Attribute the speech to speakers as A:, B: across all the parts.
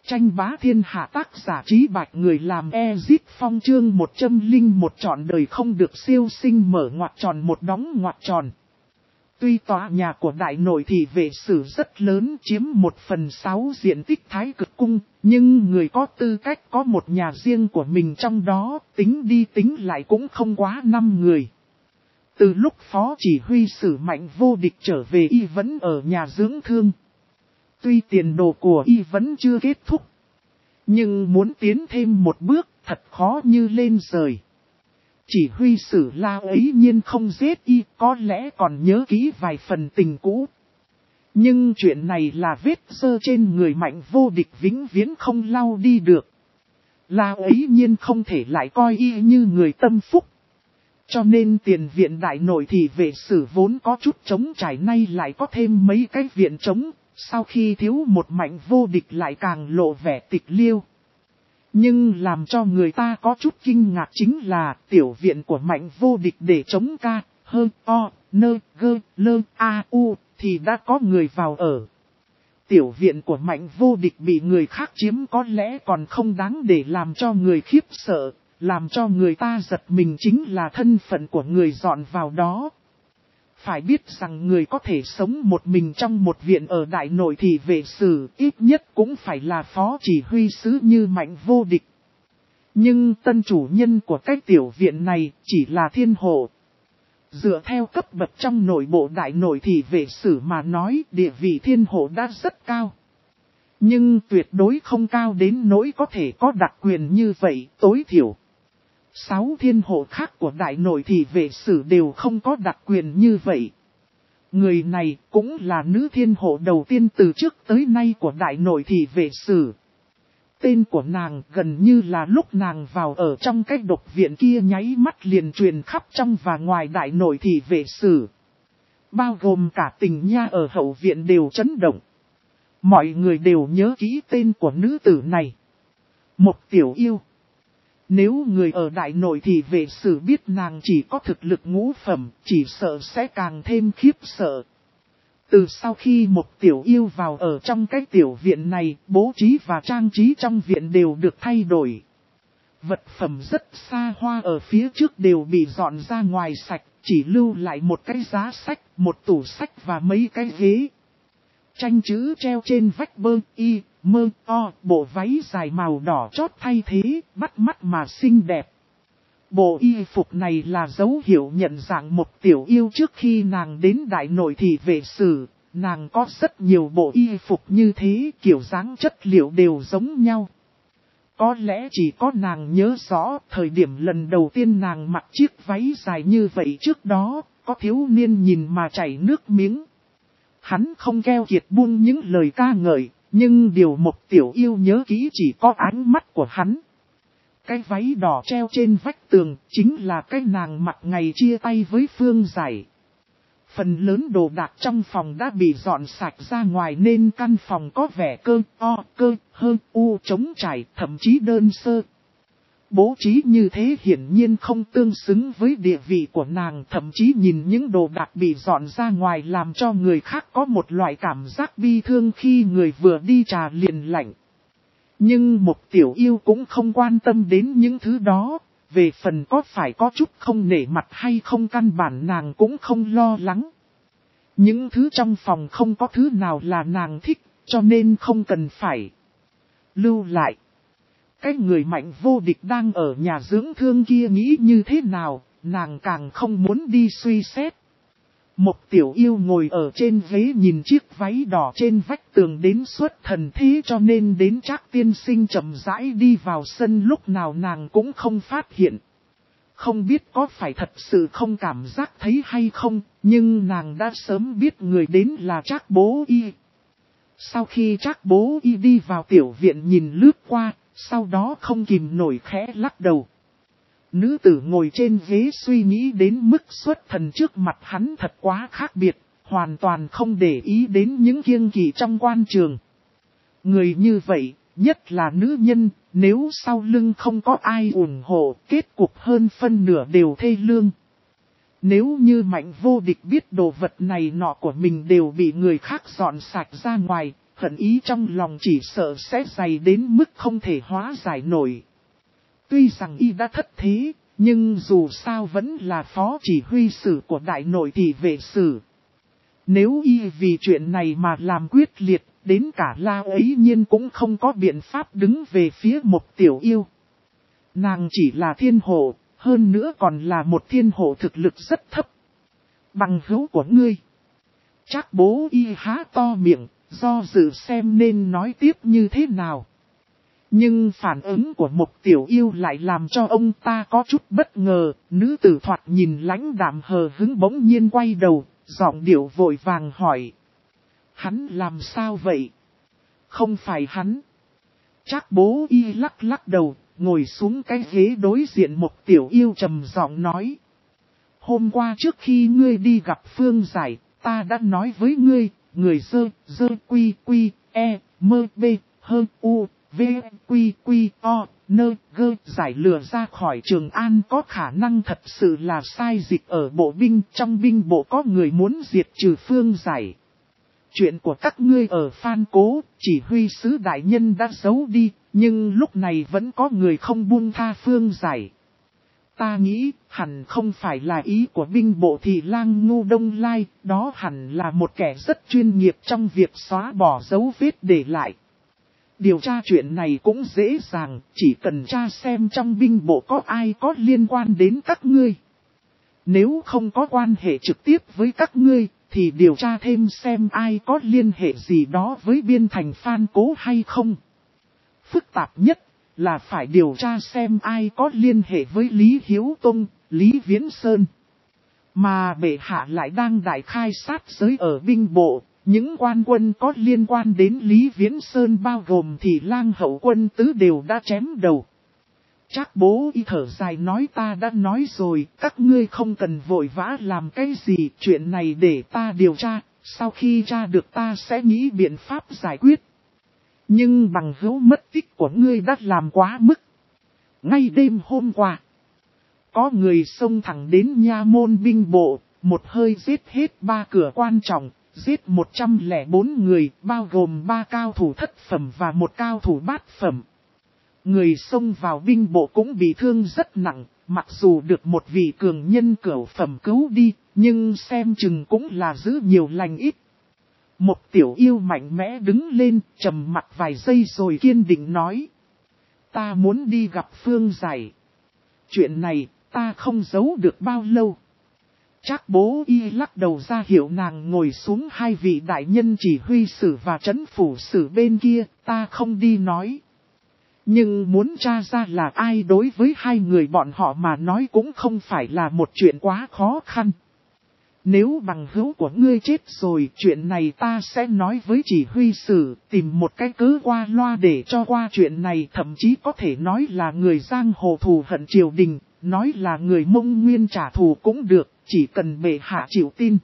A: Tranh bá thiên hạ tác giả Trí Bạch, người làm Ezit Phong, chương 101 trọn đời không được siêu sinh, mở ngoặc tròn một đóng ngoặc tròn. Tuy tòa nhà của đại nội thị vệ sử rất lớn, chiếm 1/6 diện tích Thái Cực Cung, nhưng người có tư cách có một nhà riêng của mình trong đó, tính đi tính lại cũng không quá 5 người. Từ lúc phó chỉ huy Sử Mạnh Vô Địch trở về, y vẫn ở nhà dưỡng thương. Tuy tiền đồ của y vẫn chưa kết thúc, nhưng muốn tiến thêm một bước thật khó như lên trời. Chỉ huy Sử La ấy nhiên không giết y, có lẽ còn nhớ kỹ vài phần tình cũ. Nhưng chuyện này là vết sơ trên người Mạnh Vô Địch vĩnh viễn không lau đi được. La ấy nhiên không thể lại coi y như người tâm phúc. Cho nên tiền viện đại nội thị vệ Sử vốn có chút trống trải, nay lại có thêm mấy cái viện trống. Sau khi thiếu một Mạnh Vô Địch lại càng lộ vẻ tịch liêu. Nhưng làm cho người ta có chút kinh ngạc chính là tiểu viện của Mạnh Vô Địch để chống ca, hơn, o, nơ, gơ, lơ, a, u, thì đã có người vào ở. Tiểu viện của Mạnh Vô Địch bị người khác chiếm có lẽ còn không đáng để làm cho người khiếp sợ, làm cho người ta giật mình chính là thân phận của người dọn vào đó. Phải biết rằng người có thể sống một mình trong một viện ở đại nội thị vệ Sử ít nhất cũng phải là phó chỉ huy sứ như Mạnh Vô Địch. Nhưng tân chủ nhân của cái tiểu viện này chỉ là thiên hộ. Dựa theo cấp bậc trong nội bộ đại nội thị vệ Sử mà nói, địa vị thiên hộ đã rất cao. Nhưng tuyệt đối không cao đến nỗi có thể có đặc quyền như vậy, tối thiểu 6 thiên hộ khác của đại nội thị vệ Sử đều không có đặc quyền như vậy. Người này cũng là nữ thiên hộ đầu tiên từ trước tới nay của đại nội thị vệ Sử. Tên của nàng gần như là lúc nàng vào ở trong cái độc viện kia nháy mắt liền truyền khắp trong và ngoài đại nội thị vệ Sử. Bao gồm cả tình nha ở hậu viện đều chấn động. Mọi người đều nhớ kỹ tên của nữ tử này. Một tiểu yêu. Nếu người ở đại nội thị vệ Sử biết nàng chỉ có thực lực ngũ phẩm, chỉ sợ sẽ càng thêm khiếp sợ. Từ sau khi một tiểu yêu vào ở trong cái tiểu viện này, bố trí và trang trí trong viện đều được thay đổi. Vật phẩm rất xa hoa ở phía trước đều bị dọn ra ngoài sạch, chỉ lưu lại một cái giá sách, một tủ sách và mấy cái ghế. Tranh chữ treo trên vách bơ, y, mơ, o, bộ váy dài màu đỏ chót thay thế, bắt mắt mà xinh đẹp. Bộ y phục này là dấu hiệu nhận dạng một tiểu yêu trước khi nàng đến đại nội thị vệ Sử. Nàng có rất nhiều bộ y phục như thế, kiểu dáng chất liệu đều giống nhau. Có lẽ chỉ có nàng nhớ rõ, thời điểm lần đầu tiên nàng mặc chiếc váy dài như vậy trước đó, có thiếu niên nhìn mà chảy nước miếng. Hắn không keo kiệt buông những lời ca ngợi, nhưng điều một tiểu yêu nhớ kỹ chỉ có ánh mắt của hắn. Cái váy đỏ treo trên vách tường chính là cái nàng mặc ngày chia tay với Phương Giải. Phần lớn đồ đạc trong phòng đã bị dọn sạch ra ngoài nên căn phòng có vẻ cơ hơn u trống trải, thậm chí đơn sơ. Bố trí như thế hiển nhiên không tương xứng với địa vị của nàng, thậm chí nhìn những đồ đạc bị dọn ra ngoài làm cho người khác có một loại cảm giác bi thương khi người vừa đi trà liền lạnh. Nhưng một tiểu yêu cũng không quan tâm đến những thứ đó, về phần có phải có chút không nể mặt hay không căn bản nàng cũng không lo lắng. Những thứ trong phòng không có thứ nào là nàng thích, cho nên không cần phải lưu lại. Cái người Mạnh Vô Địch đang ở nhà dưỡng thương kia nghĩ như thế nào, nàng càng không muốn đi suy xét. Một tiểu yêu ngồi ở trên ghế nhìn chiếc váy đỏ trên vách tường đến xuất thần thế, cho nên đến Trác tiên sinh chậm rãi đi vào sân lúc nào nàng cũng không phát hiện. Không biết có phải thật sự không cảm giác thấy hay không, nhưng nàng đã sớm biết người đến là Trác Bố Y. Sau khi Trác Bố Y đi vào tiểu viện nhìn lướt qua, sau đó không kìm nổi khẽ lắc đầu. Nữ tử ngồi trên ghế suy nghĩ đến mức xuất thần trước mặt hắn thật quá khác biệt, hoàn toàn không để ý đến những kiêng kỵ trong quan trường. Người như vậy, nhất là nữ nhân, nếu sau lưng không có ai ủng hộ, kết cục hơn phân nửa đều thê lương. Nếu như Mạnh Vô Địch biết đồ vật này nọ của mình đều bị người khác dọn sạch ra ngoài, hận ý trong lòng chỉ sợ sẽ dày đến mức không thể hóa giải nổi. Tuy rằng y đã thất thế, nhưng dù sao vẫn là phó chỉ huy sử của đại nội thị vệ sử. Nếu y vì chuyện này mà làm quyết liệt, đến cả La ấy nhiên cũng không có biện pháp đứng về phía một tiểu yêu. Nàng chỉ là thiên hộ, hơn nữa còn là một thiên hộ thực lực rất thấp. Bằng hữu của ngươi. Trác Bố Y há to miệng, do dự xem nên nói tiếp như thế nào. Nhưng phản ứng của một tiểu yêu lại làm cho ông ta có chút bất ngờ, nữ tử thoạt nhìn lãnh đạm hờ hững bỗng nhiên quay đầu, giọng điệu vội vàng hỏi. Hắn làm sao vậy? Không phải hắn. Trác Bố Y lắc lắc đầu, ngồi xuống cái ghế đối diện một tiểu yêu trầm giọng nói. Hôm qua trước khi ngươi đi gặp Phương Giải, ta đã nói với ngươi, người dơ quy quy, e, mơ bê, hơ u, v, quy quy, o, nơ, gơ, giải lừa ra khỏi Trường An có khả năng thật sự là sai dịch ở bộ binh, trong binh bộ có người muốn diệt trừ Phương Giải. Chuyện của các ngươi ở Phan Cố, chỉ huy sứ đại nhân đã giấu đi, nhưng lúc này vẫn có người không buông tha Phương Giải. Ta nghĩ, hẳn không phải là ý của binh bộ Thị Lang Ngô Đông Lai, đó hẳn là một kẻ rất chuyên nghiệp trong việc xóa bỏ dấu vết để lại. Điều tra chuyện này cũng dễ dàng, chỉ cần tra xem trong binh bộ có ai có liên quan đến các ngươi. Nếu không có quan hệ trực tiếp với các ngươi, thì điều tra thêm xem ai có liên hệ gì đó với biên thành Phan Cố hay không. Phức tạp nhất là phải điều tra xem ai có liên hệ với Lý Hiếu Tông, Lý Viễn Sơn. Mà bệ hạ lại đang đại khai sát giới ở binh bộ, những quan quân có liên quan đến Lý Viễn Sơn bao gồm Thị Lang hậu quân tứ đều đã chém đầu. Trác Bố Y thở dài nói ta đã nói rồi, các ngươi không cần vội vã làm cái gì, chuyện này để ta điều tra, sau khi tra được ta sẽ nghĩ biện pháp giải quyết. Nhưng bằng hữu mất tích của ngươi đã làm quá mức. Ngay đêm hôm qua, có người xông thẳng đến nha môn binh bộ, một hơi giết hết 3 cửa quan trọng, giết 104 người, bao gồm 3 cao thủ thất phẩm và 1 cao thủ bát phẩm. Người xông vào binh bộ cũng bị thương rất nặng, mặc dù được một vị cường nhân cửu phẩm cứu đi, nhưng xem chừng cũng là giữ nhiều lành ít. Một tiểu yêu mạnh mẽ đứng lên, trầm mặt vài giây rồi kiên định nói. Ta muốn đi gặp Phương Giải. Chuyện này, ta không giấu được bao lâu. Trác Bố Y lắc đầu ra hiệu nàng ngồi xuống, hai vị đại nhân chỉ huy sử và trấn phủ sử bên kia, ta không đi nói. Nhưng muốn tra ra là ai đối với hai người bọn họ mà nói cũng không phải là một chuyện quá khó khăn. Nếu bằng hữu của ngươi chết rồi, chuyện này ta sẽ nói với chỉ huy sử, tìm một cái cớ qua loa để cho qua chuyện này, thậm chí có thể nói là người giang hồ thù hận triều đình, nói là người Mông Nguyên trả thù cũng được, chỉ cần bệ hạ chịu tin.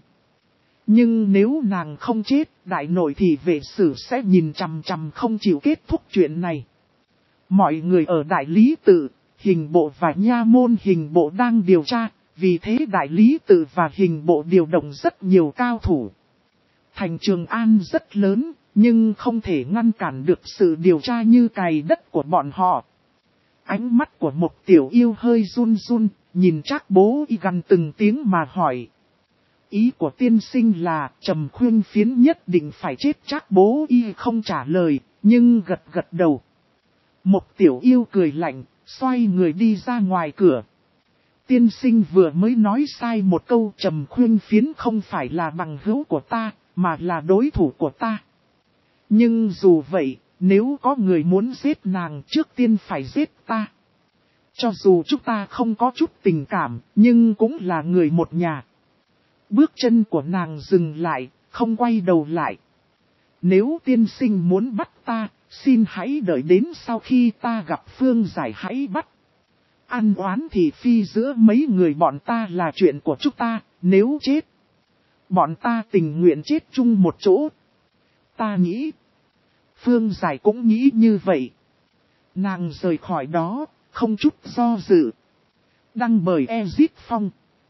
A: Nhưng nếu nàng không chết, đại nội thị vệ sử sẽ nhìn chằm chằm không chịu kết thúc chuyện này. Mọi người ở đại lý tự, hình bộ và nha môn hình bộ đang điều tra. Vì thế đại lý tự và hình bộ điều động rất nhiều cao thủ. Thành Trường An rất lớn, nhưng không thể ngăn cản được sự điều tra như cày đất của bọn họ. Ánh mắt của một tiểu yêu hơi run run, nhìn Trác Bố Y gần từng tiếng mà hỏi. Ý của tiên sinh là Trầm Khuyên Phiến nhất định phải chết. Trác Bố Y không trả lời, nhưng gật gật đầu. Một tiểu yêu cười lạnh, xoay người đi ra ngoài cửa. Tiên sinh vừa mới nói sai một câu, Trầm Khuyên Phiến không phải là bằng hữu của ta, mà là đối thủ của ta. Nhưng dù vậy, nếu có người muốn giết nàng trước tiên phải giết ta. Cho dù chúng ta không có chút tình cảm, nhưng cũng là người một nhà. Bước chân của nàng dừng lại, không quay đầu lại. Nếu tiên sinh muốn bắt ta, xin hãy đợi đến sau khi ta gặp Phương Giải hãy bắt. Ăn oán thì phi giữa mấy người bọn ta là chuyện của chúng ta, nếu chết, bọn ta tình nguyện chết chung một chỗ. Ta nghĩ, Phương Giải cũng nghĩ như vậy. Nàng rời khỏi đó, không chút do dự. Đăng bởi Ezit Phong.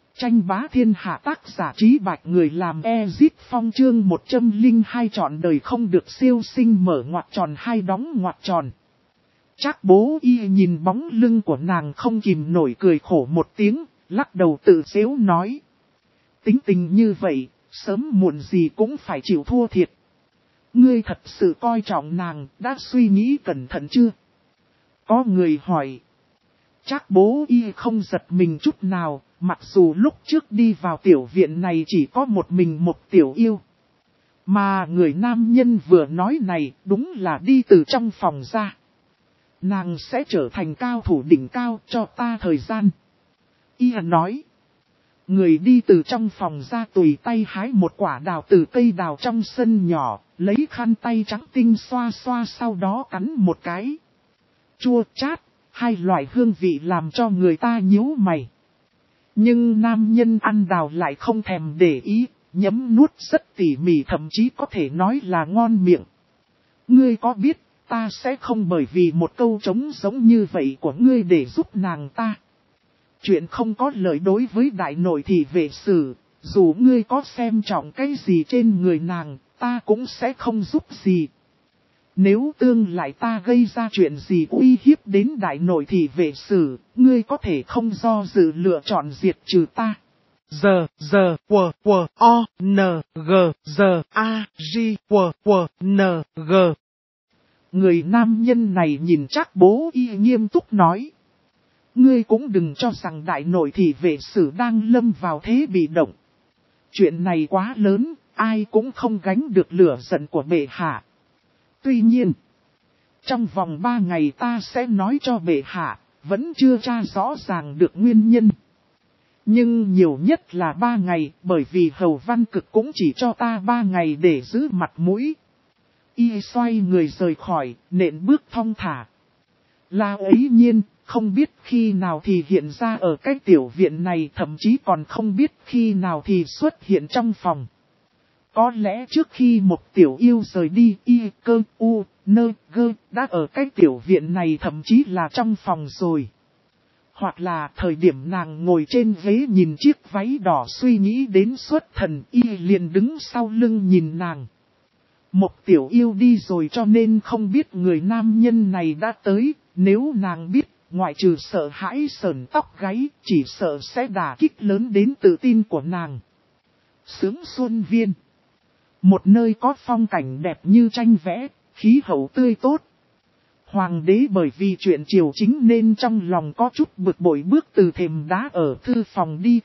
A: Tranh bá thiên hạ tác giả Trí Bạch người làm Ezit Phong chương 102 trọn đời không được siêu sinh mở ngoặc tròn hai đóng ngoặc tròn. Trác Bố Y nhìn bóng lưng của nàng không kìm nổi cười khổ một tiếng, lắc đầu tự giễu nói. Tính tình như vậy, sớm muộn gì cũng phải chịu thua thiệt. Ngươi thật sự coi trọng nàng, đã suy nghĩ cẩn thận chưa? Có người hỏi. Trác Bố Y không giật mình chút nào, mặc dù lúc trước đi vào tiểu viện này chỉ có một mình một tiểu yêu. Mà người nam nhân vừa nói này đúng là đi từ trong phòng ra. Nàng sẽ trở thành cao thủ đỉnh cao, cho ta thời gian. Y nói. Người đi từ trong phòng ra tùy tay hái một quả đào từ cây đào trong sân nhỏ, lấy khăn tay trắng tinh xoa xoa sau đó cắn một cái. Chua chát, hai loại hương vị làm cho người ta nhíu mày. Nhưng nam nhân ăn đào lại không thèm để ý, nhấm nuốt rất tỉ mỉ, thậm chí có thể nói là ngon miệng. Ngươi có biết, ta sẽ không bởi vì một câu trống giống như vậy của ngươi để giúp nàng ta. Chuyện không có lợi đối với đại nội thì vệ sử, dù ngươi có xem trọng cái gì trên người nàng, ta cũng sẽ không giúp gì. Nếu tương lại ta gây ra chuyện gì uy hiếp đến đại nội thì vệ sử, ngươi có thể không do dự lựa chọn diệt trừ ta. Người nam nhân này nhìn Trác Bố Y nghiêm túc nói. Ngươi cũng đừng cho rằng đại nội thị vệ sử đang lâm vào thế bị động. Chuyện này quá lớn, ai cũng không gánh được lửa giận của bệ hạ. Tuy nhiên, trong vòng 3 ngày ta sẽ nói cho bệ hạ, vẫn chưa tra rõ ràng được nguyên nhân. Nhưng nhiều nhất là 3 ngày, bởi vì Hầu Văn Cực cũng chỉ cho ta 3 ngày để giữ mặt mũi. Y xoay người rời khỏi, nện bước thong thả. Là ấy nhiên, không biết khi nào thì hiện ra ở cái tiểu viện này, thậm chí còn không biết khi nào thì xuất hiện trong phòng. Có lẽ trước khi một tiểu yêu rời đi, Y, Cơ, U, Nơ, Gơ đã ở cái tiểu viện này, thậm chí là trong phòng rồi. Hoặc là thời điểm nàng ngồi trên ghế nhìn chiếc váy đỏ suy nghĩ đến xuất thần, Y liền đứng sau lưng nhìn nàng. Một tiểu yêu đi rồi cho nên không biết người nam nhân này đã tới, nếu nàng biết, ngoại trừ sợ hãi sởn tóc gáy, chỉ sợ sẽ đả kích lớn đến tự tin của nàng. Sướng Xuân Viên, một nơi có phong cảnh đẹp như tranh vẽ, khí hậu tươi tốt. Hoàng đế bởi vì chuyện triều chính nên trong lòng có chút bực bội, bước từ thềm đá ở thư phòng đi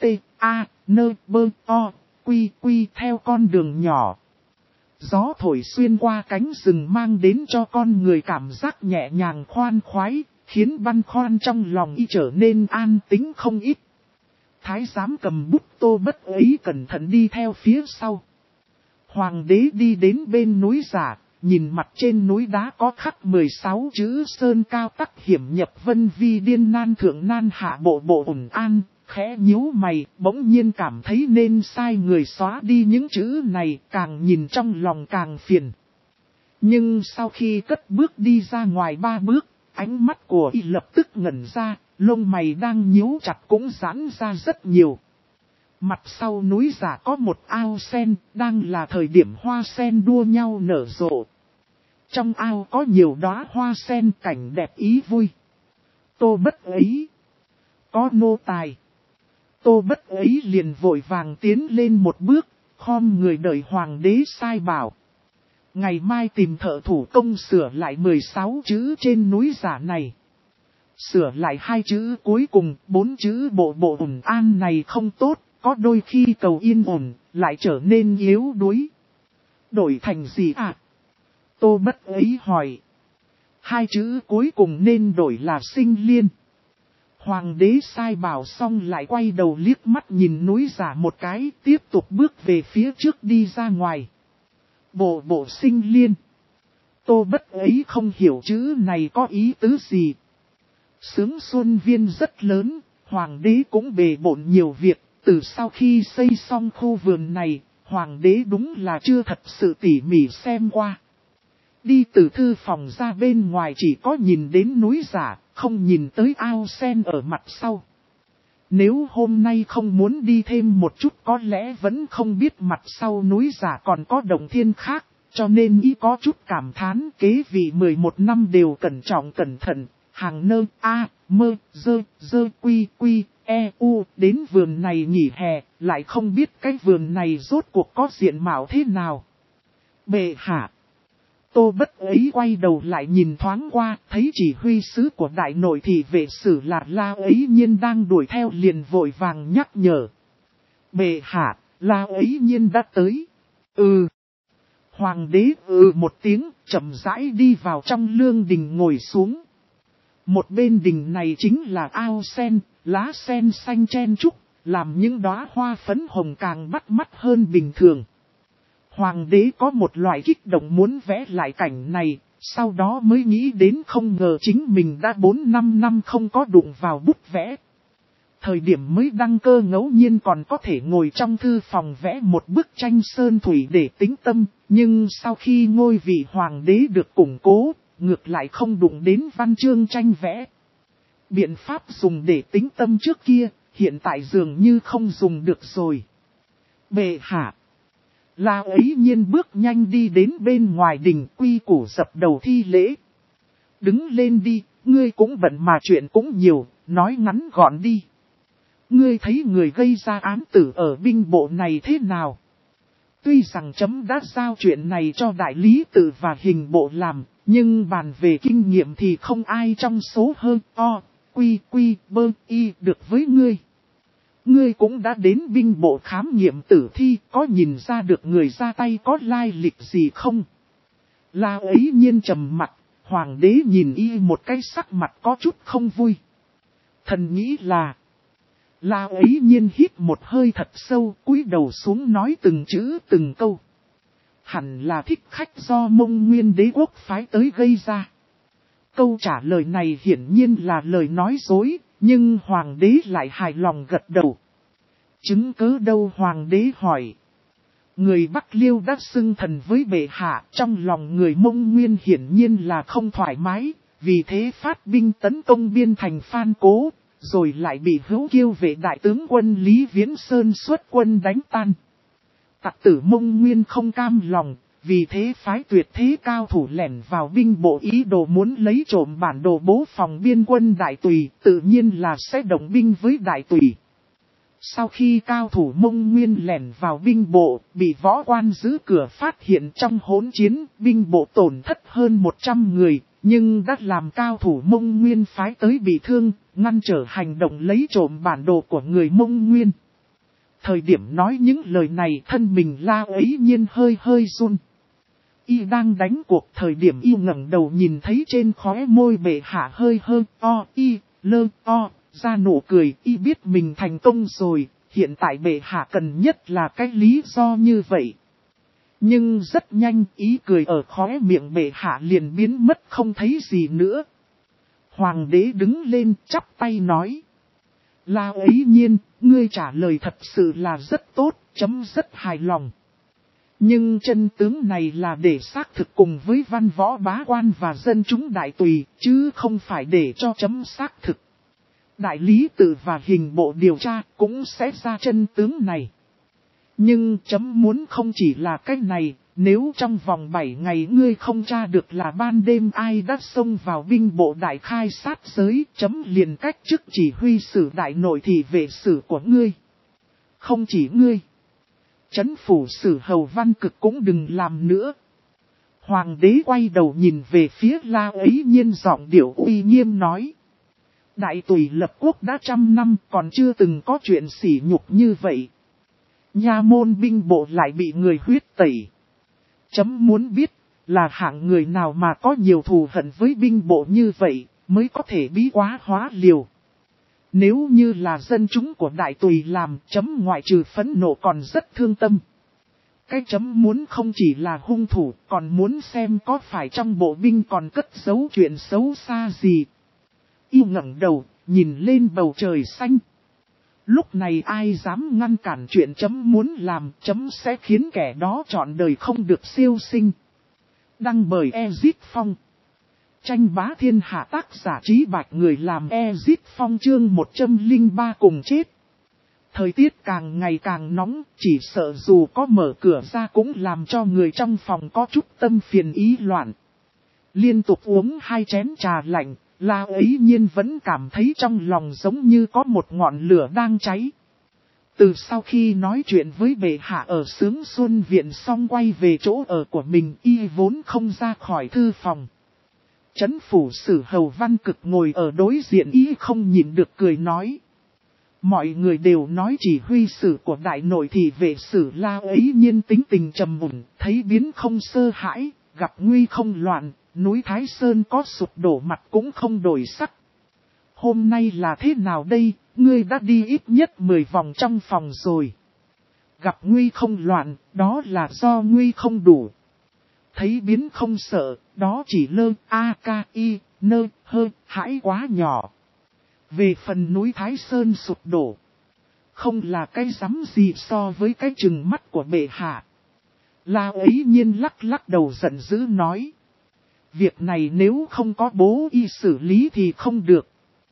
A: quy theo con đường nhỏ. Gió thổi xuyên qua cánh rừng mang đến cho con người cảm giác nhẹ nhàng khoan khoái, khiến băn khoăn trong lòng y trở nên an tĩnh không ít. Thái giám cầm bút Tô Bất ấy cẩn thận đi theo phía sau. Hoàng đế đi đến bên núi giả, nhìn mặt trên núi đá có khắc 16 chữ sơn cao tắc hiểm nhập vân vi điên nan thượng nan hạ bộ bộ ổn an, khẽ nhíu mày, bỗng nhiên cảm thấy nên sai người xóa đi những chữ này, càng nhìn trong lòng càng phiền. Nhưng sau khi cất bước đi ra ngoài 3 bước, ánh mắt của y lập tức ngẩn ra, lông mày đang nhíu chặt cũng giãn ra rất nhiều. Mặt sau núi giả có một ao sen, đang là thời điểm hoa sen đua nhau nở rộ. Trong ao có nhiều đóa hoa sen, cảnh đẹp ý vui. Tô Bất ấy có nô tài. Tô Bất ấy liền vội vàng tiến lên một bước, khom người đợi hoàng đế sai bảo. Ngày mai tìm thợ thủ công sửa lại 16 chữ trên núi giả này. Sửa lại 2 chữ cuối cùng, 4 chữ bộ bộ ổn an này không tốt, có đôi khi cầu yên ổn, lại trở nên yếu đuối. Đổi thành gì ạ? Tô Bất ấy hỏi. 2 chữ cuối cùng nên đổi là sinh liên. Hoàng đế sai bảo xong lại quay đầu liếc mắt nhìn núi giả một cái, tiếp tục bước về phía trước đi ra ngoài. Bộ bộ sinh liên. Tô Bất ấy không hiểu chữ này có ý tứ gì. Sướng Xuân Viên rất lớn, hoàng đế cũng bề bộn nhiều việc, từ sau khi xây xong khu vườn này, hoàng đế đúng là chưa thật sự tỉ mỉ xem qua. Đi từ thư phòng ra bên ngoài chỉ có nhìn đến núi giả, không nhìn tới ao sen ở mặt sau. Nếu hôm nay không muốn đi thêm một chút có lẽ vẫn không biết mặt sau núi giả còn có động thiên khác, cho nên ý có chút cảm thán kế vị 11 năm đều cẩn trọng cẩn thận, hàng nơ, a, mơ, dơ, quy, đến vườn này nghỉ hè, lại không biết cái vườn này rốt cuộc có diện mạo thế nào. Bệ hạ. Tô Bất ấy quay đầu lại nhìn thoáng qua, thấy chỉ huy sứ của đại nội thị vệ sử là La ấy nhiên đang đuổi theo liền vội vàng nhắc nhở. Bệ hạ, La ấy nhiên đã tới. Hoàng đế một tiếng, chậm rãi đi vào trong lương đình ngồi xuống. Một bên đình này chính là ao sen, lá sen xanh chen trúc, làm những đóa hoa phấn hồng càng bắt mắt hơn bình thường. Hoàng đế có một loại kích động muốn vẽ lại cảnh này, sau đó mới nghĩ đến không ngờ chính mình đã 4-5 năm không có đụng vào bút vẽ. Thời điểm mới đăng cơ ngẫu nhiên còn có thể ngồi trong thư phòng vẽ một bức tranh sơn thủy để tĩnh tâm, nhưng sau khi ngôi vị hoàng đế được củng cố, ngược lại không đụng đến văn chương tranh vẽ. Biện pháp dùng để tĩnh tâm trước kia, hiện tại dường như không dùng được rồi. Bệ hạ. La ấy nhiên bước nhanh đi đến bên ngoài đình quy củ dập đầu thi lễ. Đứng lên đi, ngươi cũng bận mà chuyện cũng nhiều, nói ngắn gọn đi. Ngươi thấy người gây ra án tử ở binh bộ này thế nào? Tuy rằng chấm đã giao chuyện này cho đại lý tự và hình bộ làm, nhưng bàn về kinh nghiệm thì không ai trong số hơn bơ y được với ngươi. Ngươi cũng đã đến binh bộ khám nghiệm tử thi, có nhìn ra được người ra tay có lai lịch gì không? La ấy nhiên trầm mặt, hoàng đế nhìn y một cái sắc mặt có chút không vui. Thần nghĩ là... La ấy nhiên hít một hơi thật sâu, cúi đầu xuống nói từng chữ từng câu. Hẳn là thích khách do Mông Nguyên đế quốc phái tới gây ra. Câu trả lời này hiển nhiên là lời nói dối, nhưng hoàng đế lại hài lòng gật đầu. Chứng cớ đâu hoàng đế hỏi. Người Bắc Liêu đã xưng thần với bệ hạ, trong lòng người Mông Nguyên hiển nhiên là không thoải mái, vì thế phát binh tấn công biên thành Phan Cố, rồi lại bị Hữu Kiêu vệ đại tướng quân Lý Viễn Sơn xuất quân đánh tan. Tặc tử Mông Nguyên không cam lòng, vì thế phái tuyệt thế cao thủ lẻn vào binh bộ ý đồ muốn lấy trộm bản đồ bố phòng biên quân Đại Tùy, tự nhiên là sẽ động binh với Đại Tùy. Sau khi cao thủ Mông Nguyên lẻn vào binh bộ, bị võ quan giữ cửa phát hiện trong hỗn chiến, binh bộ tổn thất hơn 100 người, nhưng đã làm cao thủ Mông Nguyên phái tới bị thương, ngăn trở hành động lấy trộm bản đồ của người Mông Nguyên. Thời điểm nói những lời này thân mình La ấy nhiên hơi run. Y đang đánh cuộc thời điểm y ngẩng đầu nhìn thấy trên khóe môi bệ hạ hơi ra nụ cười, y biết mình thành công rồi, hiện tại bệ hạ cần nhất là cái lý do như vậy. Nhưng rất nhanh ý cười ở khóe miệng bệ hạ liền biến mất không thấy gì nữa. Hoàng đế đứng lên chắp tay nói. La ấy nhiên, ngươi trả lời thật sự là rất tốt, chấm rất hài lòng. Nhưng chân tướng này là để xác thực cùng với văn võ bá quan và dân chúng Đại Tùy, chứ không phải để cho chấm xác thực. Đại lý tự và hình bộ điều tra cũng sẽ ra chân tướng này. Nhưng chấm muốn không chỉ là cái này, nếu trong vòng 7 ngày ngươi không tra được là ban đêm ai đã xông vào binh bộ đại khai sát giới, chấm liền cách chức chỉ huy sử đại nội thị vệ sử của ngươi. Không chỉ ngươi, Trấn phủ sử Hầu Văn Cực cũng đừng làm nữa. Hoàng đế quay đầu nhìn về phía La ấy nhiên giọng điệu uy nghiêm nói. Đại Tùy lập quốc đã 100 năm còn chưa từng có chuyện sỉ nhục như vậy. Nha môn binh bộ lại bị người huyết tẩy. Chấm muốn biết là hạng người nào mà có nhiều thù hận với binh bộ như vậy mới có thể bí quá hóa liều. Nếu như là dân chúng của Đại Tùy làm, chấm ngoại trừ phẫn nộ còn rất thương tâm. Cái chấm muốn không chỉ là hung thủ, còn muốn xem có phải trong bộ binh còn cất giấu chuyện xấu xa gì. Yêu ngẩng đầu, nhìn lên bầu trời xanh. Lúc này ai dám ngăn cản chuyện chấm muốn làm, chấm sẽ khiến kẻ đó trọn đời không được siêu sinh. Đăng bởi Ezit Phong. Tranh bá thiên hạ tác giả Trí Bạch người làm Ezit Phong chương 103 cùng chết. Thời tiết càng ngày càng nóng, chỉ sợ dù có mở cửa ra cũng làm cho người trong phòng có chút tâm phiền ý loạn. Liên tục uống 2 chén trà lạnh, La Ấy Nhiên vẫn cảm thấy trong lòng giống như có một ngọn lửa đang cháy. Từ sau khi nói chuyện với bệ hạ ở Sướng Xuân Viện xong quay về chỗ ở của mình, y vốn không ra khỏi thư phòng. Trấn phủ sử Hầu Văn Cực ngồi ở đối diện y không nhịn được cười nói. Mọi người đều nói chỉ huy sử của đại nội thì vệ sử La Ấy Nhiên tính tình trầm mùn, thấy biến không sơ hãi, gặp nguy không loạn, núi Thái Sơn có sụp đổ mặt cũng không đổi sắc. Hôm nay là thế nào đây, ngươi đã đi ít nhất 10 vòng trong phòng rồi. Gặp nguy không loạn, đó là do nguy không đủ. Thấy biến không sợ, đó chỉ lơ, a-ca-i, nơ, hơ, hãi quá nhỏ. Về phần núi Thái Sơn sụp đổ, không là cái rắm gì so với cái chừng mắt của bệ hạ. La Ấy Nhiên lắc lắc đầu giận dữ nói. Việc này nếu không có bố y xử lý thì không được.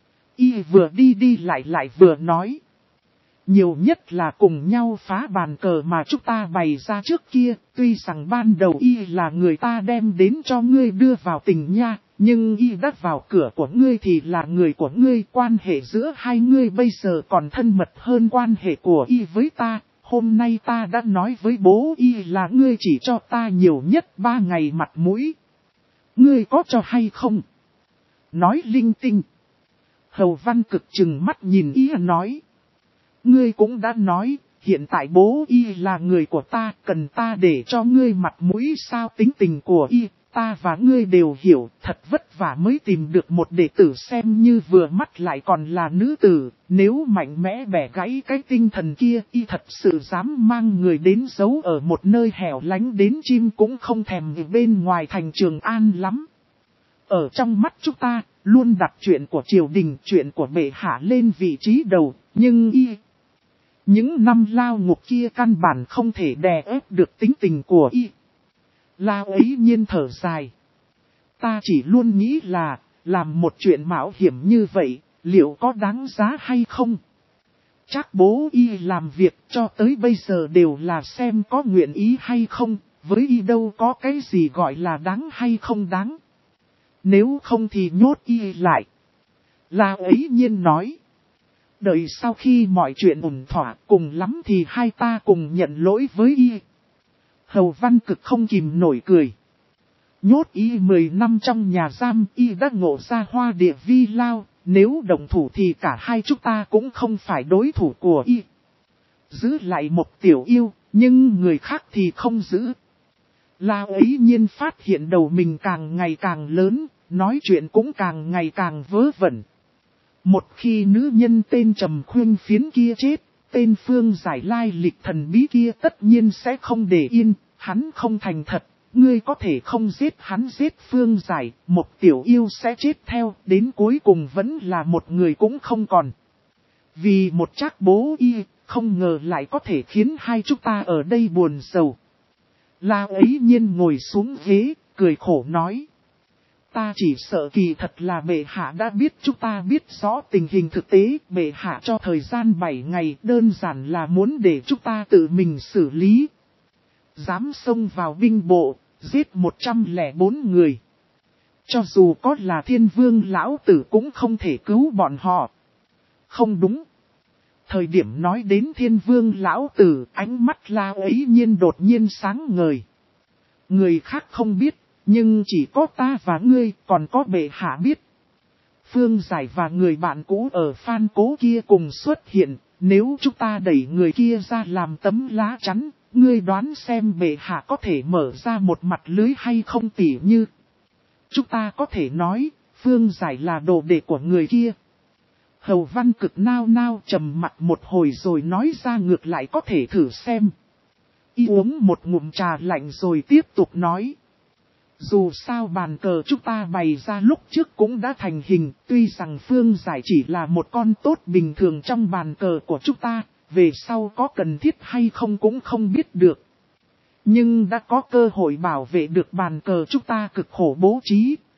A: Y vừa đi lại vừa nói. Nhiều nhất là cùng nhau phá bàn cờ mà chúng ta bày ra trước kia. Tuy rằng ban đầu y là người ta đem đến cho ngươi đưa vào tình nha. Nhưng y đã vào cửa của ngươi thì là người của ngươi. Quan hệ giữa hai ngươi bây giờ còn thân mật hơn quan hệ của y với ta. Hôm nay ta đã nói với bố y là ngươi chỉ cho ta nhiều nhất 3 ngày mặt mũi. Ngươi có cho hay không? Nói linh tinh. Hầu Văn Cực trừng mắt nhìn y nói. Ngươi cũng đã nói, hiện tại bố y là người của ta, cần ta để cho ngươi mặt mũi sao? Tính tình của y, ta và ngươi đều hiểu, thật vất vả mới tìm được một đệ tử xem như vừa mắt lại còn là nữ tử. Nếu mạnh mẽ bẻ gãy cái tinh thần kia, y thật sự dám mang người đến giấu ở một nơi hẻo lánh đến chim cũng không thèm bên ngoài thành Trường An lắm. Ở trong mắt chúng ta, luôn đặt chuyện của triều đình, chuyện của bệ hạ lên vị trí đầu, nhưng y... Những năm lao ngục kia căn bản không thể đè ép được tính tình của y. La Ấy Nhiên thở dài. Ta chỉ luôn nghĩ là, làm một chuyện mạo hiểm như vậy, liệu có đáng giá hay không? Chắc bố y làm việc cho tới bây giờ đều là xem có nguyện ý hay không, với y đâu có cái gì gọi là đáng hay không đáng. Nếu không thì nhốt y lại. La Ấy Nhiên nói. Đợi sau khi mọi chuyện ổn thỏa, cùng lắm thì hai ta cùng nhận lỗi với y. Hầu Văn Cực không kìm nổi cười. Nhốt y 10 năm trong nhà giam, y đã ngộ ra hoa địa vi lao. Nếu đồng thủ thì cả hai chúng ta cũng không phải đối thủ của y. Giữ lại một tiểu yêu, nhưng người khác thì không giữ. La Ấy Nhiên phát hiện đầu mình càng ngày càng lớn, nói chuyện cũng càng ngày càng vớ vẩn. Một khi nữ nhân tên Trầm Khuyên Phiến kia chết, tên Phương Giải lai lịch thần bí kia tất nhiên sẽ không để yên, hắn không thành thật, ngươi có thể không giết hắn giết Phương Giải, một tiểu yêu sẽ chết theo, đến cuối cùng vẫn là một người cũng không còn. Vì một trác bố y, không ngờ lại có thể khiến hai chúng ta ở đây buồn sầu. La Ấy Nhiên ngồi xuống ghế, cười khổ nói. Ta chỉ sợ kỳ thật là bệ hạ đã biết chúng ta biết rõ tình hình thực tế. Bệ hạ cho thời gian 7 ngày đơn giản là muốn để chúng ta tự mình xử lý. Dám xông vào binh bộ, giết 104 người. Cho dù có là Thiên Vương lão tử cũng không thể cứu bọn họ. Không đúng. Thời điểm nói đến Thiên Vương lão tử, ánh mắt La Ấy Nhiên đột nhiên sáng ngời. Người khác không biết. Nhưng chỉ có ta và ngươi, còn có bệ hạ biết. Phương Giải và người bạn cũ ở Phan Cố kia cùng xuất hiện, nếu chúng ta đẩy người kia ra làm tấm lá chắn, ngươi đoán xem bệ hạ có thể mở ra một mặt lưới hay không? Tỉ như chúng ta có thể nói, Phương Giải là đồ đệ của người kia. Hầu Văn Cực nao nao trầm mặt một hồi rồi nói ra ngược lại có thể thử xem. Y uống một ngụm trà lạnh rồi tiếp tục nói. Dù sao bàn cờ chúng ta bày ra lúc trước cũng đã thành hình, tuy rằng Phương Giải chỉ là một con tốt bình thường trong bàn cờ của chúng ta, về sau có cần thiết hay không cũng không biết được. Nhưng đã có cơ hội bảo vệ được bàn cờ chúng ta cực khổ bố trí,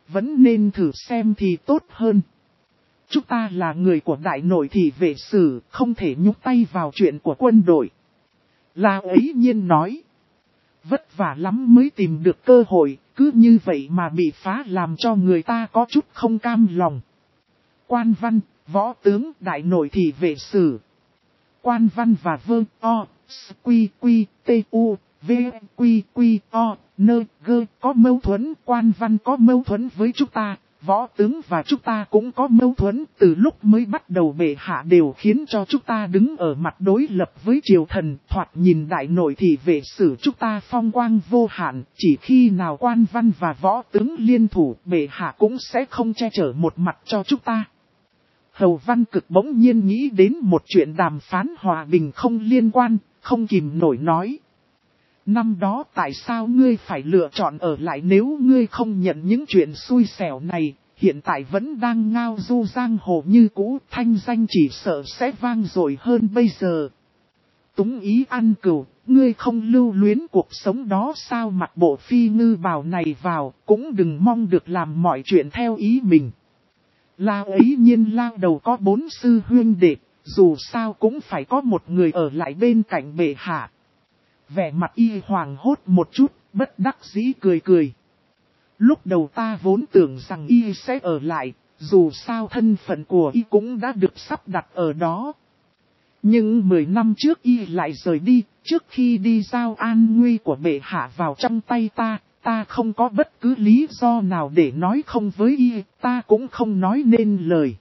A: vẫn nên thử xem thì tốt hơn. Chúng ta là người của đại nội thì vệ sử, không thể nhúc tay vào chuyện của quân đội. La Ấy Nhiên nói. Vất vả lắm mới tìm được cơ hội, cứ như vậy mà bị phá làm cho người ta có chút không cam lòng. Quan văn, võ tướng, đại nội thì vệ sử. Quan văn và vương o, quy quy, t u, v quy quy o, nơ gơ có mâu thuẫn. Quan văn có mâu thuẫn với chúng ta, võ tướng và chúng ta cũng có mâu thuẫn. Từ lúc mới bắt đầu bệ hạ đều khiến cho chúng ta đứng ở mặt đối lập với triều thần. Thoạt nhìn đại nội thì vệ sử chúng ta phong quang vô hạn. Chỉ khi nào quan văn và võ tướng liên thủ, bệ hạ cũng sẽ không che chở một mặt cho chúng ta. Hầu Văn Cực bỗng nhiên nghĩ đến một chuyện đàm phán hòa bình không liên quan, không kìm nổi nói. Năm đó tại sao ngươi phải lựa chọn ở lại nếu ngươi không nhận những chuyện xui xẻo này, hiện tại vẫn đang ngao du giang hồ như cũ, thanh danh chỉ sợ sẽ vang dội hơn bây giờ. Túng ý ăn cừu, ngươi không lưu luyến cuộc sống đó sao? Mặc bộ phi ngư bào này vào, cũng đừng mong được làm mọi chuyện theo ý mình. La Ấy Nhiên lao đầu có 4 sư huynh đệ, dù sao cũng phải có một người ở lại bên cạnh bệ hạ. Vẻ mặt y hoàng hốt một chút, bất đắc dĩ cười cười. Lúc đầu ta vốn tưởng rằng y sẽ ở lại, dù sao thân phận của y cũng đã được sắp đặt ở đó. Nhưng 10 năm trước y lại rời đi, trước khi đi giao an nguy của bệ hạ vào trong tay ta không có bất cứ lý do nào để nói không với y, ta cũng không nói nên lời.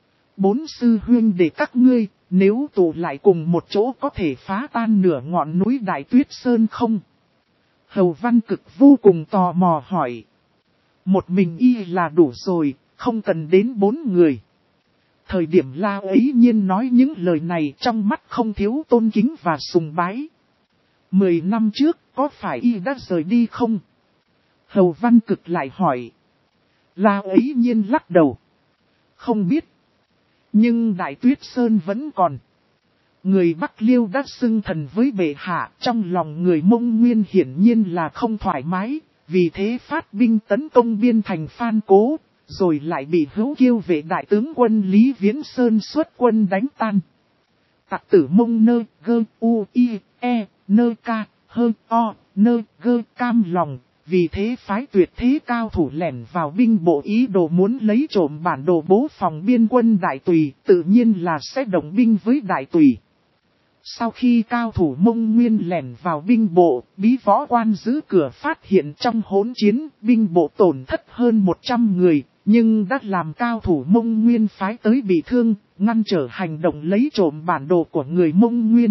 A: 4 sư huynh đệ các ngươi, nếu tụ lại cùng một chỗ có thể phá tan nửa ngọn núi Đại Tuyết Sơn không? Hầu Văn Cực vô cùng tò mò hỏi. Một mình y là đủ rồi, không cần đến 4 người. Thời điểm La Ấy Nhiên nói những lời này trong mắt không thiếu tôn kính và sùng bái. 10 năm trước, có phải y đã rời đi không? Hầu Văn Cực lại hỏi. La Ấy Nhiên lắc đầu. Không biết. Nhưng Đại Tuyết Sơn vẫn còn. Người Bắc Liêu đã xưng thần với bệ hạ, trong lòng người Mông Nguyên hiển nhiên là không thoải mái, vì thế phát binh tấn công biên thành Phan Cố, rồi lại bị Hữu Kiêu vệ đại tướng quân Lý Viễn Sơn xuất quân đánh tan. Tặc tử Mông nơ gơ u i e nơ ca hơ o nơ gơ cam lòng. Vì thế phái tuyệt thế cao thủ lẻn vào binh bộ ý đồ muốn lấy trộm bản đồ bố phòng biên quân Đại Tùy, tự nhiên là sẽ động binh với Đại Tùy. Sau khi cao thủ Mông Nguyên lẻn vào binh bộ, bí võ quan giữ cửa phát hiện trong hỗn chiến, binh bộ tổn thất hơn 100 người, nhưng đã làm cao thủ Mông Nguyên phái tới bị thương, ngăn trở hành động lấy trộm bản đồ của người Mông Nguyên.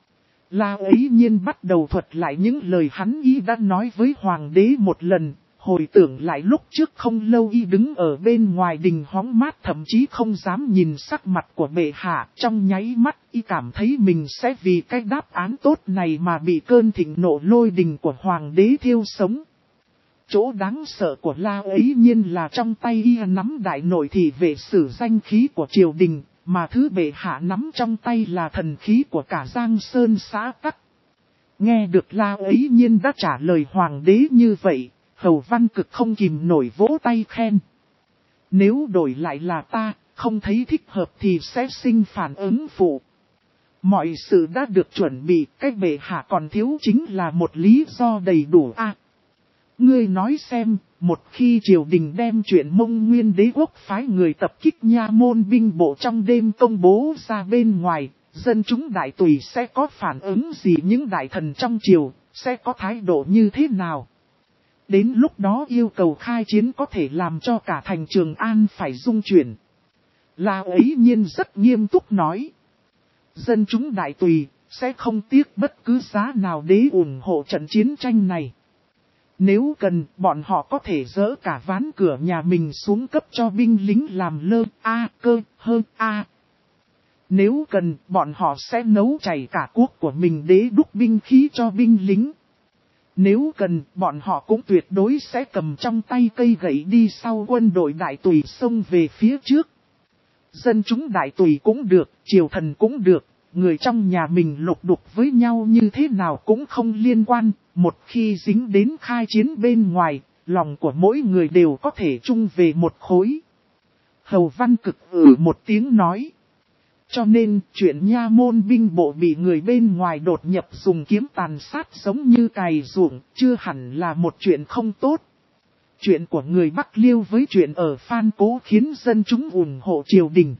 A: La Ấy Nhiên bắt đầu thuật lại những lời hắn y đã nói với hoàng đế một lần, hồi tưởng lại lúc trước không lâu y đứng ở bên ngoài đình hóng mát thậm chí không dám nhìn sắc mặt của bệ hạ, trong nháy mắt y cảm thấy mình sẽ vì cái đáp án tốt này mà bị cơn thịnh nộ lôi đình của hoàng đế thiêu sống. Chỗ đáng sợ của La Ấy Nhiên là trong tay y nắm đại nội thì vệ sử danh khí của triều đình. Mà thứ bệ hạ nắm trong tay là thần khí của cả Giang Sơn xã Tắc. Nghe được La Ấy Nhiên đã trả lời hoàng đế như vậy, Hầu Văn Cực không kìm nổi vỗ tay khen. Nếu đổi lại là ta, không thấy thích hợp thì sẽ sinh phản ứng phụ. Mọi sự đã được chuẩn bị, cái bệ hạ còn thiếu chính là một lý do đầy đủ a. Ngươi nói xem, một khi triều đình đem chuyện Mông Nguyên đế quốc phái người tập kích nha môn binh bộ trong đêm công bố ra bên ngoài, dân chúng Đại Tùy sẽ có phản ứng gì, những đại thần trong triều, sẽ có thái độ như thế nào? Đến lúc đó yêu cầu khai chiến có thể làm cho cả thành Trường An phải rung chuyển. La Ấy Nhiên rất nghiêm túc nói. Dân chúng Đại Tùy sẽ không tiếc bất cứ giá nào để ủng hộ trận chiến tranh này. Nếu cần, bọn họ có thể dỡ cả ván cửa nhà mình xuống cấp cho binh lính làm lơ cơ hơn a. Nếu cần, bọn họ sẽ nấu chảy cả quốc của mình để đúc binh khí cho binh lính. Nếu cần, bọn họ cũng tuyệt đối sẽ cầm trong tay cây gậy đi sau quân đội Đại Tùy xông về phía trước. Dân chúng Đại Tùy cũng được, triều thần cũng được. Người trong nhà mình lục đục với nhau như thế nào cũng không liên quan, một khi dính đến khai chiến bên ngoài, lòng của mỗi người đều có thể chung về một khối. Hầu Văn Cực một tiếng nói. Cho nên chuyện nha môn binh bộ bị người bên ngoài đột nhập dùng kiếm tàn sát giống như cày ruộng, chưa hẳn là một chuyện không tốt. Chuyện của người Bắc Liêu với chuyện ở Phan Cố khiến dân chúng ủng hộ triều đình.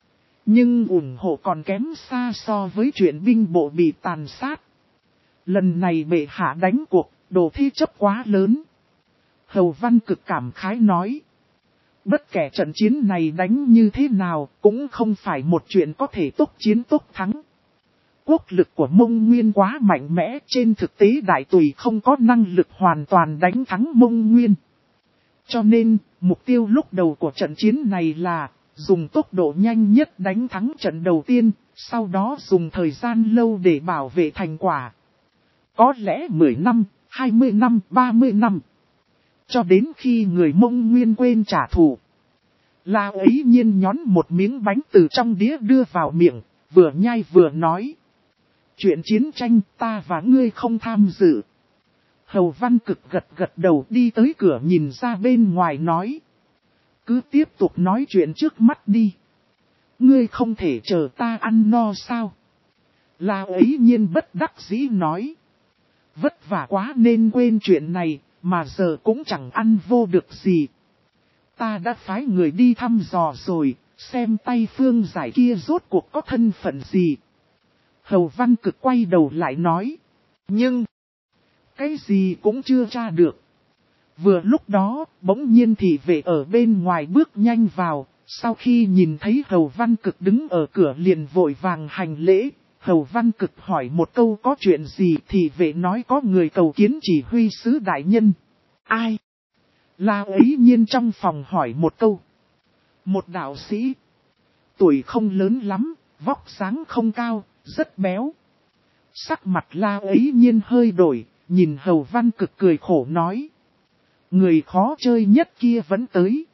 A: Nhưng ủng hộ còn kém xa so với chuyện binh bộ bị tàn sát. Lần này bệ hạ đánh cuộc, đồ thi chấp quá lớn. Hầu Văn Cực cảm khái nói. Bất kể trận chiến này đánh như thế nào cũng không phải một chuyện có thể tốc chiến tốc thắng. Quốc lực của Mông Nguyên quá mạnh mẽ, trên thực tế Đại Tùy không có năng lực hoàn toàn đánh thắng Mông Nguyên. Cho nên, mục tiêu lúc đầu của trận chiến này là dùng tốc độ nhanh nhất đánh thắng trận đầu tiên, sau đó dùng thời gian lâu để bảo vệ thành quả. Có lẽ 10 năm, 20 năm, 30 năm. Cho đến khi người Mông Nguyên quên trả thù. La ấy nhiên nhón một miếng bánh từ trong đĩa đưa vào miệng, vừa nhai vừa nói. Chuyện chiến tranh ta và ngươi không tham dự. Hầu Văn Cực gật gật đầu đi tới cửa nhìn ra bên ngoài nói. Cứ tiếp tục nói chuyện trước mắt đi. Ngươi không thể chờ ta ăn no sao? La ấy nhiên bất đắc dĩ nói. Vất vả quá nên quên chuyện này, mà giờ cũng chẳng ăn vô được gì. Ta đã phái người đi thăm dò rồi, xem tay Phương Giải kia rốt cuộc có thân phận gì. Hầu Văn Cực quay đầu lại nói. Nhưng, cái gì cũng chưa tra được. Vừa lúc đó, bỗng nhiên thị vệ ở bên ngoài bước nhanh vào, sau khi nhìn thấy Hầu Văn Cực đứng ở cửa liền vội vàng hành lễ. Hầu Văn Cực hỏi một câu có chuyện gì thì vệ nói có người cầu kiến chỉ huy sứ đại nhân. Ai? La ấy nhiên trong phòng hỏi một câu. Một đạo sĩ. Tuổi không lớn lắm, vóc dáng không cao, rất béo. Sắc mặt La ấy nhiên hơi đổi, nhìn Hầu Văn Cực cười khổ nói. Người khó chơi nhất kia vẫn tới.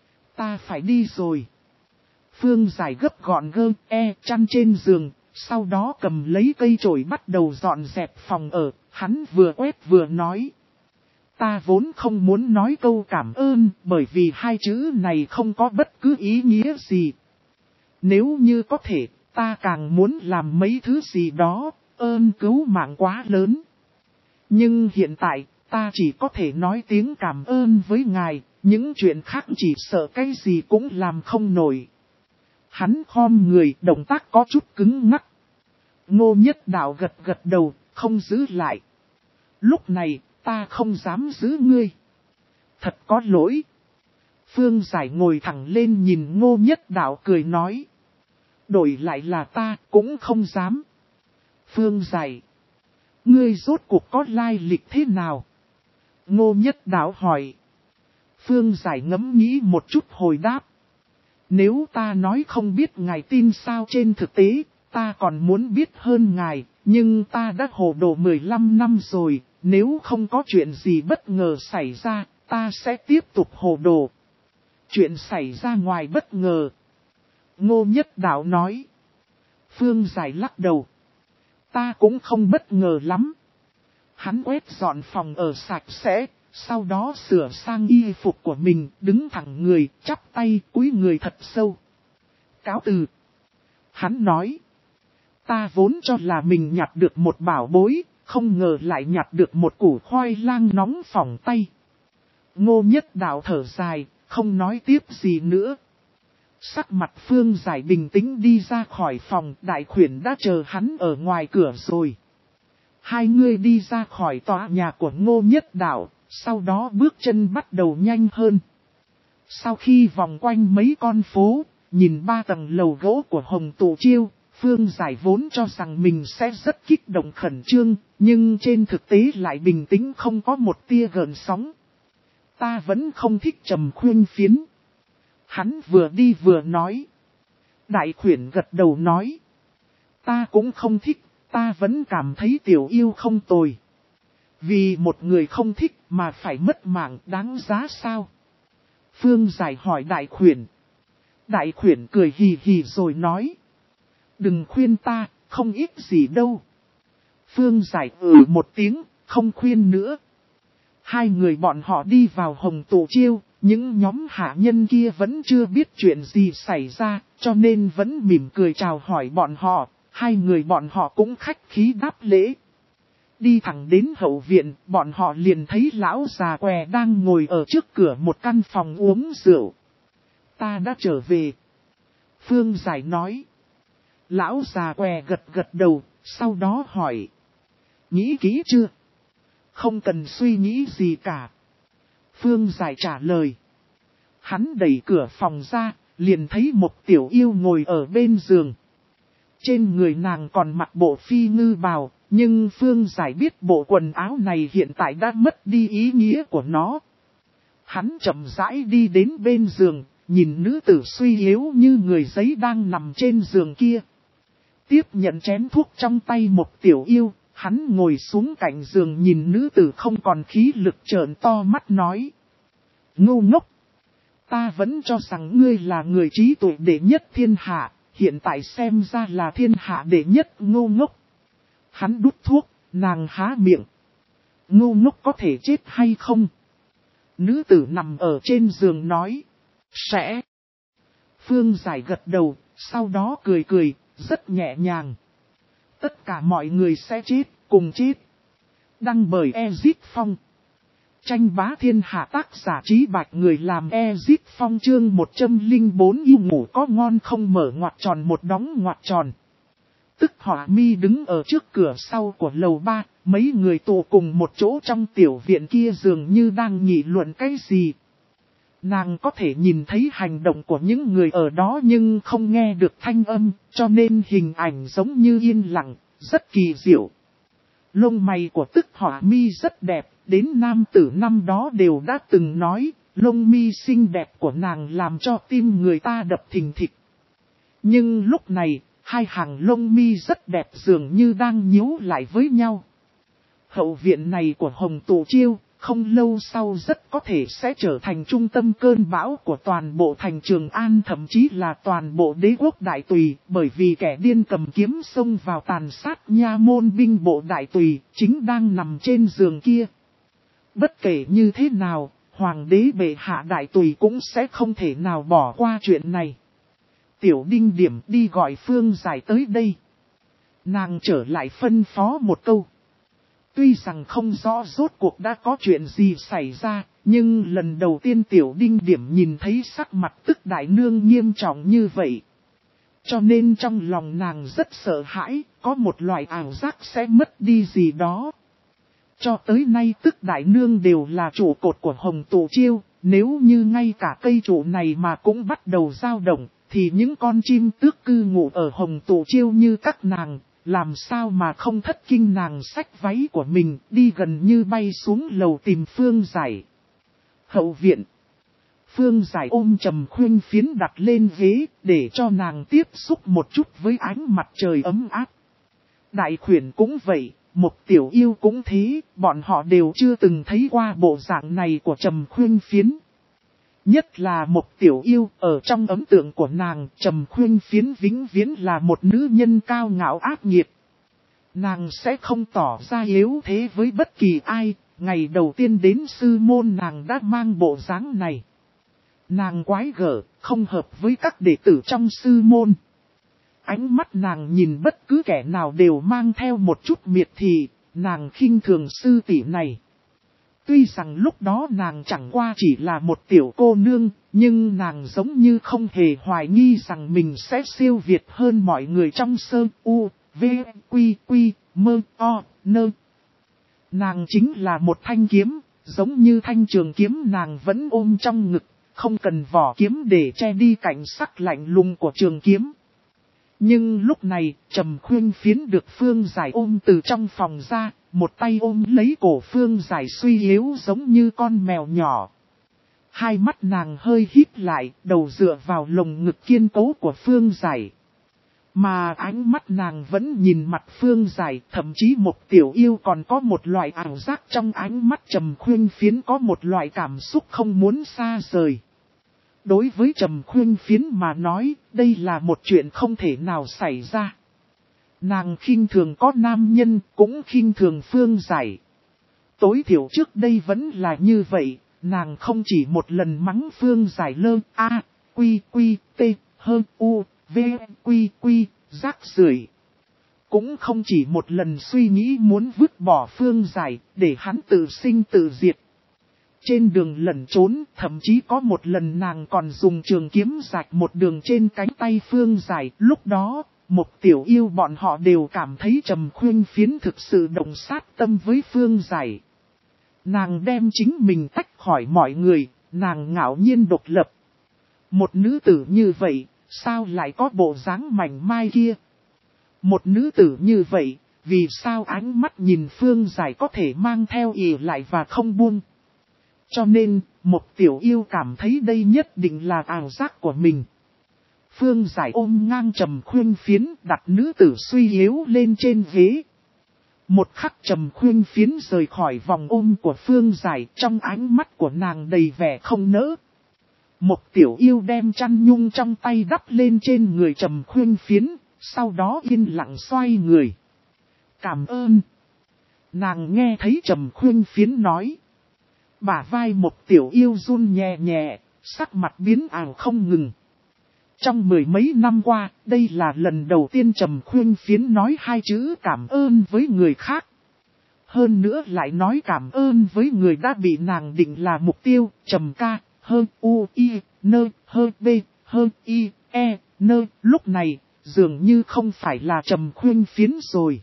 A: Ta phải đi rồi. Phương Giải gấp gọn gơ chăn trên giường, sau đó cầm lấy cây chổi bắt đầu dọn dẹp phòng ở, hắn vừa quét vừa nói. Ta vốn không muốn nói câu cảm ơn, bởi vì hai chữ này không có bất cứ ý nghĩa gì. Nếu như có thể, ta càng muốn làm mấy thứ gì đó, ơn cứu mạng quá lớn. Nhưng hiện tại, ta chỉ có thể nói tiếng cảm ơn với ngài, những chuyện khác chỉ sợ cái gì cũng làm không nổi. Hắn khom người, động tác có chút cứng ngắc. Ngô Nhất Đạo gật gật đầu, không giữ lại. Lúc này, ta không dám giữ ngươi. Thật có lỗi. Phương Giải ngồi thẳng lên nhìn Ngô Nhất Đạo cười nói. Đổi lại là ta cũng không dám. Phương Giải. Ngươi rốt cuộc có lai lịch thế nào? Ngô Nhất Đạo hỏi. Phương Giải ngẫm nghĩ một chút hồi đáp. Nếu ta nói không biết ngài tin sao trên thực tế, ta còn muốn biết hơn ngài, nhưng ta đã hồ đồ 15 năm rồi, nếu không có chuyện gì bất ngờ xảy ra, ta sẽ tiếp tục hồ đồ. Chuyện xảy ra ngoài bất ngờ. Ngô Nhất Đạo nói. Phương Giải lắc đầu. Ta cũng không bất ngờ lắm. Hắn quét dọn phòng ở sạch sẽ, sau đó sửa sang y phục của mình, đứng thẳng người, chắp tay, cúi người thật sâu. Cáo từ. Hắn nói. Ta vốn cho là mình nhặt được một bảo bối, không ngờ lại nhặt được một củ khoai lang nóng phỏng tay. Ngô Nhất Đạo thở dài, không nói tiếp gì nữa. Sắc mặt Phương Giải bình tĩnh đi ra khỏi phòng, đại khuyển đã chờ hắn ở ngoài cửa rồi. Hai người đi ra khỏi tòa nhà của Ngô Nhất Đạo, sau đó bước chân bắt đầu nhanh hơn. Sau khi vòng quanh mấy con phố, nhìn 3 tầng lầu gỗ của Hồng Tụ Chiêu, Phương Giải vốn cho rằng mình sẽ rất kích động khẩn trương, nhưng trên thực tế lại bình tĩnh không có một tia gợn sóng. Ta vẫn không thích trầm khuyên phiến. Hắn vừa đi vừa nói. Đại khuyển gật đầu nói. Ta cũng không thích, ta vẫn cảm thấy tiểu yêu không tồi. Vì một người không thích mà phải mất mạng đáng giá sao? Phương Giải hỏi đại khuyển. Đại khuyển cười hì hì rồi nói. Đừng khuyên ta, không ít gì đâu. Phương Giải một tiếng, không khuyên nữa. Hai người bọn họ đi vào Hồng Tụ Chiêu, những nhóm hạ nhân kia vẫn chưa biết chuyện gì xảy ra, cho nên vẫn mỉm cười chào hỏi bọn họ, hai người bọn họ cũng khách khí đáp lễ. Đi thẳng đến hậu viện, bọn họ liền thấy lão già què đang ngồi ở trước cửa một căn phòng uống rượu. Ta đã trở về. Phương Giải nói. Lão già què gật gật đầu, sau đó hỏi. Nghĩ kỹ chưa? Không cần suy nghĩ gì cả. Phương Giải trả lời. Hắn đẩy cửa phòng ra, liền thấy một tiểu yêu ngồi ở bên giường. Trên người nàng còn mặc bộ phi ngư bào, nhưng Phương Giải biết bộ quần áo này hiện tại đã mất đi ý nghĩa của nó. Hắn chậm rãi đi đến bên giường, nhìn nữ tử suy yếu như người giấy đang nằm trên giường kia. Tiếp nhận chén thuốc trong tay một tiểu yêu, hắn ngồi xuống cạnh giường nhìn nữ tử không còn khí lực trợn to mắt nói. Ngu ngốc! Ta vẫn cho rằng ngươi là người trí tuệ đệ nhất thiên hạ, hiện tại xem ra là thiên hạ đệ nhất ngu ngốc. Hắn đút thuốc, nàng há miệng. Ngu ngốc có thể chết hay không? Nữ tử nằm ở trên giường nói. Sẽ. Phương Giải gật đầu, sau đó cười cười, rất nhẹ nhàng. Tất cả mọi người sẽ chết, cùng chết. Đăng bởi Ezit Phong. Tranh bá thiên hạ tác giả Trí Bạch người làm Ezit Phong chương 104 yêu ngủ có ngon không mở ngoặc tròn một đóng ngoặc tròn. Tức Hỏa Mi đứng ở trước cửa sau của lầu 3, mấy người tụ cùng một chỗ trong tiểu viện kia dường như đang nghị luận cái gì. Nàng có thể nhìn thấy hành động của những người ở đó nhưng không nghe được thanh âm, cho nên hình ảnh giống như yên lặng, rất kỳ diệu. Lông mày của Tức Hỏa Mi rất đẹp, đến nam tử năm đó đều đã từng nói, lông mi xinh đẹp của nàng làm cho tim người ta đập thình thịch. Nhưng lúc này, hai hàng lông mi rất đẹp dường như đang nhíu lại với nhau. Hậu viện này của Hồng Tụ Chiêu, không lâu sau rất có thể sẽ trở thành trung tâm cơn bão của toàn bộ thành Trường An, thậm chí là toàn bộ đế quốc Đại Tùy, bởi vì kẻ điên cầm kiếm xông vào tàn sát nha môn binh bộ Đại Tùy, chính đang nằm trên giường kia. Bất kể như thế nào, Hoàng đế bệ hạ Đại Tùy cũng sẽ không thể nào bỏ qua chuyện này. Tiểu Đinh Điểm đi gọi Phương Giải tới đây. Nàng trở lại phân phó một câu. Tuy rằng không rõ rốt cuộc đã có chuyện gì xảy ra, nhưng lần đầu tiên Tiểu Đinh Điểm nhìn thấy sắc mặt Tức đại nương nghiêm trọng như vậy. Cho nên trong lòng nàng rất sợ hãi, có một loại ảo giác sẽ mất đi gì đó. Cho tới nay Tức đại nương đều là trụ cột của Hồng Tụ Chiêu, nếu như ngay cả cây trụ này mà cũng bắt đầu dao động, thì những con chim tước cư ngụ ở Hồng Tụ Chiêu như các nàng, làm sao mà không thất kinh. Nàng xách váy của mình đi gần như bay xuống lầu tìm Phương Giải. Hậu viện. Phương Giải ôm Trầm Khuyên Phiến đặt lên ghế để cho nàng tiếp xúc một chút với ánh mặt trời ấm áp. Đại khuyển cũng vậy, một tiểu yêu cũng thế, bọn họ đều chưa từng thấy qua bộ dạng này của Trầm Khuyên Phiến. Nhất là một tiểu yêu, ở trong ấn tượng của nàng, Trầm Khuyên Phiến vĩnh viễn là một nữ nhân cao ngạo ác nghiệt. Nàng sẽ không tỏ ra yếu thế với bất kỳ ai, ngày đầu tiên đến sư môn nàng đã mang bộ dáng này. Nàng quái gở, không hợp với các đệ tử trong sư môn. Ánh mắt nàng nhìn bất cứ kẻ nào đều mang theo một chút miệt thị, nàng khinh thường sư tỷ này. Tuy rằng lúc đó nàng chẳng qua chỉ là một tiểu cô nương, nhưng nàng giống như không hề hoài nghi rằng mình sẽ siêu việt hơn mọi người trong sơ u, v, quy, quy, mơ, o, nơ. Nàng chính là một thanh kiếm, giống như thanh trường kiếm nàng vẫn ôm trong ngực, không cần vỏ kiếm để che đi cảnh sắc lạnh lùng của trường kiếm. Nhưng lúc này, Trầm Khuyên Phiến được Phương Giải ôm từ trong phòng ra, một tay ôm lấy cổ Phương Giải suy yếu giống như con mèo nhỏ. Hai mắt nàng hơi híp lại, đầu dựa vào lồng ngực kiên cố của Phương Giải. Mà ánh mắt nàng vẫn nhìn mặt Phương Giải, thậm chí một tiểu yêu còn có một loại ảo giác trong ánh mắt Trầm Khuyên Phiến có một loại cảm xúc không muốn xa rời. Đối với Trầm Khuyên Phiến mà nói, đây là một chuyện không thể nào xảy ra. Nàng khinh thường có nam nhân, cũng khinh thường Phương Giải. Tối thiểu trước đây vẫn là như vậy, nàng không chỉ một lần mắng Phương Giải Lơ, a, quy quy, t, hơn u, v, quy quy, rác rưởi. Cũng không chỉ một lần suy nghĩ muốn vứt bỏ Phương Giải, để hắn tự sinh tự diệt. Trên đường lẩn trốn, thậm chí có một lần nàng còn dùng trường kiếm rạch một đường trên cánh tay Phương Giải. Lúc đó, một tiểu yêu bọn họ đều cảm thấy Trầm Khuyên Phiến thực sự động sát tâm với Phương Giải. Nàng đem chính mình tách khỏi mọi người, nàng ngạo nhiên độc lập. Một nữ tử như vậy, sao lại có bộ dáng mảnh mai kia? Một nữ tử như vậy, vì sao ánh mắt nhìn Phương Giải có thể mang theo ỷ lại và không buông? Cho nên, một tiểu yêu cảm thấy đây nhất định là ảo giác của mình. Phương Giải ôm ngang Trầm Khuyên Phiến, đặt nữ tử suy yếu lên trên ghế. Một khắc Trầm Khuyên Phiến rời khỏi vòng ôm của Phương Giải, trong ánh mắt của nàng đầy vẻ không nỡ. Một tiểu yêu đem chăn nhung trong tay đắp lên trên người Trầm Khuyên Phiến, sau đó yên lặng xoay người. Cảm ơn. Nàng nghe thấy Trầm Khuyên Phiến nói. Bả vai một tiểu yêu run nhẹ nhẹ, sắc mặt biến ảo không ngừng. Trong mười mấy năm qua, đây là lần đầu tiên Trầm Khuyên Phiến nói hai chữ cảm ơn với người khác. Hơn nữa lại nói cảm ơn với người đã bị nàng định là mục tiêu, Trầm ca, hơn u, i, nơ, hơn b, hơn i, e, nơ. Lúc này, dường như không phải là Trầm Khuyên Phiến rồi.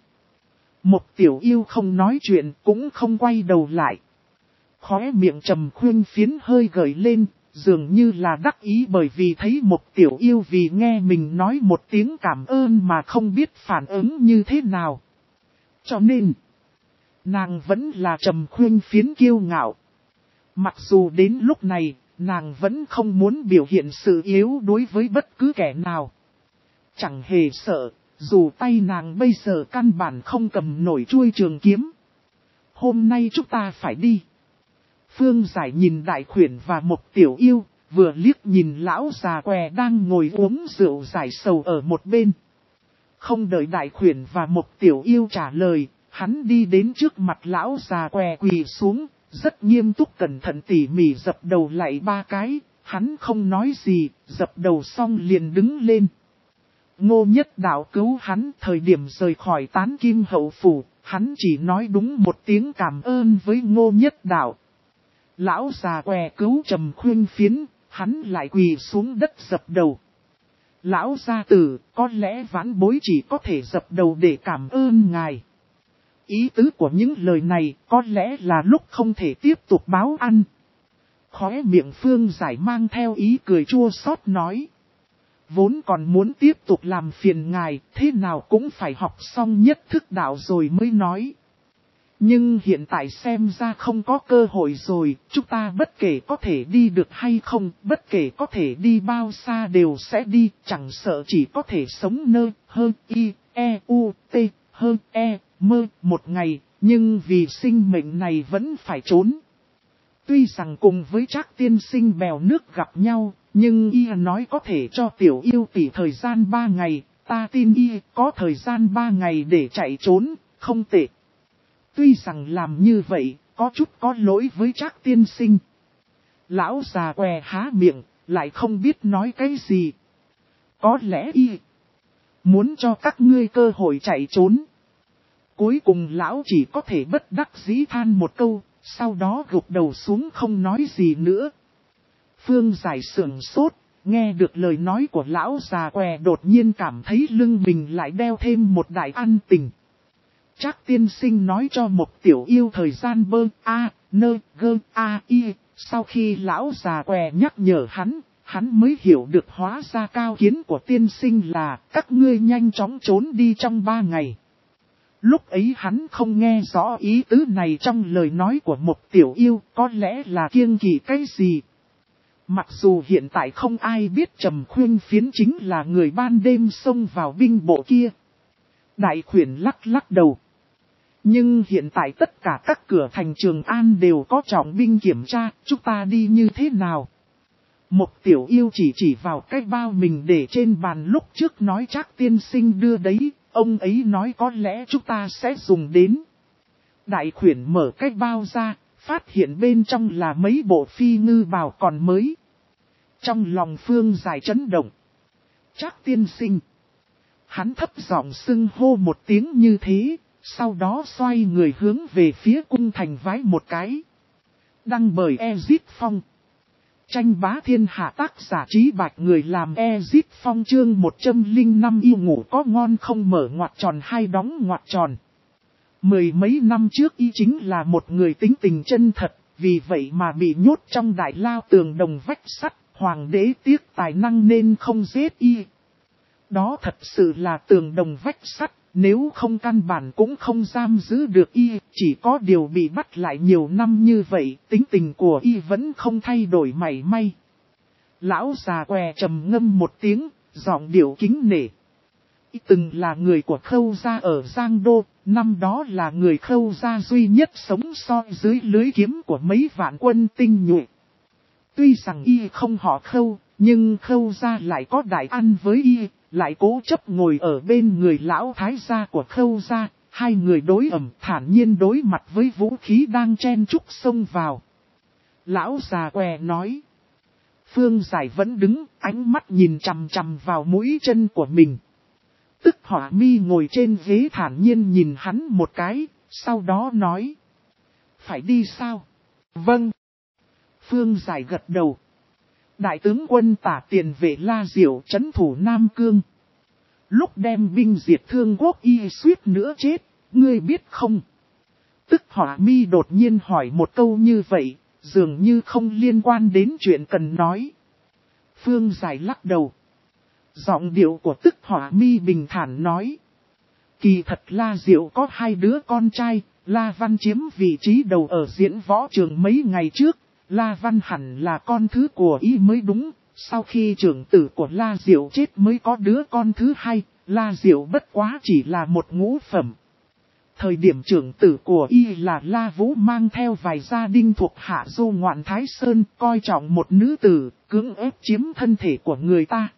A: Một tiểu yêu không nói chuyện, cũng không quay đầu lại. Khóe miệng Trầm Khuyên Phiến hơi gợi lên, dường như là đắc ý bởi vì thấy một tiểu yêu vì nghe mình nói một tiếng cảm ơn mà không biết phản ứng như thế nào. Cho nên, nàng vẫn là Trầm Khuyên Phiến kiêu ngạo. Mặc dù đến lúc này, nàng vẫn không muốn biểu hiện sự yếu đối với bất cứ kẻ nào. Chẳng hề sợ, dù tay nàng bây giờ căn bản không cầm nổi chuôi trường kiếm. Hôm nay chúng ta phải đi. Phương Giải nhìn Đại Khuyển và một tiểu yêu, vừa liếc nhìn lão già què đang ngồi uống rượu giải sầu ở một bên. Không đợi Đại Khuyển và một tiểu yêu trả lời, hắn đi đến trước mặt lão già què quỳ xuống, rất nghiêm túc cẩn thận tỉ mỉ dập đầu lại 3 cái, hắn không nói gì, dập đầu xong liền đứng lên. Ngô Nhất Đạo cứu hắn thời điểm rời khỏi Tán Kim Hậu Phủ, hắn chỉ nói đúng một tiếng cảm ơn với Ngô Nhất Đạo. Lão già què cứu Trầm Khuyên Phiến, hắn lại quỳ xuống đất dập đầu. Lão gia tử, có lẽ vãn bối chỉ có thể dập đầu để cảm ơn ngài. Ý tứ của những lời này có lẽ là lúc không thể tiếp tục báo ăn. Khóe miệng Phương Giải mang theo ý cười chua xót nói. Vốn còn muốn tiếp tục làm phiền ngài, thế nào cũng phải học xong nhất thức đạo rồi mới nói. Nhưng hiện tại xem ra không có cơ hội rồi, chúng ta bất kể có thể đi được hay không, bất kể có thể đi bao xa đều sẽ đi, chẳng sợ chỉ có thể sống nơi, hơn y, e, u, t, hơn e, mơ, một ngày, nhưng vì sinh mệnh này vẫn phải trốn. Tuy rằng cùng với Trác tiên sinh bèo nước gặp nhau, nhưng y nói có thể cho tiểu yêu tỷ thời gian 3 ngày, ta tin y có thời gian 3 ngày để chạy trốn, không tệ. Tuy rằng làm như vậy, có chút có lỗi với Trác tiên sinh. Lão già què há miệng, lại không biết nói cái gì. Có lẽ y muốn cho các ngươi cơ hội chạy trốn. Cuối cùng lão chỉ có thể bất đắc dĩ than một câu, sau đó gục đầu xuống không nói gì nữa. Phương Giải sưởng sốt, nghe được lời nói của lão già què đột nhiên cảm thấy lưng mình lại đeo thêm một đại ân tình. Trác tiên sinh nói cho một tiểu yêu thời gian bơ a, nơ, gơ, a, y, sau khi lão già què nhắc nhở hắn mới hiểu được hóa ra cao kiến của tiên sinh là các ngươi nhanh chóng trốn đi trong 3 ngày. Lúc ấy hắn không nghe rõ ý tứ này trong lời nói của một tiểu yêu, có lẽ là kiêng kỵ cái gì. Mặc dù hiện tại không ai biết Trầm Khuyên Phiến chính là người ban đêm xông vào binh bộ kia. Đại Khuyển lắc lắc đầu. Nhưng hiện tại tất cả các cửa thành Trường An đều có trọng binh kiểm tra, chúng ta đi như thế nào? Một tiểu yêu chỉ vào cái bao mình để trên bàn lúc trước nói Trác tiên sinh đưa đấy, ông ấy nói có lẽ chúng ta sẽ dùng đến. Đại khuyển mở cái bao ra, phát hiện bên trong là mấy bộ phi ngư bào còn mới. Trong lòng Phương Giải chấn động. Trác tiên sinh. Hắn thấp giọng xưng hô một tiếng như thế, sau đó xoay người hướng về phía cung thành vái một cái. Đăng bởi Ezit Phong. Tranh bá thiên hạ, tác giả Trí Bạch, người làm Ezit Phong. Chương 105 yêu ngủ có ngon không, mở ngoặc tròn hay đóng ngoặc tròn. Mười mấy năm trước y chính là một người tính tình chân thật, vì vậy mà bị nhốt trong đại lao tường đồng vách sắt. Hoàng đế tiếc tài năng nên không giết y. Đó thật sự là tường đồng vách sắt, nếu không căn bản cũng không giam giữ được y, chỉ có điều bị bắt lại nhiều năm như vậy, tính tình của y vẫn không thay đổi mảy may. Lão già què trầm ngâm một tiếng, giọng điệu kính nể. Y từng là người của Khâu gia ở Giang Đô, năm đó là người Khâu gia duy nhất sống soi dưới lưới kiếm của mấy vạn quân tinh nhuệ. Tuy rằng y không họ Khâu, nhưng Khâu gia lại có đại ăn với y, lại cố chấp ngồi ở bên người lão thái gia của Khâu gia, hai người đối ẩm thản nhiên đối mặt với vũ khí đang chen chúc xông vào. Lão già què nói. Phương Giải vẫn đứng, ánh mắt nhìn chằm chằm vào mũi chân của mình. Tức Hỏa Mi ngồi trên ghế thản nhiên nhìn hắn một cái, sau đó nói. Phải đi sao? Vâng. Phương Giải gật đầu. Đại tướng quân Tả Tiền Vệ La Diệu trấn thủ Nam Cương. Lúc đem binh diệt Thương Quốc y suýt nữa chết, ngươi biết không? Tức Hỏa Mi đột nhiên hỏi một câu như vậy, dường như không liên quan đến chuyện cần nói. Phương Giải lắc đầu. Giọng điệu của Tức Hỏa Mi bình thản nói. Kỳ thật La Diệu có hai đứa con trai, La Văn chiếm vị trí đầu ở diễn võ trường mấy ngày trước. La Văn hẳn là con thứ của y mới đúng, sau khi trưởng tử của La Diệu chết mới có đứa con thứ hai, La Diệu bất quá chỉ là một ngũ phẩm. Thời điểm trưởng tử của y là La Vũ mang theo vài gia đình thuộc hạ du ngoạn Thái Sơn, coi trọng một nữ tử, cưỡng ép chiếm thân thể của người ta.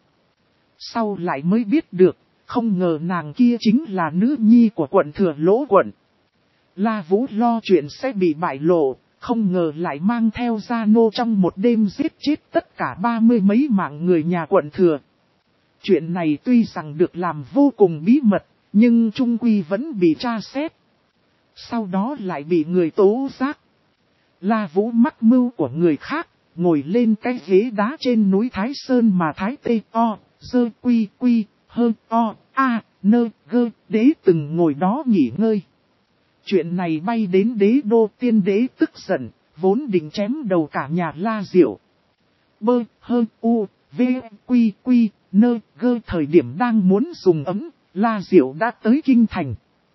A: Sau lại mới biết được, không ngờ nàng kia chính là nữ nhi của quận Thừa Lỗ quận. La Vũ lo chuyện sẽ bị bại lộ. Không ngờ lại mang theo gia nô trong một đêm giết chết tất cả 30 mấy mạng người nhà quận Thừa. Chuyện này tuy rằng được làm vô cùng bí mật, nhưng trung quy vẫn bị tra xét. Sau đó lại bị người tố giác. La Vũ mắc mưu của người khác, ngồi lên cái ghế đá trên núi Thái Sơn mà Thái Tê O, Dơ Quy Quy, Hơ O, A, Nơ Gơ, đế từng ngồi đó nghỉ ngơi. Chuyện này bay đến đế đô, tiên đế tức giận, vốn định chém đầu cả nhà La Diệu. Bơ, hơ, u, v, quy, quy, nơ, gơ. Thời điểm đang muốn dùng ấm, La Diệu đã tới kinh thành.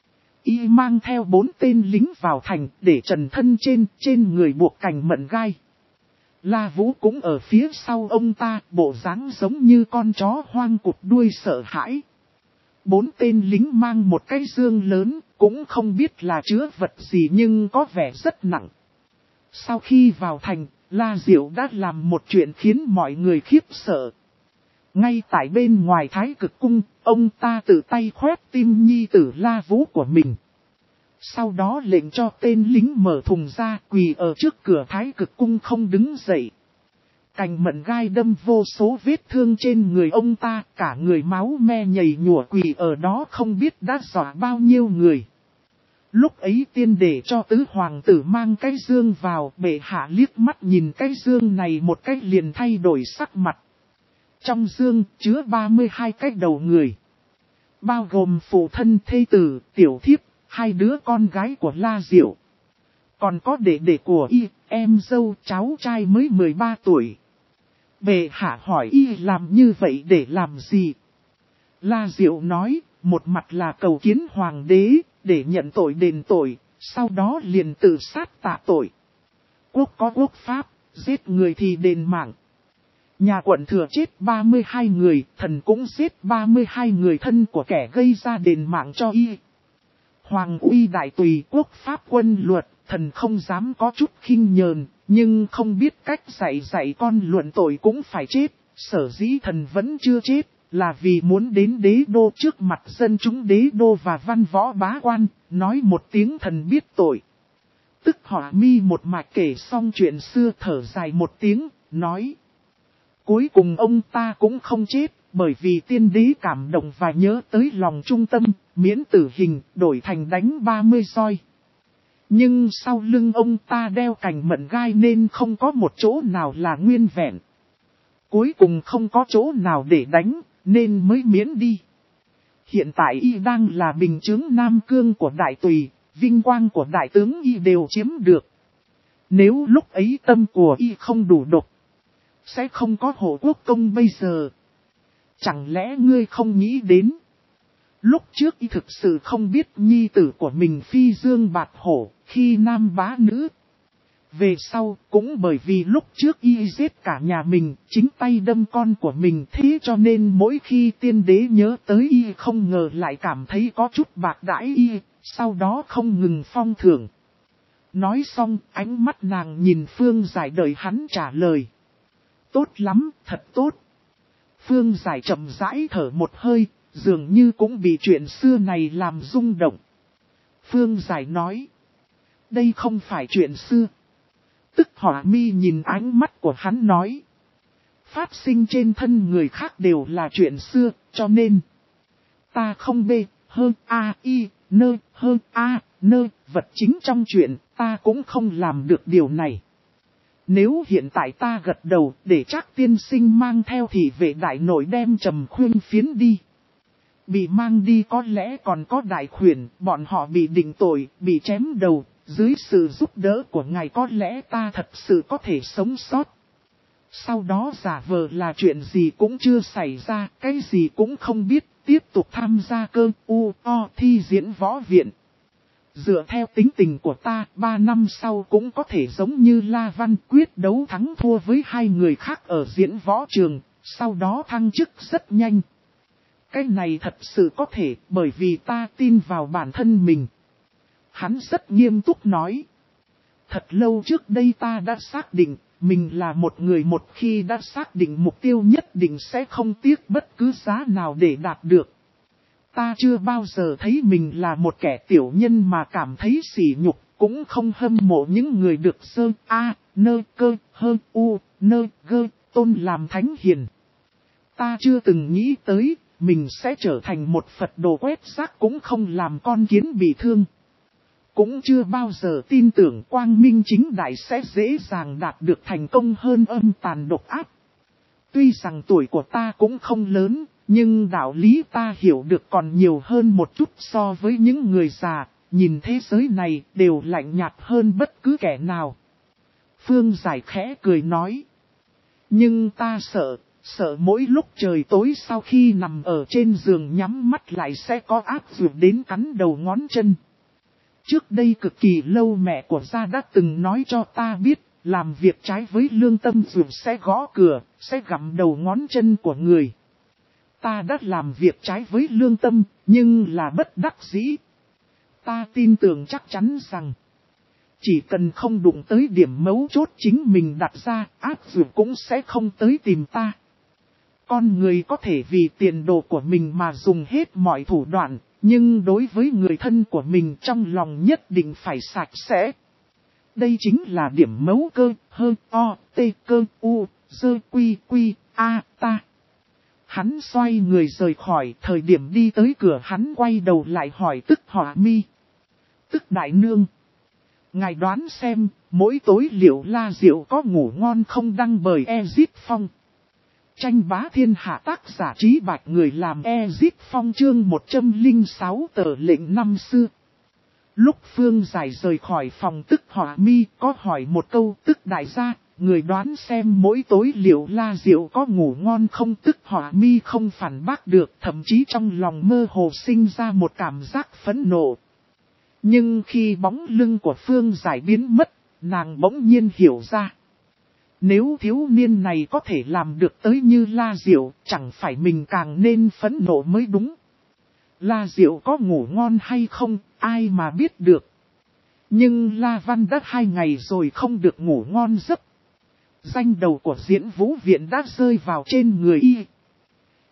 A: Y mang theo 4 tên lính vào thành để trần thân trên người buộc cành mận gai. La Vũ cũng ở phía sau ông ta, bộ dáng giống như con chó hoang cụp đuôi sợ hãi. 4 tên lính mang một cái dương lớn, cũng không biết là chứa vật gì nhưng có vẻ rất nặng. Sau khi vào thành, La Diệu đã làm một chuyện khiến mọi người khiếp sợ. Ngay tại bên ngoài Thái Cực Cung, ông ta tự tay khoét tim nhi tử La Vũ của mình. Sau đó lệnh cho tên lính mở thùng ra, quỳ ở trước cửa Thái Cực Cung không đứng dậy. Cành mận gai đâm vô số vết thương trên người ông ta, cả người máu me nhầy nhủa quỳ ở đó không biết đã dọa bao nhiêu người. Lúc ấy tiên để cho tứ hoàng tử mang cái dương vào, bệ hạ liếc mắt nhìn cái dương này một cách liền thay đổi sắc mặt. Trong dương chứa 32 cái đầu người, bao gồm phụ thân thê tử, tiểu thiếp, 2 đứa con gái của La Diệu. Còn có đệ của y, em dâu, cháu trai mới 13 tuổi. Bệ hạ hỏi y làm như vậy để làm gì? La Diệu nói, một mặt là cầu kiến hoàng đế, để nhận tội đền tội, sau đó liền tự sát tạ tội. Quốc có quốc pháp, giết người thì đền mạng. Nhà quận Thừa chết 32 người, thần cũng giết 32 người thân của kẻ gây ra đền mạng cho y. Hoàng uy đại tùy, quốc pháp quân luật, thần không dám có chút khinh nhờn, nhưng không biết cách dạy con luận tội cũng phải chết, sở dĩ thần vẫn chưa chết, là vì muốn đến đế đô trước mặt dân chúng đế đô và văn võ bá quan, nói một tiếng thần biết tội. Tức Hỏa Mi một mạch kể xong chuyện xưa thở dài một tiếng, nói. Cuối cùng ông ta cũng không chết, bởi vì tiên đế cảm động và nhớ tới lòng trung tâm, miễn tử hình, đổi thành đánh 30 roi. Nhưng sau lưng ông ta đeo cành mận gai nên không có một chỗ nào là nguyên vẹn. Cuối cùng không có chỗ nào để đánh, nên mới miễn đi. Hiện tại y đang là bình chướng Nam Cương của đại tùy, vinh quang của đại tướng y đều chiếm được. Nếu lúc ấy tâm của y không đủ độc, sẽ không có hộ quốc công bây giờ. Chẳng lẽ ngươi không nghĩ đến? Lúc trước y thực sự không biết nhi tử của mình phi dương bạt hổ, khi nam bá nữ. Về sau, cũng bởi vì lúc trước y giết cả nhà mình, chính tay đâm con của mình, thế cho nên mỗi khi tiên đế nhớ tới y không ngờ lại cảm thấy có chút bạc đãi y, sau đó không ngừng phong thưởng. Nói xong, ánh mắt nàng nhìn Phương Giải đợi hắn trả lời. Tốt lắm, thật tốt. Phương Giải chậm rãi thở một hơi, dường như cũng bị chuyện xưa này làm rung động. Phương Giải nói. Đây không phải chuyện xưa. Tức Hỏa Mi nhìn ánh mắt của hắn nói. Phát sinh trên thân người khác đều là chuyện xưa, cho nên. Ta không bê, hơn a y, nơ, hơn a, nơ, vật chính trong chuyện, ta cũng không làm được điều này. Nếu hiện tại ta gật đầu để Trác tiên sinh mang theo thì vệ đại nội đem Trầm Khuyên phiến đi. Bị mang đi có lẽ còn có đại khuyển, bọn họ bị định tội, bị chém đầu, dưới sự giúp đỡ của ngài có lẽ ta thật sự có thể sống sót. Sau đó giả vờ là chuyện gì cũng chưa xảy ra, cái gì cũng không biết, tiếp tục tham gia cơ thi diễn võ viện. Dựa theo tính tình của ta, 3 năm sau cũng có thể giống như La Văn quyết đấu thắng thua với hai người khác ở diễn võ trường, sau đó thăng chức rất nhanh. Cái này thật sự có thể, bởi vì ta tin vào bản thân mình. Hắn rất nghiêm túc nói. Thật lâu trước đây ta đã xác định, mình là một người một khi đã xác định mục tiêu nhất định sẽ không tiếc bất cứ giá nào để đạt được. Ta chưa bao giờ thấy mình là một kẻ tiểu nhân mà cảm thấy sỉ nhục, cũng không hâm mộ những người được sơ a, nơ cơ, hơn u, nơ gơ, tôn làm thánh hiền. Ta chưa từng nghĩ tới, mình sẽ trở thành một Phật đồ quét rác cũng không làm con kiến bị thương. Cũng chưa bao giờ tin tưởng quang minh chính đại sẽ dễ dàng đạt được thành công hơn âm tàn độc ác. Tuy rằng tuổi của ta cũng không lớn, nhưng đạo lý ta hiểu được còn nhiều hơn một chút so với những người già, nhìn thế giới này đều lạnh nhạt hơn bất cứ kẻ nào. Phương Giải khẽ cười nói. Nhưng ta sợ mỗi lúc trời tối sau khi nằm ở trên giường nhắm mắt lại sẽ có ác dược đến cắn đầu ngón chân. Trước đây cực kỳ lâu mẹ của gia đã từng nói cho ta biết, làm việc trái với lương tâm dược sẽ gõ cửa, sẽ gặm đầu ngón chân của người. Ta đã làm việc trái với lương tâm, nhưng là bất đắc dĩ. Ta tin tưởng chắc chắn rằng, chỉ cần không đụng tới điểm mấu chốt chính mình đặt ra, ác dược cũng sẽ không tới tìm ta. Con người có thể vì tiền đồ của mình mà dùng hết mọi thủ đoạn, nhưng đối với người thân của mình trong lòng nhất định phải sạch sẽ. Đây chính là điểm mấu cơ, hơn o, t cơ, u, dơ quy quy, a, ta. Hắn xoay người rời khỏi, thời điểm đi tới cửa hắn quay đầu lại hỏi Tức Hỏa Mi. Tức đại nương. Ngài đoán xem, mỗi tối liệu La Diệu có ngủ ngon không đăng bởi Ezit Phong. Tranh bá thiên hạ tác giả Trí Bạch người làm Ezit Phong chương 106 tờ lệnh năm xưa. Lúc Phương Giải rời khỏi phòng Tức Hỏa Mi có hỏi một câu Tức đại gia, người đoán xem mỗi tối liệu La Diệu có ngủ ngon không. Tức Hỏa Mi không phản bác được, thậm chí trong lòng mơ hồ sinh ra một cảm giác phẫn nộ. Nhưng khi bóng lưng của Phương Giải biến mất, nàng bỗng nhiên hiểu ra. Nếu thiếu niên này có thể làm được tới như La Diệu, chẳng phải mình càng nên phẫn nộ mới đúng. La Diệu có ngủ ngon hay không, ai mà biết được. Nhưng La Văn đã 2 ngày rồi không được ngủ ngon giấc. Danh đầu của diễn vũ viện đã rơi vào trên người y.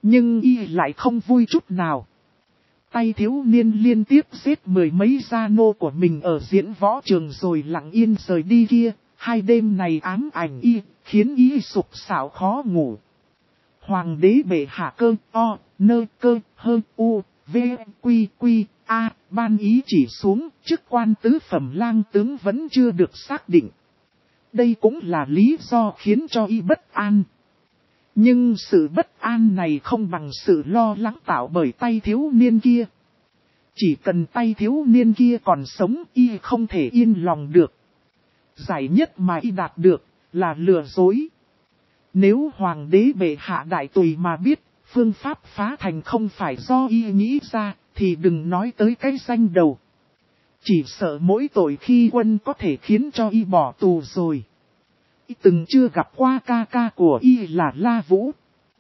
A: Nhưng y lại không vui chút nào. Tay thiếu niên liên tiếp giết mười mấy gia nô của mình ở diễn võ trường rồi lặng yên rời đi kia. Hai đêm này ám ảnh y, khiến y sục sạo khó ngủ. Hoàng đế bệ hạ cơ o, nơ cơ, hơ u, v, quy quy, a, ban ý chỉ xuống, chức quan tứ phẩm lang tướng vẫn chưa được xác định. Đây cũng là lý do khiến cho y bất an. Nhưng sự bất an này không bằng sự lo lắng tạo bởi tay thiếu niên kia. Chỉ cần tay thiếu niên kia còn sống y không thể yên lòng được. Giải nhất mà y đạt được là lừa dối. Nếu hoàng đế bệ hạ đại tùy mà biết phương pháp phá thành không phải do y nghĩ ra thì đừng nói tới cái danh đầu. Chỉ sợ mỗi tội khi quân có thể khiến cho y bỏ tù rồi. Y từng chưa gặp qua ca ca của y là La Vũ.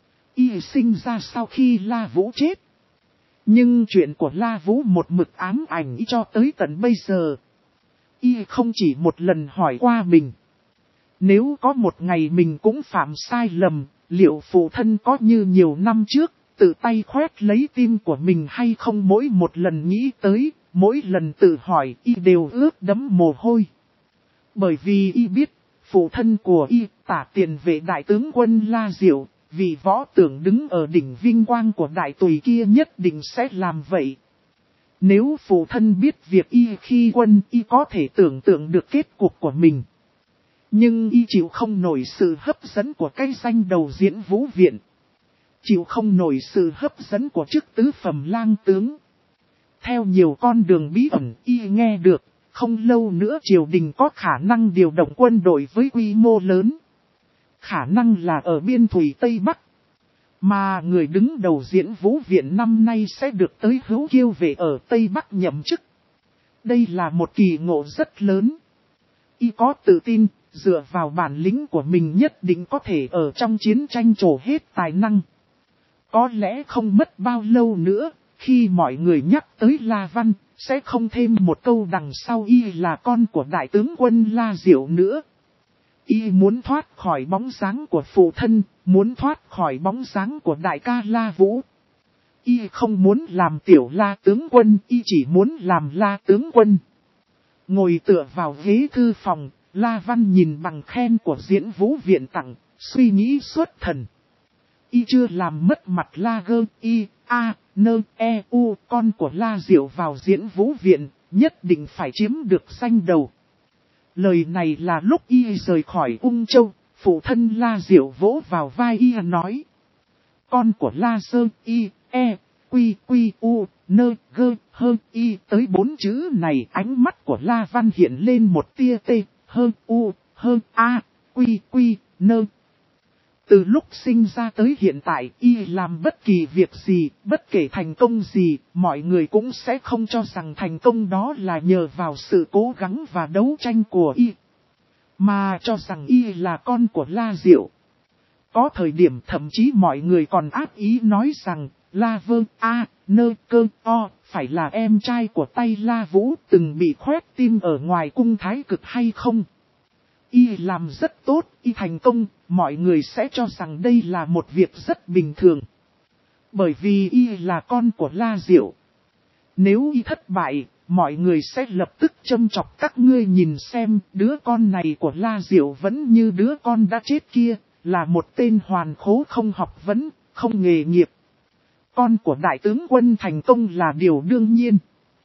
A: Y sinh ra sau khi La Vũ chết. Nhưng chuyện của La Vũ một mực ám ảnh y cho tới tận bây giờ. Y không chỉ một lần hỏi qua mình. Nếu có một ngày mình cũng phạm sai lầm, liệu phụ thân có như nhiều năm trước, tự tay khoét lấy tim của mình hay không? Mỗi một lần nghĩ tới, mỗi lần tự hỏi y đều ướt đẫm mồ hôi. Bởi vì y biết, phụ thân của y, Tả Tiền Vệ đại tướng quân La Diệu, vì võ tưởng đứng ở đỉnh vinh quang của đại tùy kia nhất định sẽ làm vậy. Nếu phụ thân biết việc y khi quân, y có thể tưởng tượng được kết cục của mình. Nhưng y chịu không nổi sự hấp dẫn của cái danh đầu diễn vũ viện. Chịu không nổi sự hấp dẫn của chức tứ phẩm lang tướng. Theo nhiều con đường bí ẩn y nghe được, không lâu nữa triều đình có khả năng điều động quân đội với quy mô lớn. Khả năng là ở biên thủy Tây Bắc. Mà người đứng đầu diễn vũ viện năm nay sẽ được tới Hữu Kiêu Vệ ở Tây Bắc nhậm chức. Đây là một kỳ ngộ rất lớn. Y có tự tin, dựa vào bản lĩnh của mình nhất định có thể ở trong chiến tranh trổ hết tài năng. Có lẽ không mất bao lâu nữa, khi mọi người nhắc tới La Văn, sẽ không thêm một câu đằng sau y là con của đại tướng quân La Diệu nữa. Y muốn thoát khỏi bóng dáng của phụ thân, muốn thoát khỏi bóng dáng của đại ca La Vũ. Y không muốn làm tiểu La tướng quân, y chỉ muốn làm La tướng quân. Ngồi tựa vào ghế thư phòng, La Văn nhìn bằng khen của diễn vũ viện tặng, suy nghĩ xuất thần. Y chưa làm mất mặt La Gơ, Y, A, Nơ, E, U, con của La Diệu vào diễn vũ viện, nhất định phải chiếm được danh đầu. Lời này là lúc y rời khỏi Ung Châu, phụ thân La Diệu vỗ vào vai y nói. Con của La Sơ, Y, E, Quy, Quy, U, Nơ, Gơ, Hơ, Y. Tới 4 chữ này ánh mắt của La Văn hiện lên một tia tê, Hơ, U, Hơ, A, Quy, Quy, Nơ. Từ lúc sinh ra tới hiện tại y làm bất kỳ việc gì, bất kể thành công gì, mọi người cũng sẽ không cho rằng thành công đó là nhờ vào sự cố gắng và đấu tranh của y. Mà cho rằng y là con của La Diệu. Có thời điểm thậm chí mọi người còn ác ý nói rằng La Vơ A, Nơ Cơ O phải là em trai của tay La Vũ từng bị khoét tim ở ngoài cung Thái Cực hay không. Y làm rất tốt, y thành công, mọi người sẽ cho rằng đây là một việc rất bình thường. Bởi vì y là con của La Diệu. Nếu y thất bại, mọi người sẽ lập tức châm chọc các ngươi nhìn xem đứa con này của La Diệu vẫn như đứa con đã chết kia, là một tên hoàn khố không học vấn, không nghề nghiệp. Con của đại tướng quân thành công là điều đương nhiên.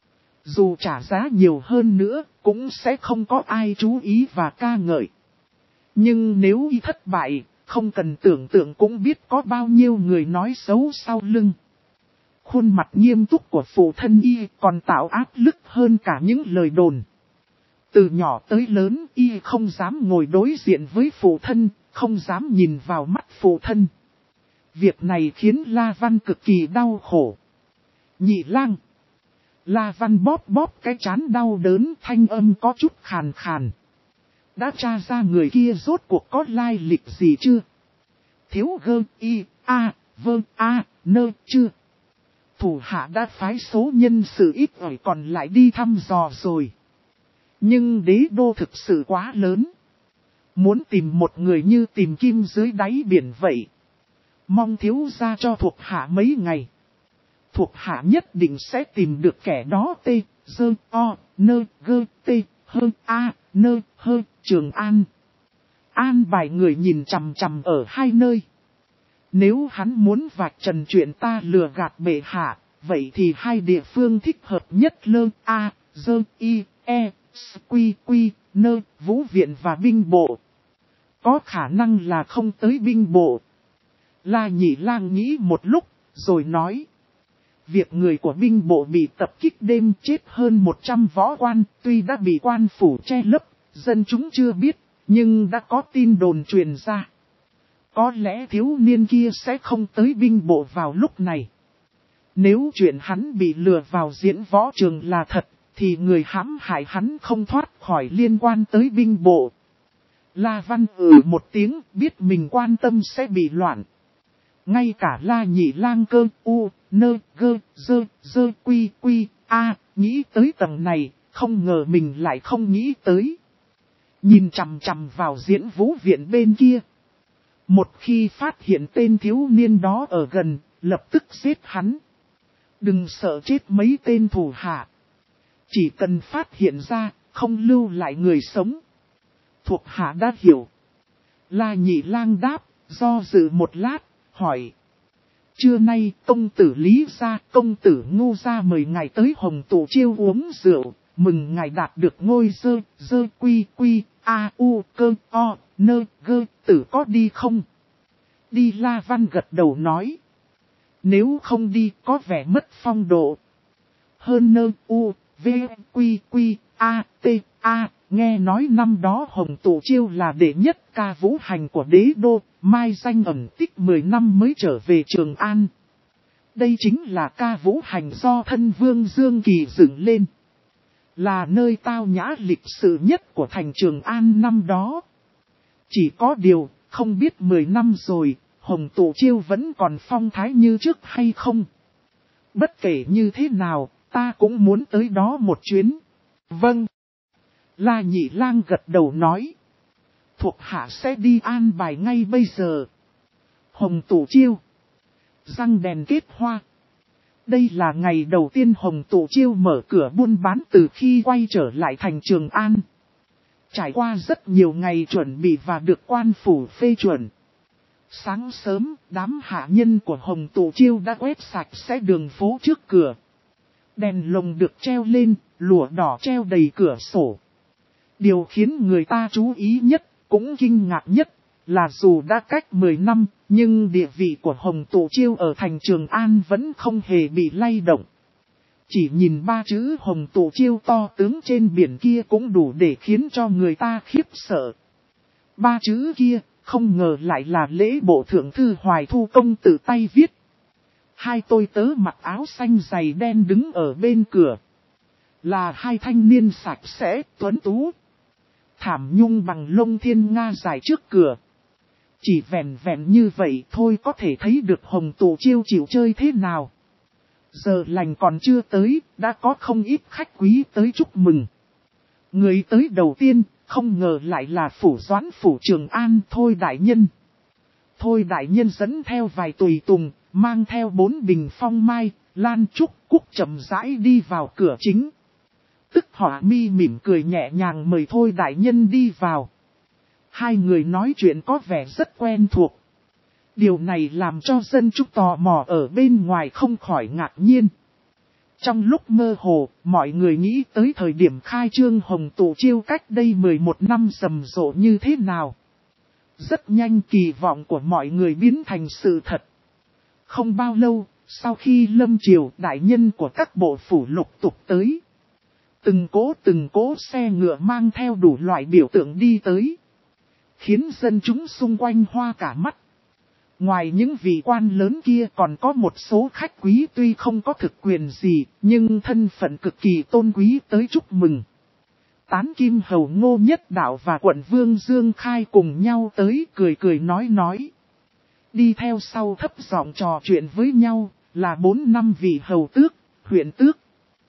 A: Dù trả giá nhiều hơn nữa, cũng sẽ không có ai chú ý và ca ngợi. Nhưng nếu y thất bại, không cần tưởng tượng cũng biết có bao nhiêu người nói xấu sau lưng. Khuôn mặt nghiêm túc của phụ thân y còn tạo áp lực hơn cả những lời đồn. Từ nhỏ tới lớn y không dám ngồi đối diện với phụ thân, không dám nhìn vào mắt phụ thân. Việc này khiến La Văn cực kỳ đau khổ. Nhị lang. La Văn bóp bóp cái trán đau đớn, thanh âm có chút khàn khàn. Đã tra ra người kia rốt cuộc có lai lịch gì chưa? Thiếu Gơ, Y, A, Vơ, A, Nơ chưa? Thủ hạ đã phái số nhân sự ít ỏi còn lại đi thăm dò rồi. Nhưng đế đô thực sự quá lớn. Muốn tìm một người như tìm kim dưới đáy biển vậy. Mong thiếu gia cho thuộc hạ mấy ngày. Thuộc hạ nhất định sẽ tìm được kẻ đó Trường An. An bài người nhìn chằm chằm ở hai nơi. Nếu hắn muốn vạch trần chuyện ta lừa gạt bệ hạ, vậy thì hai địa phương thích hợp nhất Vũ viện và binh bộ. Có khả năng là không tới binh bộ. La Nhị Lang nghĩ một lúc, rồi nói. Việc người của binh bộ bị tập kích đêm chết hơn 100 võ quan, tuy đã bị quan phủ che lấp, dân chúng chưa biết, nhưng đã có tin đồn truyền ra. Có lẽ thiếu niên kia sẽ không tới binh bộ vào lúc này. Nếu chuyện hắn bị lừa vào diễn võ trường là thật, thì người hãm hại hắn không thoát khỏi liên quan tới binh bộ. La Văn một tiếng, biết mình quan tâm sẽ bị loạn. Ngay cả La Nhị Lang nghĩ tới tầng này, không ngờ mình lại không nghĩ tới. Nhìn chằm chằm vào diễn vũ viện bên kia. Một khi phát hiện tên thiếu niên đó ở gần, lập tức giết hắn. Đừng sợ chết mấy tên thủ hạ. Chỉ cần phát hiện ra, không lưu lại người sống. Thuộc hạ đã hiểu. La Nhị Lang đáp, do dự một lát, hỏi. Trưa nay, công tử Lý gia, công tử Ngô gia mời ngài tới Hồng Tụ Chiêu uống rượu, mừng ngài đạt được ngôi tử có đi không? Đi. La Văn gật đầu nói. Nếu không đi có vẻ mất phong độ. Hơn nghe nói năm đó Hồng Tụ Chiêu là đệ nhất ca vũ hành của đế đô, mai danh ẩn tích 10 năm mới trở về Trường An. Đây chính là ca vũ hành do thân vương Dương Kỳ dựng lên. Là nơi tao nhã lịch sự nhất của thành Trường An năm đó. Chỉ có điều, không biết 10 năm rồi, Hồng Tụ Chiêu vẫn còn phong thái như trước hay không. Bất kể như thế nào, ta cũng muốn tới đó một chuyến. Vâng. La Nhị Lang gật đầu nói. Thuộc hạ sẽ đi an bài ngay bây giờ. Hồng Tụ Chiêu. Răng đèn kết hoa. Đây là ngày đầu tiên Hồng Tụ Chiêu mở cửa buôn bán từ khi quay trở lại thành Trường An. Trải qua rất nhiều ngày chuẩn bị và được quan phủ phê chuẩn. Sáng sớm, đám hạ nhân của Hồng Tụ Chiêu đã quét sạch sẽ đường phố trước cửa. Đèn lồng được treo lên, lụa đỏ treo đầy cửa sổ. Điều khiến người ta chú ý nhất, cũng kinh ngạc nhất, là dù đã cách 10 năm, nhưng địa vị của Hồng Tụ Chiêu ở thành Trường An vẫn không hề bị lay động. Chỉ nhìn ba chữ Hồng Tụ Chiêu to tướng trên biển kia cũng đủ để khiến cho người ta khiếp sợ. Ba chữ kia, không ngờ lại là lễ bộ thượng thư Hoài Thu công tự tay viết. Hai tôi tớ mặc áo xanh dày đen đứng ở bên cửa. Là hai thanh niên sạch sẽ, tuấn tú. Thảm nhung bằng lông thiên nga dài trước cửa. Chỉ vẹn vẹn như vậy thôi có thể thấy được Hồng Tụ Chiêu chịu chơi thế nào. Giờ lành còn chưa tới, đã có không ít khách quý tới chúc mừng. Người tới đầu tiên, không ngờ lại là phủ doãn phủ Trường An Thôi đại nhân. Thôi đại nhân dẫn theo vài tùy tùng, mang theo 4 bình phong mai, lan trúc, cúc chậm rãi đi vào cửa chính. Tức Họa Mi mỉm cười nhẹ nhàng mời Thôi đại nhân đi vào. Hai người nói chuyện có vẻ rất quen thuộc. Điều này làm cho dân chúng tò mò ở bên ngoài không khỏi ngạc nhiên. Trong lúc mơ hồ, mọi người nghĩ tới thời điểm khai trương Hồng Tụ Chiêu cách đây 11 năm rầm rộ như thế nào. Rất nhanh kỳ vọng của mọi người biến thành sự thật. Không bao lâu, sau khi lâm triều đại nhân của các bộ phủ lục tục tới. Từng cỗ xe ngựa mang theo đủ loại biểu tượng đi tới. Khiến dân chúng xung quanh hoa cả mắt. Ngoài những vị quan lớn kia còn có một số khách quý tuy không có thực quyền gì, nhưng thân phận cực kỳ tôn quý tới chúc mừng. Tán Kim Hầu Ngô Nhất Đạo và quận Vương Dương Khai cùng nhau tới cười nói. Đi theo sau thấp giọng trò chuyện với nhau, là 4-5 vị hầu tước, huyện tước.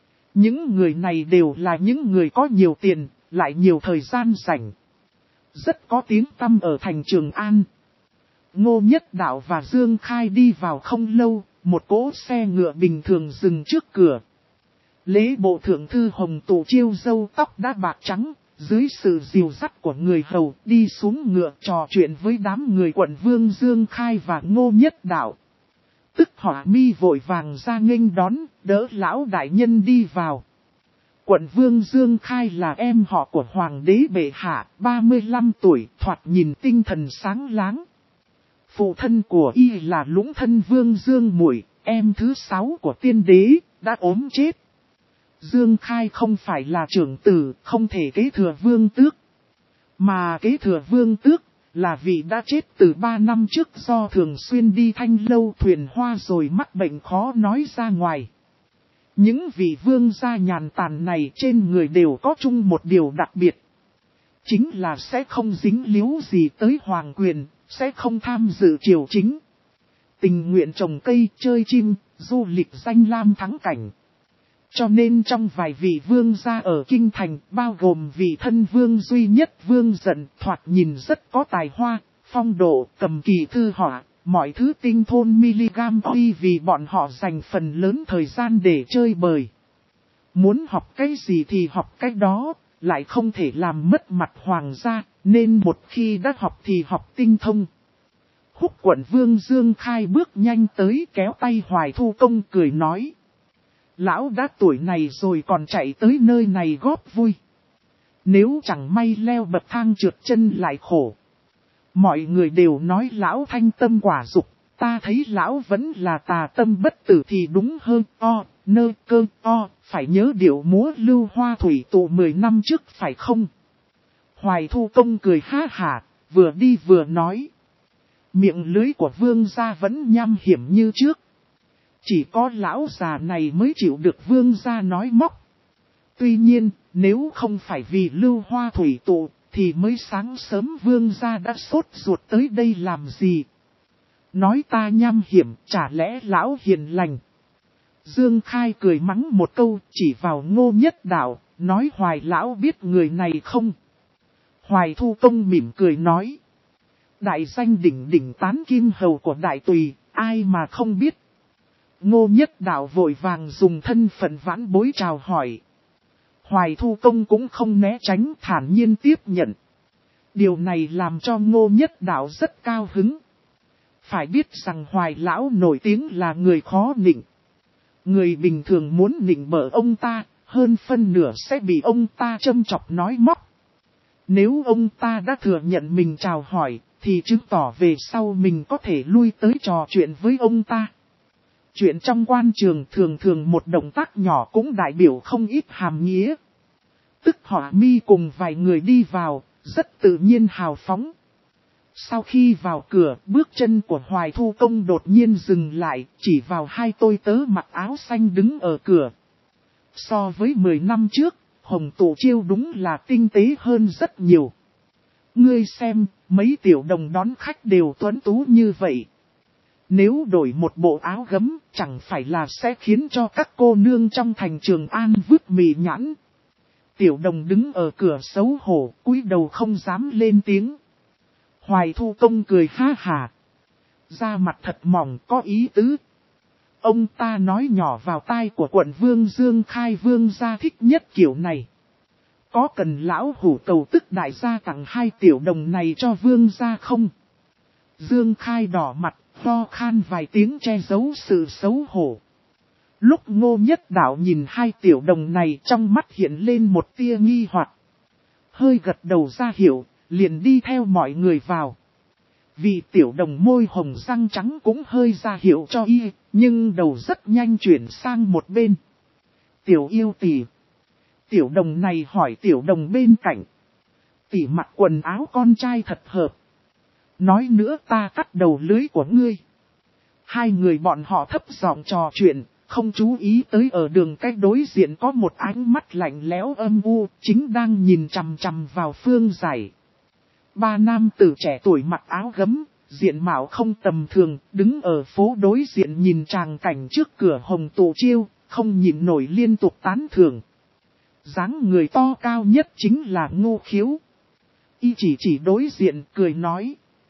A: Những người này đều là những người có nhiều tiền, lại nhiều thời gian rảnh. Rất có tiếng tăm ở thành Trường An. Ngô Nhất Đạo và Dương Khai đi vào không lâu, một cỗ xe ngựa bình thường dừng trước cửa. Lễ bộ thượng thư Hồng Tụ Chiêu râu tóc đã bạc trắng, dưới sự dìu dắt của người hầu đi xuống ngựa trò chuyện với đám người quận vương Dương Khai và Ngô Nhất Đạo. Tức Hỏa Mi vội vàng ra nghênh đón, đỡ lão đại nhân đi vào. Quận vương Dương Khai là em họ của Hoàng đế bệ hạ, 35 tuổi, thoạt nhìn tinh thần sáng láng. Phụ thân của y là Lũng Thân Vương Dương Muội, em thứ 6 của tiên đế, đã ốm chết. Dương Khai không phải là trưởng tử, không thể kế thừa vương tước. Mà kế thừa vương tước là vị đã chết từ 3 năm trước do thường xuyên đi thanh lâu thuyền hoa rồi mắc bệnh khó nói ra ngoài. Những vị vương gia nhàn tản này trên người đều có chung một điều đặc biệt. Chính là sẽ không dính líu gì tới hoàng quyền, sẽ không tham dự triều chính. Tình nguyện trồng cây, chơi chim, du lịch danh lam thắng cảnh. Cho nên trong vài vị vương gia ở Kinh Thành, bao gồm vị thân vương duy nhất Vương Dận, thoạt nhìn rất có tài hoa, phong độ, cầm kỳ thư họa, mọi thứ tinh thôn miligam tuy vì bọn họ dành phần lớn thời gian để chơi bời. Muốn học cái gì thì học cái đó, lại không thể làm mất mặt hoàng gia, nên một khi đã học thì học tinh thông. Húc quận vương Dương Khai bước nhanh tới kéo tay Hoài Thu Công cười nói. Lão đã tuổi này rồi còn chạy tới nơi này góp vui. Nếu chẳng may leo bậc thang trượt chân lại khổ. Mọi người đều nói lão thanh tâm quả dục, ta thấy lão vẫn là tà tâm bất tử thì đúng hơn. Nơ cơ phải nhớ điệu múa Lưu Hoa Thủy Tụ 10 năm trước phải không? Hoài Thu Công cười ha hả, vừa đi vừa nói. Miệng lưới của vương gia vẫn nham hiểm như trước. Chỉ có lão già này mới chịu được vương gia nói móc. Tuy nhiên, nếu không phải vì Lưu Hoa Thủy Tụ, thì mới sáng sớm vương gia đã sốt ruột tới đây làm gì? Nói ta nham hiểm, chả lẽ lão hiền lành? Dương Khai cười mắng một câu, chỉ vào Ngô Nhất Đạo, nói Hoài lão biết người này không? Hoài Thu Công mỉm cười nói. Đại danh đỉnh đỉnh tán kim hầu của đại tùy, ai mà không biết? Ngô Nhất Đạo vội vàng dùng thân phận vãn bối chào hỏi. Hoài Thu Công cũng không né tránh, thản nhiên tiếp nhận. Điều này làm cho Ngô Nhất Đạo rất cao hứng. Phải biết rằng Hoài lão nổi tiếng là người khó nịnh. Người bình thường muốn nịnh bợ ông ta, hơn phân nửa sẽ bị ông ta châm chọc nói móc. Nếu ông ta đã thừa nhận mình chào hỏi, thì chứng tỏ về sau mình có thể lui tới trò chuyện với ông ta. Chuyện trong quan trường thường thường một động tác nhỏ cũng đại biểu không ít hàm nghĩa. Tức Hỏa Mi cùng vài người đi vào, rất tự nhiên hào phóng. Sau khi vào cửa, bước chân của Hoài Thu Công đột nhiên dừng lại, chỉ vào hai tôi tớ mặc áo xanh đứng ở cửa. So với 10 năm trước, Hồng Tụ Chiêu đúng là tinh tế hơn rất nhiều. Ngươi xem, mấy tiểu đồng đón khách đều tuấn tú như vậy. Nếu đổi một bộ áo gấm, chẳng phải là sẽ khiến cho các cô nương trong thành Trường An vứt mì nhãn. Tiểu đồng đứng ở cửa xấu hổ, cúi đầu không dám lên tiếng. Hoài Thu Công cười ha hà. Da mặt thật mỏng có ý tứ. Ông ta nói nhỏ vào tai của quận vương Dương Khai vương gia thích nhất kiểu này. Có cần lão hủ cầu tức đại gia tặng hai tiểu đồng này cho vương gia không? Dương Khai đỏ mặt, ho khan vài tiếng che giấu sự xấu hổ. Lúc Ngô Nhất Đạo nhìn hai tiểu đồng này trong mắt hiện lên một tia nghi hoặc. Hơi gật đầu ra hiệu, liền đi theo mọi người vào. Vị tiểu đồng môi hồng răng trắng cũng hơi ra hiệu cho y, nhưng đầu rất nhanh chuyển sang một bên. Tiểu yêu tỷ. Tiểu đồng này hỏi tiểu đồng bên cạnh. Tỷ mặc quần áo con trai thật hợp. Nói nữa ta cắt đầu lưới của ngươi. Hai người bọn họ thấp giọng trò chuyện, không chú ý tới ở đường cách đối diện có một ánh mắt lạnh lẽo âm u, chính đang nhìn chằm chằm vào Phương Giải. Ba nam tử trẻ tuổi mặc áo gấm, diện mạo không tầm thường, đứng ở phố đối diện nhìn tràng cảnh trước cửa Hồng Tụ Chiêu, không nhịn nổi liên tục tán thưởng. Dáng người to cao nhất chính là Ngô Khiếu. Y chỉ đối diện cười nói.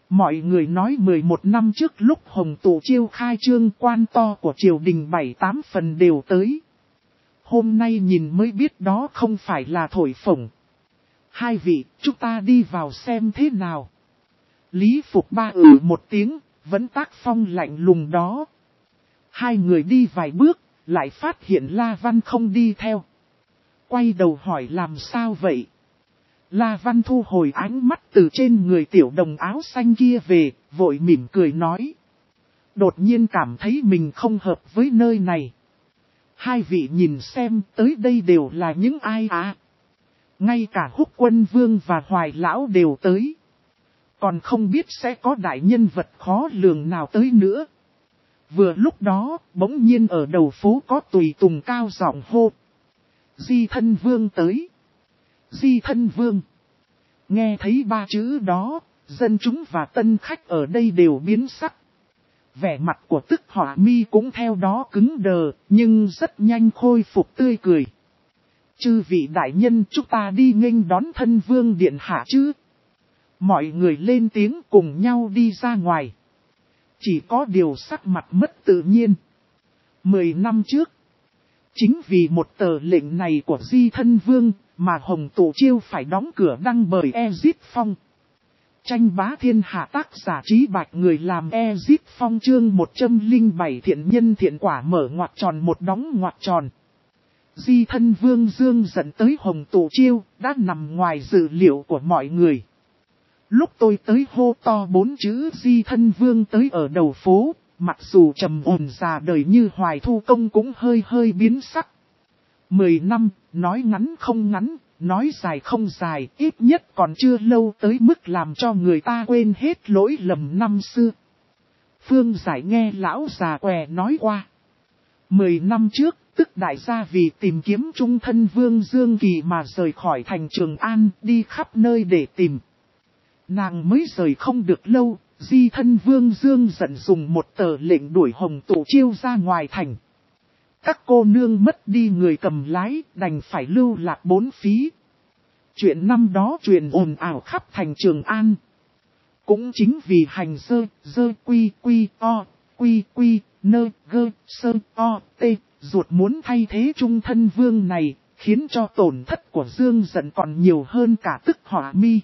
A: Mọi người nói 11 năm trước lúc Hồng Tụ Chiêu khai trương, quan to của triều đình 7-8 phần đều tới. Hôm nay nhìn mới biết đó không phải là thổi phồng. Hai vị, chúng ta đi vào xem thế nào. Lý Phục Ba một tiếng, vẫn tác phong lạnh lùng đó. Hai người đi vài bước, lại phát hiện La Văn không đi theo. Quay đầu hỏi làm sao vậy? La Văn thu hồi ánh mắt từ trên người tiểu đồng áo xanh kia về, vội mỉm cười nói. Đột nhiên cảm thấy mình không hợp với nơi này. Hai vị nhìn xem tới đây đều là những ai à? Ngay cả Húc Quân Vương và Hoài Lão đều tới. Còn không biết sẽ có đại nhân vật khó lường nào tới nữa. Vừa lúc đó, bỗng nhiên ở đầu phố có tùy tùng cao giọng hô. Di Thân Vương tới. Di Thân Vương. Nghe thấy ba chữ đó, dân chúng và tân khách ở đây đều biến sắc. Vẻ mặt của Tức Hỏa Mi cũng theo đó cứng đờ, nhưng rất nhanh khôi phục tươi cười. Chư vị đại nhân, chúng ta đi nghênh đón Thân Vương điện hạ chứ. Mọi người lên tiếng cùng nhau đi ra ngoài. Chỉ có điều sắc mặt mất tự nhiên. 10 năm trước, chính vì một tờ lệnh này của Di Thân Vương mà Hồng Tụ Chiêu phải đóng cửa đăng bởi Ezit Phong. Tranh bá thiên hạ, tác giả Trí Bạch, người làm Ezit Phong, chương 107 thiện nhân thiện quả, mở ngoặc tròn một đóng ngoặc tròn. Di Thân Vương Dương dẫn tới Hồng Tụ Chiêu đã nằm ngoài dự liệu của mọi người. Lúc tôi tới hô to 4 chữ Di Thân Vương tới ở đầu phố, mặc dù trầm ổn già đời như Hoài Thu Công cũng hơi biến sắc. 10 năm, nói ngắn không ngắn, nói dài không dài, ít nhất còn chưa lâu tới mức làm cho người ta quên hết lỗi lầm năm xưa. Phương Giải nghe lão già què nói qua. 10 năm trước, tức đại gia vì tìm kiếm trung thân Vương Dương Kỳ mà rời khỏi thành Trường An, đi khắp nơi để tìm. Nàng mới rời không được lâu, Di Thân Vương Dương giận dùng một tờ lệnh đuổi Hồng Tụ Chiêu ra ngoài thành. Các cô nương mất đi người cầm lái, đành phải lưu lạc bốn phí. Chuyện năm đó truyền ồn ào khắp thành Trường An. Cũng chính vì hành dơ quy nơ gơ sơ o tê, ruột muốn thay thế trung thân vương này, khiến cho tổn thất của Dương giận còn nhiều hơn cả Tức Hỏa Mi.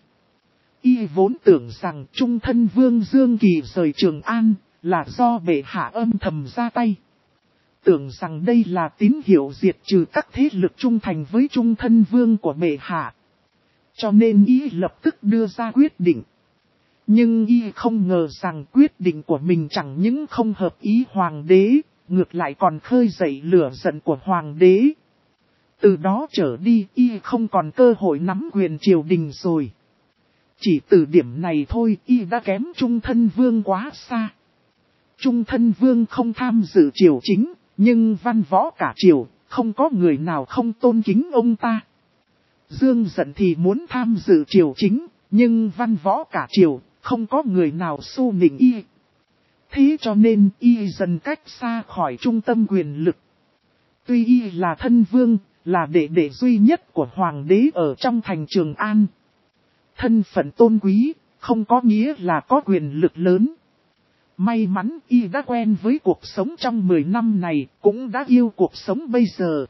A: Y vốn tưởng rằng trung thân vương Dương Kỳ rời Trường An là do bệ hạ âm thầm ra tay. Tưởng rằng đây là tín hiệu diệt trừ các thế lực trung thành với trung thân vương của bệ hạ. Cho nên Y lập tức đưa ra quyết định. Nhưng Y không ngờ rằng quyết định của mình chẳng những không hợp ý hoàng đế, ngược lại còn khơi dậy lửa giận của hoàng đế. Từ đó trở đi Y không còn cơ hội nắm quyền triều đình rồi. Chỉ từ điểm này thôi Y đã kém trung thân vương quá xa. Trung thân vương không tham dự triều chính, nhưng văn võ cả triều, không có người nào không tôn kính ông ta. Dương giận thì muốn tham dự triều chính, nhưng văn võ cả triều, không có người nào xu nịnh Y. Thế cho nên Y dần cách xa khỏi trung tâm quyền lực. Tuy Y là thân vương, là đệ đệ duy nhất của hoàng đế ở trong thành Trường An. Thân phận tôn quý, không có nghĩa là có quyền lực lớn. May mắn Y đã quen với cuộc sống trong 10 năm này, cũng đã yêu cuộc sống bây giờ.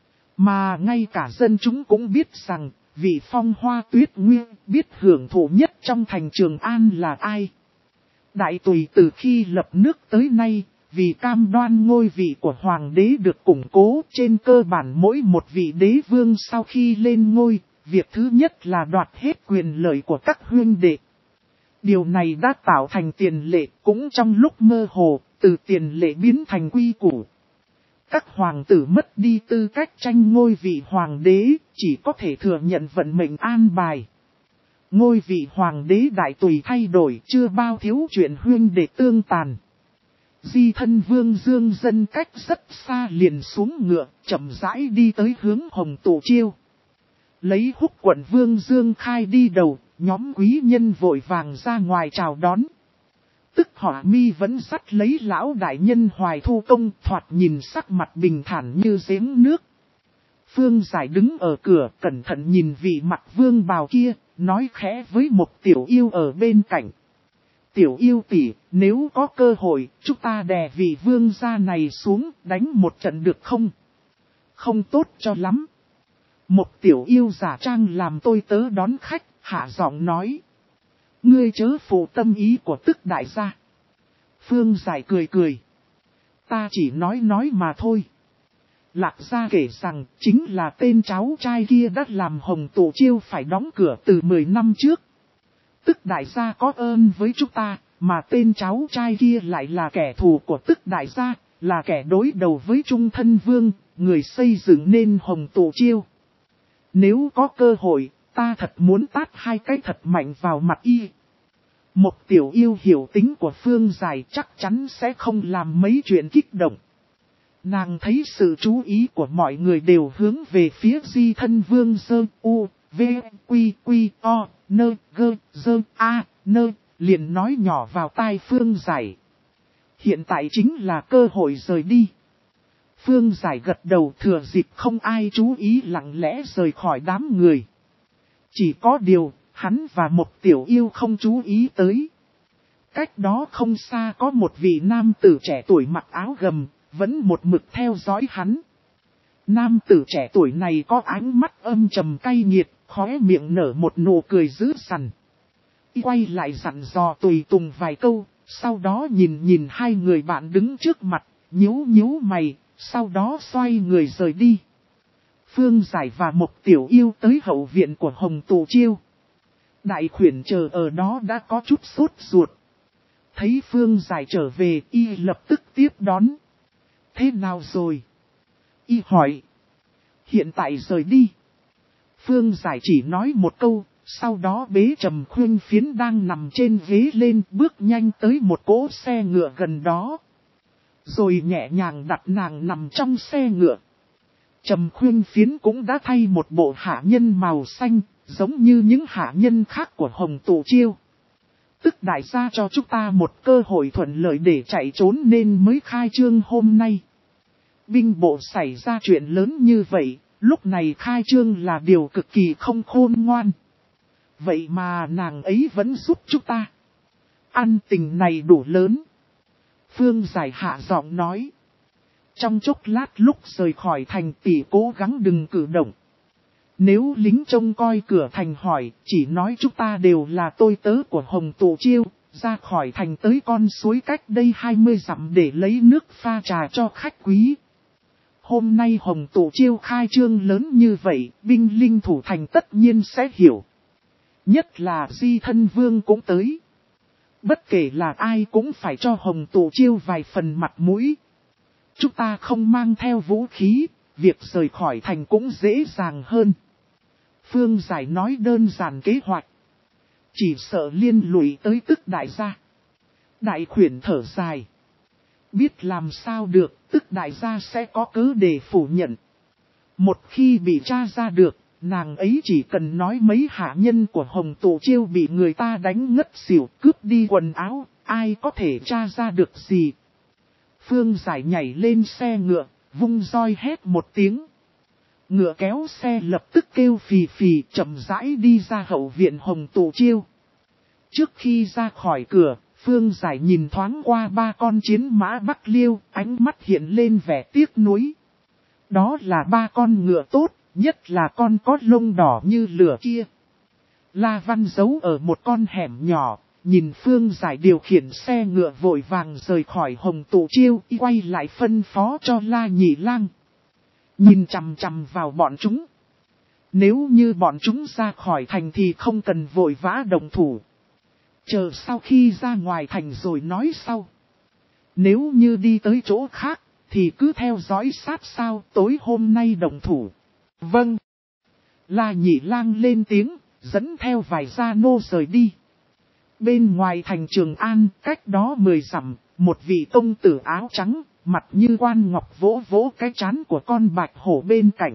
A: Mà ngay cả dân chúng cũng biết rằng, vị Phong Hoa Tuyết Nguyên biết hưởng thụ nhất trong thành Trường An là ai. Đại Tùy từ khi lập nước tới nay, vì cam đoan ngôi vị của hoàng đế được củng cố, trên cơ bản mỗi một vị đế vương sau khi lên ngôi, việc thứ nhất là đoạt hết quyền lợi của các huynh đệ. Điều này đã tạo thành tiền lệ, cũng trong lúc mơ hồ, từ tiền lệ biến thành quy củ. Các hoàng tử mất đi tư cách tranh ngôi vị hoàng đế, chỉ có thể thừa nhận vận mệnh an bài. Ngôi vị hoàng đế Đại Tùy thay đổi, chưa bao thiếu chuyện huynh đệ tương tàn. Di Thân Vương Dương dân cách rất xa liền xuống ngựa, chậm rãi đi tới hướng Hồng Tụ Chiêu. Lấy Húc Quận Vương Dương Khai đi đầu, nhóm quý nhân vội vàng ra ngoài chào đón. Tức Hỏa Mi vẫn dắt lấy lão đại nhân Hoài Thu Công, thoạt nhìn sắc mặt bình thản như giếng nước. Phương Giải đứng ở cửa cẩn thận nhìn vị mặt vương bào kia, nói khẽ với một tiểu yêu ở bên cạnh. Tiểu yêu tỷ, nếu có cơ hội, chúng ta đè vị vương gia này xuống, đánh một trận được không? Không tốt cho lắm. Một tiểu yêu giả trang làm tôi tớ đón khách, hạ giọng nói. Ngươi chớ phụ tâm ý của Tức đại gia. Phương Giải cười cười. Ta chỉ nói mà thôi. Lạc gia kể rằng chính là tên cháu trai kia đã làm Hồng Tụ Chiêu phải đóng cửa từ 10 năm trước. Tức đại gia có ơn với chúng ta, mà tên cháu trai kia lại là kẻ thù của Tức đại gia, là kẻ đối đầu với Trung Thân Vương, người xây dựng nên Hồng Tụ Chiêu. Nếu có cơ hội, ta thật muốn tát hai cái thật mạnh vào mặt y. Một tiểu yêu hiểu tính của Phương Giải chắc chắn sẽ không làm mấy chuyện kích động. Nàng thấy sự chú ý của mọi người đều hướng về phía Di Thân Vương Dơ U, V, Quy, Quy, O, Nơ, Gơ, Dơ, A, Nơ, liền nói nhỏ vào tai Phương Giải. Hiện tại chính là cơ hội rời đi. Phương Giải gật đầu, thừa dịp không ai chú ý lặng lẽ rời khỏi đám người. Chỉ có điều, hắn và một tiểu yêu không chú ý tới. Cách đó không xa có một vị nam tử trẻ tuổi mặc áo gầm, vẫn một mực theo dõi hắn. Nam tử trẻ tuổi này có ánh mắt âm trầm cay nghiệt, khóe miệng nở một nụ cười dữ dằn. Quay lại dặn dò tùy tùng vài câu, sau đó nhìn hai người bạn đứng trước mặt, nhíu mày, sau đó xoay người rời đi. Phương Giải và một tiểu yêu tới hậu viện của Hồng Tụ Chiêu. Đại khuyển chờ ở đó đã có chút sốt ruột. Thấy Phương Giải trở về, y lập tức tiếp đón. Thế nào rồi? Y hỏi. Hiện tại rời đi. Phương Giải chỉ nói một câu, sau đó bế Trầm Khuyên Phiến đang nằm trên ghế lên, bước nhanh tới một cỗ xe ngựa gần đó. Rồi nhẹ nhàng đặt nàng nằm trong xe ngựa. Trầm Khuyên Phiến cũng đã thay một bộ hạ nhân màu xanh, giống như những hạ nhân khác của Hồng Tụ Chiêu. Tức đại gia cho chúng ta một cơ hội thuận lợi để chạy trốn nên mới khai trương hôm nay. Binh bộ xảy ra chuyện lớn như vậy, lúc này khai trương là điều cực kỳ không khôn ngoan. Vậy mà nàng ấy vẫn giúp chúng ta. Ăn tình này đủ lớn. Phương Giải hạ giọng nói. Trong chốc lát lúc rời khỏi thành tỷ cố gắng đừng cử động. Nếu lính trông coi cửa thành hỏi, chỉ nói chúng ta đều là tôi tớ của Hồng Tụ Chiêu, ra khỏi thành tới con suối cách đây 20 dặm để lấy nước pha trà cho khách quý. Hôm nay Hồng Tụ Chiêu khai trương lớn như vậy, binh linh thủ thành tất nhiên sẽ hiểu. Nhất là Di Thân Vương cũng tới. Bất kể là ai cũng phải cho Hồng Tụ Chiêu vài phần mặt mũi. Chúng ta không mang theo vũ khí, việc rời khỏi thành cũng dễ dàng hơn. Phương Giải nói đơn giản kế hoạch. Chỉ sợ liên lụy tới Tức đại gia. Đại khuyển thở dài. Biết làm sao được, Tức đại gia sẽ có cớ để phủ nhận. Một khi bị tra ra được, nàng ấy chỉ cần nói mấy hạ nhân của Hồng Tụ Chiêu bị người ta đánh ngất xỉu, cướp đi quần áo, ai có thể tra ra được gì. Phương Giải nhảy lên xe ngựa, vung roi hét một tiếng. Ngựa kéo xe lập tức kêu phì phì chậm rãi đi ra hậu viện Hồng Tụ Chiêu. Trước khi ra khỏi cửa, Phương Giải nhìn thoáng qua ba con chiến mã Bắc Liêu, ánh mắt hiện lên vẻ tiếc nuối. Đó là ba con ngựa tốt, nhất là con có lông đỏ như lửa kia. La Văn giấu ở một con hẻm nhỏ, nhìn Phương Giải điều khiển xe ngựa vội vàng rời khỏi Hồng Tụ Chiêu, quay lại phân phó cho La Nhị Lang. Nhìn chằm chằm vào bọn chúng. Nếu như bọn chúng ra khỏi thành thì không cần vội vã động thủ. Chờ sau khi ra ngoài thành rồi nói sau. Nếu như đi tới chỗ khác, thì cứ theo dõi sát sao tối hôm nay động thủ. Vâng. La Nhị Lang lên tiếng, dẫn theo vài gia nô rời đi. Bên ngoài thành Trường An, cách đó 10 dặm, một vị công tử áo trắng, mặt như quan ngọc vỗ vỗ cái trán của con bạch hổ bên cạnh.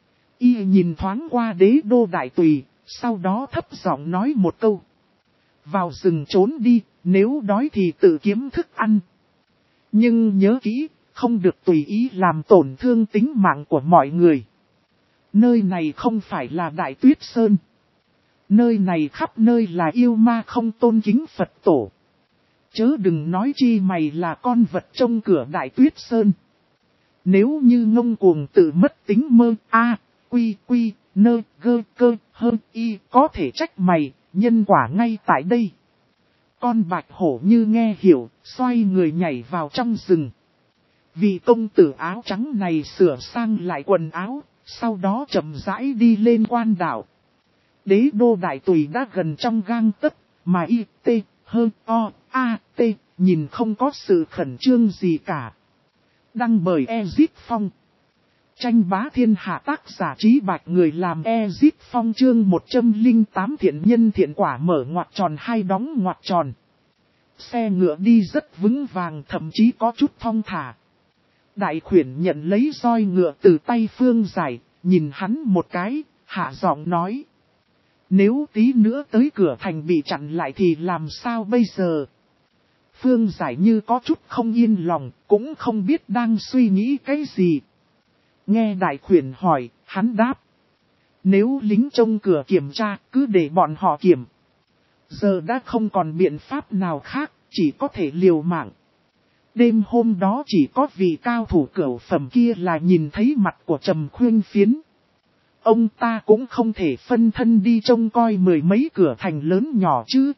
A: Y nhìn thoáng qua đế đô đại tùy, sau đó thấp giọng nói một câu. Vào rừng trốn đi, nếu đói thì tự kiếm thức ăn. Nhưng nhớ kỹ, không được tùy ý làm tổn thương tính mạng của mọi người. Nơi này không phải là Đại Tuyết Sơn. Nơi này khắp nơi là yêu ma không tôn kính Phật tổ. Chớ đừng nói chi mày là con vật trong cửa Đại Tuyết Sơn. Nếu như ngông cuồng tự mất tính mơ a quy quy nơ gơ cơ hơn y có thể trách mày, nhân quả ngay tại đây. Con bạch hổ như nghe hiểu, xoay người nhảy vào trong rừng. Vị công tử áo trắng này sửa sang lại quần áo, sau đó chậm rãi đi lên quan đảo. Đế đô đại tùy đã gần trong gang tấc, mà y t hơn o a t nhìn không có sự khẩn trương gì cả. Đăng bởi Ezip Phong. Tranh bá thiên hạ, tác giả Trí Bạch, người làm Ezip Phong. Chương 108 thiện nhân thiện quả, mở ngoặc tròn hai đóng ngoặc tròn. Xe ngựa đi rất vững vàng, thậm chí có chút thong thả. Đại khuyển nhận lấy roi ngựa từ tay Phương Giải, nhìn hắn một cái, hạ giọng nói. Nếu tí nữa tới cửa thành bị chặn lại thì làm sao bây giờ? Phương Giải như có chút không yên lòng, cũng không biết đang suy nghĩ cái gì. Nghe đại khuyển hỏi, hắn đáp. Nếu lính trông cửa kiểm tra, cứ để bọn họ kiểm. Giờ đã không còn biện pháp nào khác, chỉ có thể liều mạng. Đêm hôm đó chỉ có vị cao thủ cửu phẩm kia là nhìn thấy mặt của Trầm Khuyên Phiến. Ông ta cũng không thể phân thân đi trông coi mười mấy cửa thành lớn nhỏ chứ.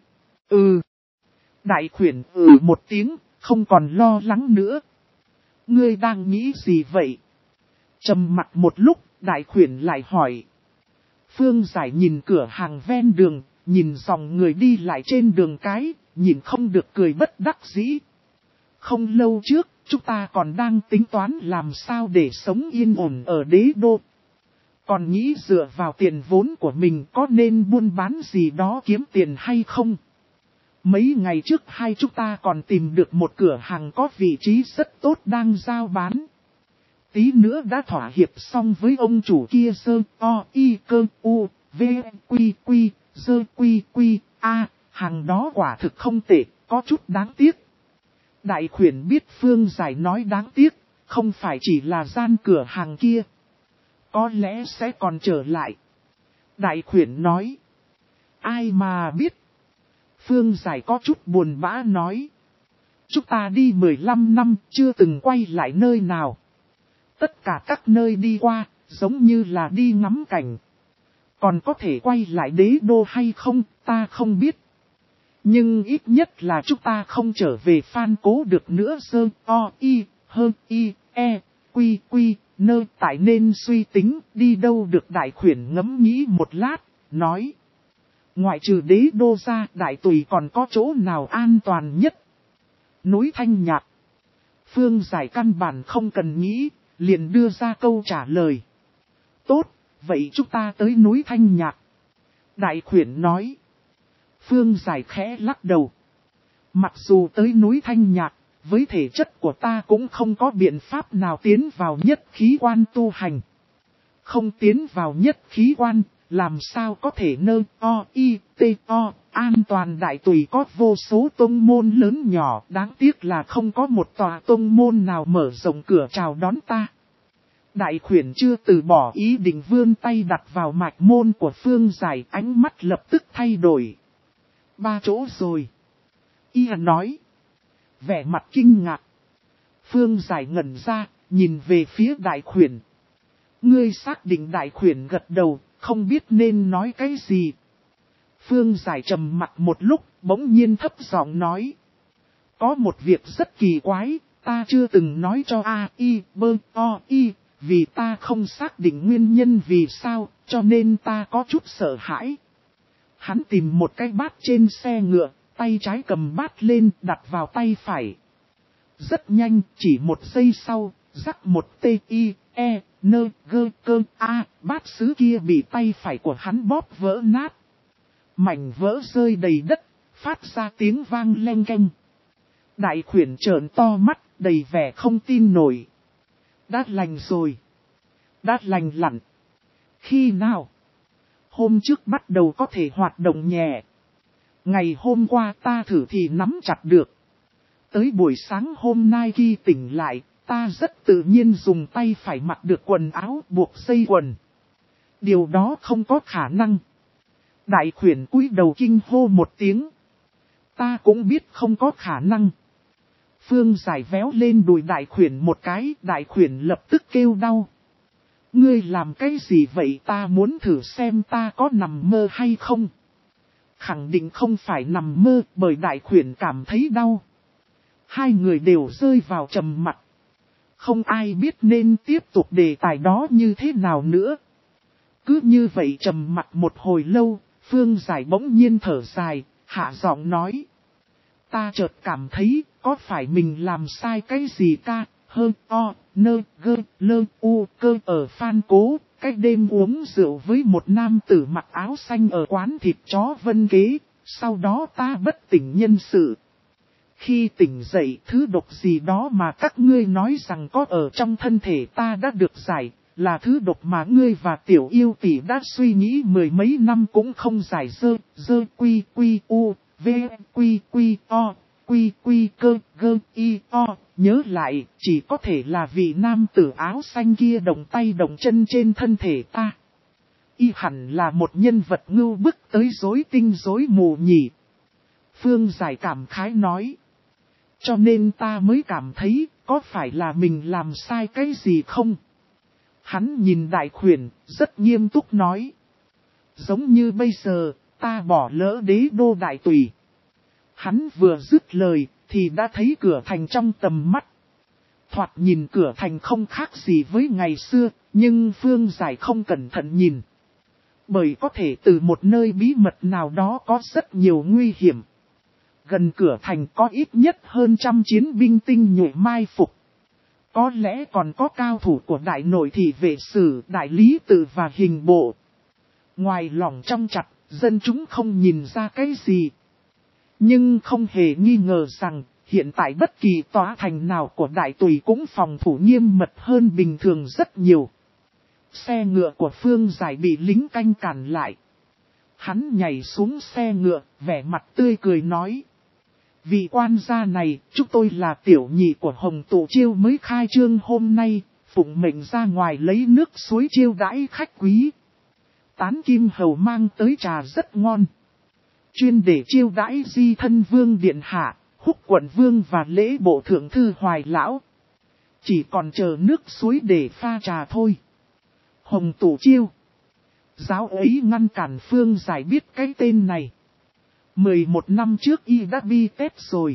A: Đại khuyển một tiếng, không còn lo lắng nữa. Ngươi đang nghĩ gì vậy? Trầm mặc một lúc, đại khuyển lại hỏi. Phương Giải nhìn cửa hàng ven đường, nhìn dòng người đi lại trên đường cái, nhìn không được cười bất đắc dĩ. Không lâu trước, chúng ta còn đang tính toán làm sao để sống yên ổn ở đế đô. Còn nghĩ dựa vào tiền vốn của mình có nên buôn bán gì đó kiếm tiền hay không? Mấy ngày trước hai chúng ta còn tìm được một cửa hàng có vị trí rất tốt đang giao bán. Tí nữa đã thỏa hiệp xong với ông chủ kia sơ o y cơ u v quy quy sơ quy quy a, hàng đó quả thực không tệ, có chút đáng tiếc. Đại khuyển biết Phương Giải nói đáng tiếc, không phải chỉ là gian cửa hàng kia. Có lẽ sẽ còn trở lại. Đại khuyển nói. Ai mà biết. Phương Giải có chút buồn bã nói. Chúng ta đi 15 năm chưa từng quay lại nơi nào. Tất cả các nơi đi qua, giống như là đi ngắm cảnh. Còn có thể quay lại đế đô hay không, ta không biết. Nhưng ít nhất là chúng ta không trở về Phan Cố được nữa. Sơ o y hơn y e quy quy nơ tại nên suy tính đi đâu được. Đại khuyển ngẫm nghĩ một lát, nói. Ngoại trừ đế đô ra, đại tùy còn có chỗ nào an toàn nhất? Núi Thanh Nhạc. Phương Giải căn bản không cần nghĩ, liền đưa ra câu trả lời. Tốt, vậy chúng ta tới núi Thanh Nhạc. Đại khuyển nói. Phương Giải khẽ lắc đầu. Mặc dù tới núi Thanh Nhạc, với thể chất của ta cũng không có biện pháp nào tiến vào nhất khí quan tu hành. Không tiến vào nhất khí quan, làm sao có thể nơ o y t o an toàn. Đại tùy có vô số tông môn lớn nhỏ, đáng tiếc là không có một tòa tông môn nào mở rộng cửa chào đón ta. Đại khuyển chưa từ bỏ ý định vươn tay đặt vào mạch môn của Phương Giải, ánh mắt lập tức thay đổi. 3 chỗ rồi. Y nói. Vẻ mặt kinh ngạc. Phương Giải ngẩn ra, nhìn về phía đại khuyển. Ngươi xác định? Đại khuyển gật đầu, không biết nên nói cái gì. Phương Giải trầm mặt một lúc, bỗng nhiên thấp giọng nói. Có một việc rất kỳ quái, ta chưa từng nói cho A.I.B.O.I, vì ta không xác định nguyên nhân vì sao, cho nên ta có chút sợ hãi. Hắn tìm một cái bát trên xe ngựa, tay trái cầm bát lên đặt vào tay phải. Rất nhanh, chỉ một giây sau, rắc một T-I-E-N-G-Cơ-A, bát sứ kia bị tay phải của hắn bóp vỡ nát. Mảnh vỡ rơi đầy đất, phát ra tiếng vang leng keng. Đại khuyển trợn to mắt, đầy vẻ không tin nổi. Đã lành rồi. Đã lành lặn. Khi nào? Hôm trước bắt đầu có thể hoạt động nhẹ. Ngày hôm qua ta thử thì nắm chặt được. Tới buổi sáng hôm nay khi tỉnh lại, ta rất tự nhiên dùng tay phải mặc được quần áo buộc dây quần. Điều đó không có khả năng. Đại khuyển cúi đầu kinh hô một tiếng. Ta cũng biết không có khả năng. Phương Giải véo lên đùi Đại Khuyển một cái, Đại Khuyển lập tức kêu đau. Ngươi làm cái gì vậy, ta muốn thử xem ta có nằm mơ hay không. Khẳng định không phải nằm mơ, bởi Đại Khuyển cảm thấy đau. Hai người đều rơi vào trầm mặc. Không ai biết nên tiếp tục đề tài đó như thế nào nữa. Cứ như vậy trầm mặc một hồi lâu, Phương Giải bỗng nhiên thở dài, hạ giọng nói. Ta chợt cảm thấy, có phải mình làm sai cái gì ca, hơn o, nơ, gơ, lơ, u, cơ ở Phan Cố, cách đêm uống rượu với một nam tử mặc áo xanh ở quán thịt chó Vân Kế, sau đó ta bất tỉnh nhân sự. Khi tỉnh dậy, thứ độc gì đó mà các ngươi nói rằng có ở trong thân thể ta đã được giải, là thứ độc mà ngươi và tiểu yêu tỷ đã suy nghĩ mười mấy năm cũng không giải dơ quy quy u, v quy quy o, quy quy cơ gơ y o. Nhớ lại, chỉ có thể là vị nam tử áo xanh kia động tay động chân trên thân thể ta. Y hẳn là một nhân vật ngưu bức tới rối tinh rối mù nhỉ. Phương Giải cảm khái nói. Cho nên ta mới cảm thấy, có phải là mình làm sai cái gì không? Hắn nhìn Đại Khuyển, rất nghiêm túc nói. Giống như bây giờ, ta bỏ lỡ đế đô đại tùy. Hắn vừa dứt lời, thì đã thấy cửa thành trong tầm mắt. Thoạt nhìn cửa thành không khác gì với ngày xưa, nhưng Phương Giải không cẩn thận nhìn. Bởi có thể từ một nơi bí mật nào đó có rất nhiều nguy hiểm. Gần cửa thành có ít nhất hơn 100 chiến binh tinh nhuệ mai phục. Có lẽ còn có cao thủ của đại nội thị vệ sử, đại lý tự và hình bộ. Ngoài lỏng trong chặt, dân chúng không nhìn ra cái gì. Nhưng không hề nghi ngờ rằng, hiện tại bất kỳ tòa thành nào của đại tùy cũng phòng thủ nghiêm mật hơn bình thường rất nhiều. Xe ngựa của Phương Giải bị lính canh cản lại. Hắn nhảy xuống xe ngựa, vẻ mặt tươi cười nói. Vị quan gia này, chúng tôi là tiểu nhị của Hồng Tụ Chiêu mới khai trương hôm nay, phụng mệnh ra ngoài lấy nước suối chiêu đãi khách quý. Tán Kim Hầu mang tới trà rất ngon. Chuyên để chiêu đãi Di Thân Vương Điện Hạ, Húc Quận Vương và lễ bộ thượng thư Hoài Lão. Chỉ còn chờ nước suối để pha trà thôi. Hồng Tụ Chiêu. Giáo ấy ngăn cản Phương Giải biết cái tên này. 11 năm trước y đã bi tết rồi.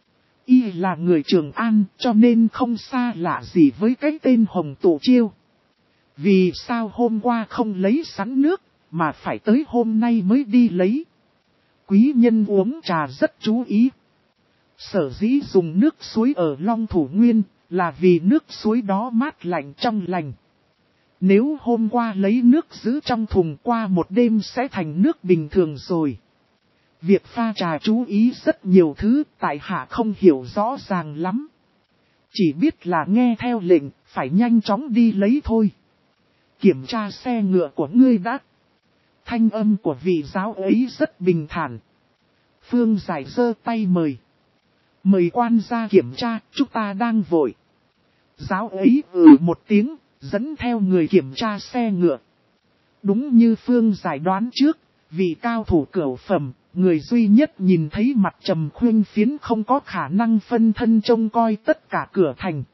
A: Y là người Trường An cho nên không xa lạ gì với cái tên Hồng Tụ Chiêu. Vì sao hôm qua không lấy sẵn nước mà phải tới hôm nay mới đi lấy. Quý nhân uống trà rất chú ý. Sở dĩ dùng nước suối ở Long Thủ Nguyên là vì nước suối đó mát lạnh trong lành. Nếu hôm qua lấy nước giữ trong thùng qua một đêm sẽ thành nước bình thường rồi. Việc pha trà chú ý rất nhiều thứ, tại hạ không hiểu rõ ràng lắm. Chỉ biết là nghe theo lệnh, phải nhanh chóng đi lấy thôi. Kiểm tra xe ngựa của ngươi đã. Thanh âm của vị giáo ấy rất bình thản. Phương Giải giơ tay mời. Mời quan gia kiểm tra, chúng ta đang vội. Giáo ấy một tiếng, dẫn theo người kiểm tra xe ngựa. Đúng như Phương Giải đoán trước, vị cao thủ cửu phẩm. Người duy nhất nhìn thấy mặt Trầm Khuynh Phiến không có khả năng phân thân trông coi tất cả cửa thành.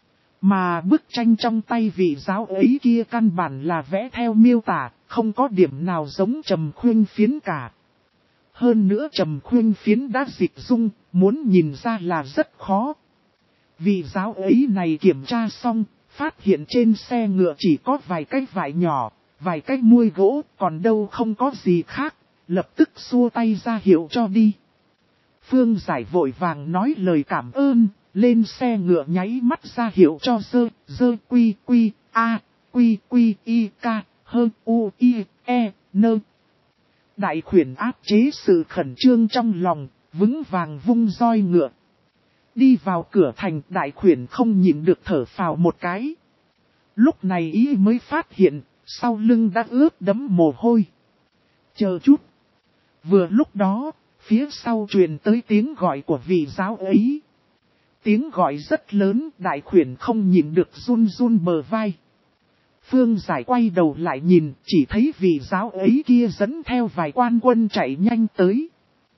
A: Mà bức tranh trong tay vị giáo ấy kia căn bản là vẽ theo miêu tả, không có điểm nào giống Trầm Khuynh Phiến cả. Hơn nữa Trầm Khuynh Phiến đã dịch dung, muốn nhìn ra là rất khó. Vị giáo ấy này kiểm tra xong, phát hiện trên xe ngựa chỉ có vài cái vải nhỏ, vài cái muôi gỗ, còn đâu không có gì khác. Lập tức xua tay ra hiệu cho đi. Phương Giải vội vàng nói lời cảm ơn, lên xe ngựa nháy mắt ra hiệu cho dơ quy quy a quy quy y ca hơn u i e nơ. Đại Khuyển áp chế sự khẩn trương trong lòng, vững vàng vung roi ngựa. Đi vào cửa thành, Đại Khuyển không nhịn được thở phào một cái. Lúc này ý mới phát hiện, sau lưng đã ướt đẫm mồ hôi. Chờ chút. Vừa lúc đó, phía sau truyền tới tiếng gọi của vị giáo ấy. Tiếng gọi rất lớn, Đại Khuyển không nhịn được run run bờ vai. Phương Giải quay đầu lại nhìn, chỉ thấy vị giáo ấy kia dẫn theo vài quan quân chạy nhanh tới.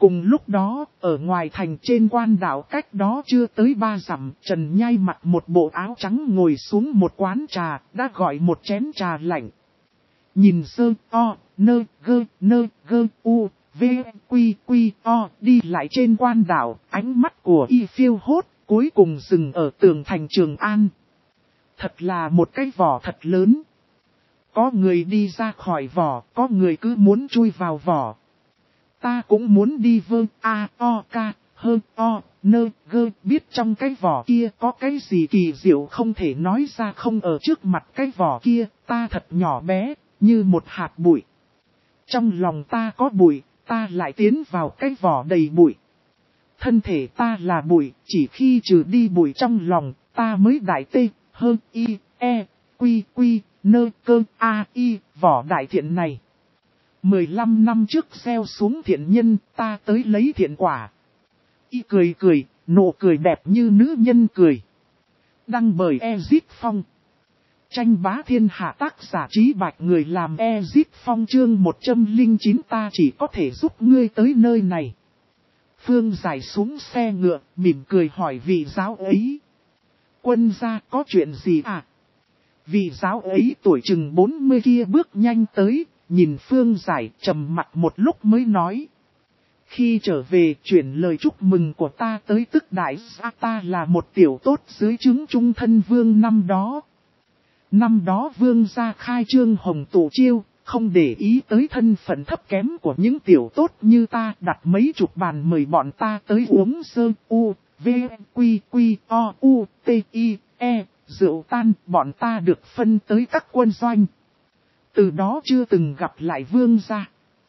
A: Cùng lúc đó, ở ngoài thành trên quan đảo cách đó chưa tới 3 dặm, Trần Nhai mặc một bộ áo trắng ngồi xuống một quán trà, đã gọi một chén trà lạnh. Nhìn sơ, o, nơ, gơ, u, v, quy, o, đi lại trên quan đảo, ánh mắt của y phiêu hốt, cuối cùng dừng ở tường thành Trường An. Thật là một cái vỏ thật lớn. Có người đi ra khỏi vỏ, có người cứ muốn chui vào vỏ. Ta cũng muốn đi vơ, a, o, ca, hơ, o, nơ, gơ, biết trong cái vỏ kia có cái gì kỳ diệu không thể nói ra, không ở trước mặt cái vỏ kia, ta thật nhỏ bé, như một hạt bụi. Trong lòng ta có bụi, ta lại tiến vào cái vỏ đầy bụi. Thân thể ta là bụi, chỉ khi trừ đi bụi trong lòng, ta mới đại tê, hơ, y, e, quy, nơ, cơ, a, y, vỏ đại thiện này. 15 năm trước gieo xuống thiện nhân, ta tới lấy thiện quả. Y cười, nụ cười đẹp như nữ nhân cười. Đăng bởi Ezit Phong. Tranh bá thiên hạ, tác giả Trí Bạch, người làm Ezit Phong, chương 109, ta chỉ có thể giúp ngươi tới nơi này. Phương Giải xuống xe ngựa, mỉm cười hỏi vị giáo ấy. Quân gia có chuyện gì à? Vị giáo ấy tuổi chừng 40 kia bước nhanh tới, nhìn Phương Giải trầm mặt một lúc mới nói. Khi trở về chuyển lời chúc mừng của ta tới Tức Đại Gia, ta là một tiểu tốt dưới trướng trung thân vương năm đó. Năm đó vương gia khai trương hồng tụ chiêu, không để ý tới thân phận thấp kém của những tiểu tốt như ta, đặt mấy chục bàn mời bọn ta tới uống sơ, u, v, quy, o, u, t, i, e, rượu tan, bọn ta được phân tới các quân doanh. Từ đó chưa từng gặp lại vương gia.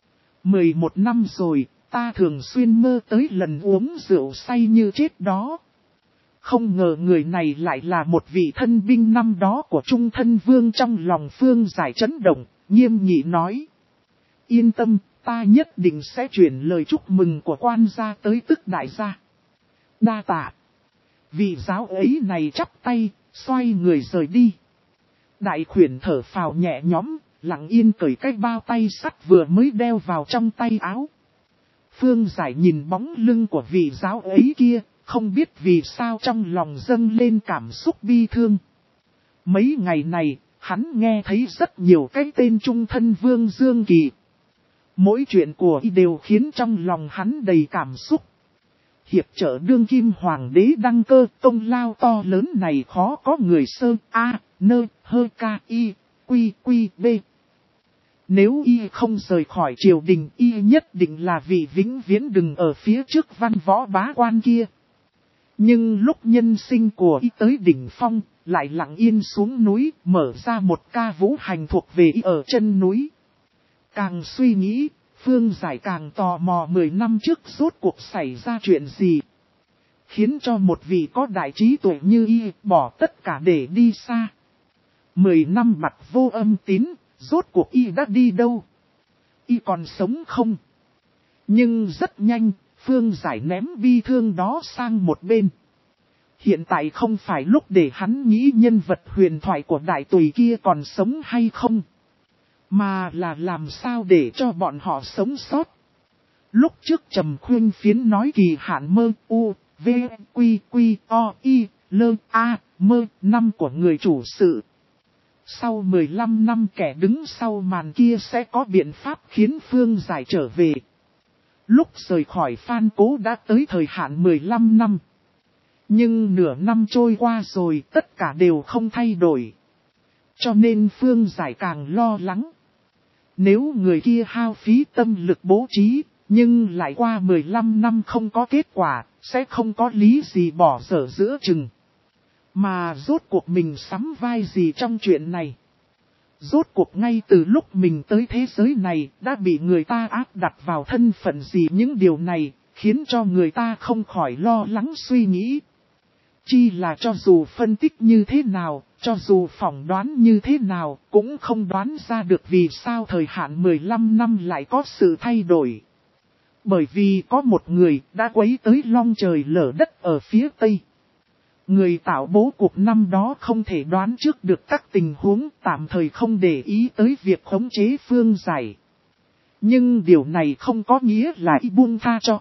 A: 11 năm rồi, ta thường xuyên mơ tới lần uống rượu say như chết đó. Không ngờ người này lại là một vị thân binh năm đó của Trung Thân Vương. Trong lòng Phương Giải chấn động, nghiêm nghị nói. Yên tâm, ta nhất định sẽ chuyển lời chúc mừng của quan gia tới Tức Đại gia. Đa tạ. Vị giáo ấy này chắp tay, xoay người rời đi. Đại khuyển thở phào nhẹ nhõm, lặng yên cởi cái bao tay sắt vừa mới đeo vào trong tay áo. Phương Giải nhìn bóng lưng của vị giáo ấy kia, không biết vì sao trong lòng dâng lên cảm xúc bi thương. Mấy ngày này, hắn nghe thấy rất nhiều cái tên Trung Thân Vương Dương Kỳ. Mỗi chuyện của y đều khiến trong lòng hắn đầy cảm xúc. Hiệp trợ đương kim hoàng đế đăng cơ, công lao to lớn này khó có người sơ, a, nơ, hơ, ca, y, quy, b. Nếu y không rời khỏi triều đình, y nhất định là vị vĩnh viễn đừng ở phía trước văn võ bá quan kia. Nhưng lúc nhân sinh của y tới đỉnh phong, lại lặng yên xuống núi, mở ra một ca vũ hành thuộc về y ở chân núi. Càng suy nghĩ, Phương Giải càng tò mò 10 năm trước rốt cuộc xảy ra chuyện gì. Khiến cho một vị có đại trí tuệ như y bỏ tất cả để đi xa. 10 năm mặt vô âm tín, rốt cuộc y đã đi đâu? Y còn sống không? Nhưng rất nhanh, Phương Giải ném bi thương đó sang một bên. Hiện tại không phải lúc để hắn nghĩ nhân vật huyền thoại của đại tùy kia còn sống hay không. Mà là làm sao để cho bọn họ sống sót. Lúc trước Trầm Khuyên Phiến nói kỳ hạn mơ, u, v, quy, o, y, lơ, a, mơ, năm của người chủ sự. Sau 15 năm kẻ đứng sau màn kia sẽ có biện pháp khiến Phương Giải trở về. Lúc rời khỏi Phan Cố đã tới thời hạn 15 năm. Nhưng nửa năm trôi qua rồi tất cả đều không thay đổi. Cho nên Phương Giải càng lo lắng. Nếu người kia hao phí tâm lực bố trí, nhưng lại qua 15 năm không có kết quả, sẽ không có lý gì bỏ dở giữa chừng. Mà rốt cuộc mình sắm vai gì trong chuyện này? Rốt cuộc ngay từ lúc mình tới thế giới này đã bị người ta áp đặt vào thân phận gì, những điều này khiến cho người ta không khỏi lo lắng suy nghĩ. Chi là cho dù phân tích như thế nào, cho dù phỏng đoán như thế nào, cũng không đoán ra được vì sao thời hạn 15 năm lại có sự thay đổi. Bởi vì có một người đã quấy tới long trời lở đất ở phía Tây. Người tạo bố cục năm đó không thể đoán trước được các tình huống, tạm thời không để ý tới việc khống chế Phương Giải. Nhưng điều này không có nghĩa là y buông tha cho.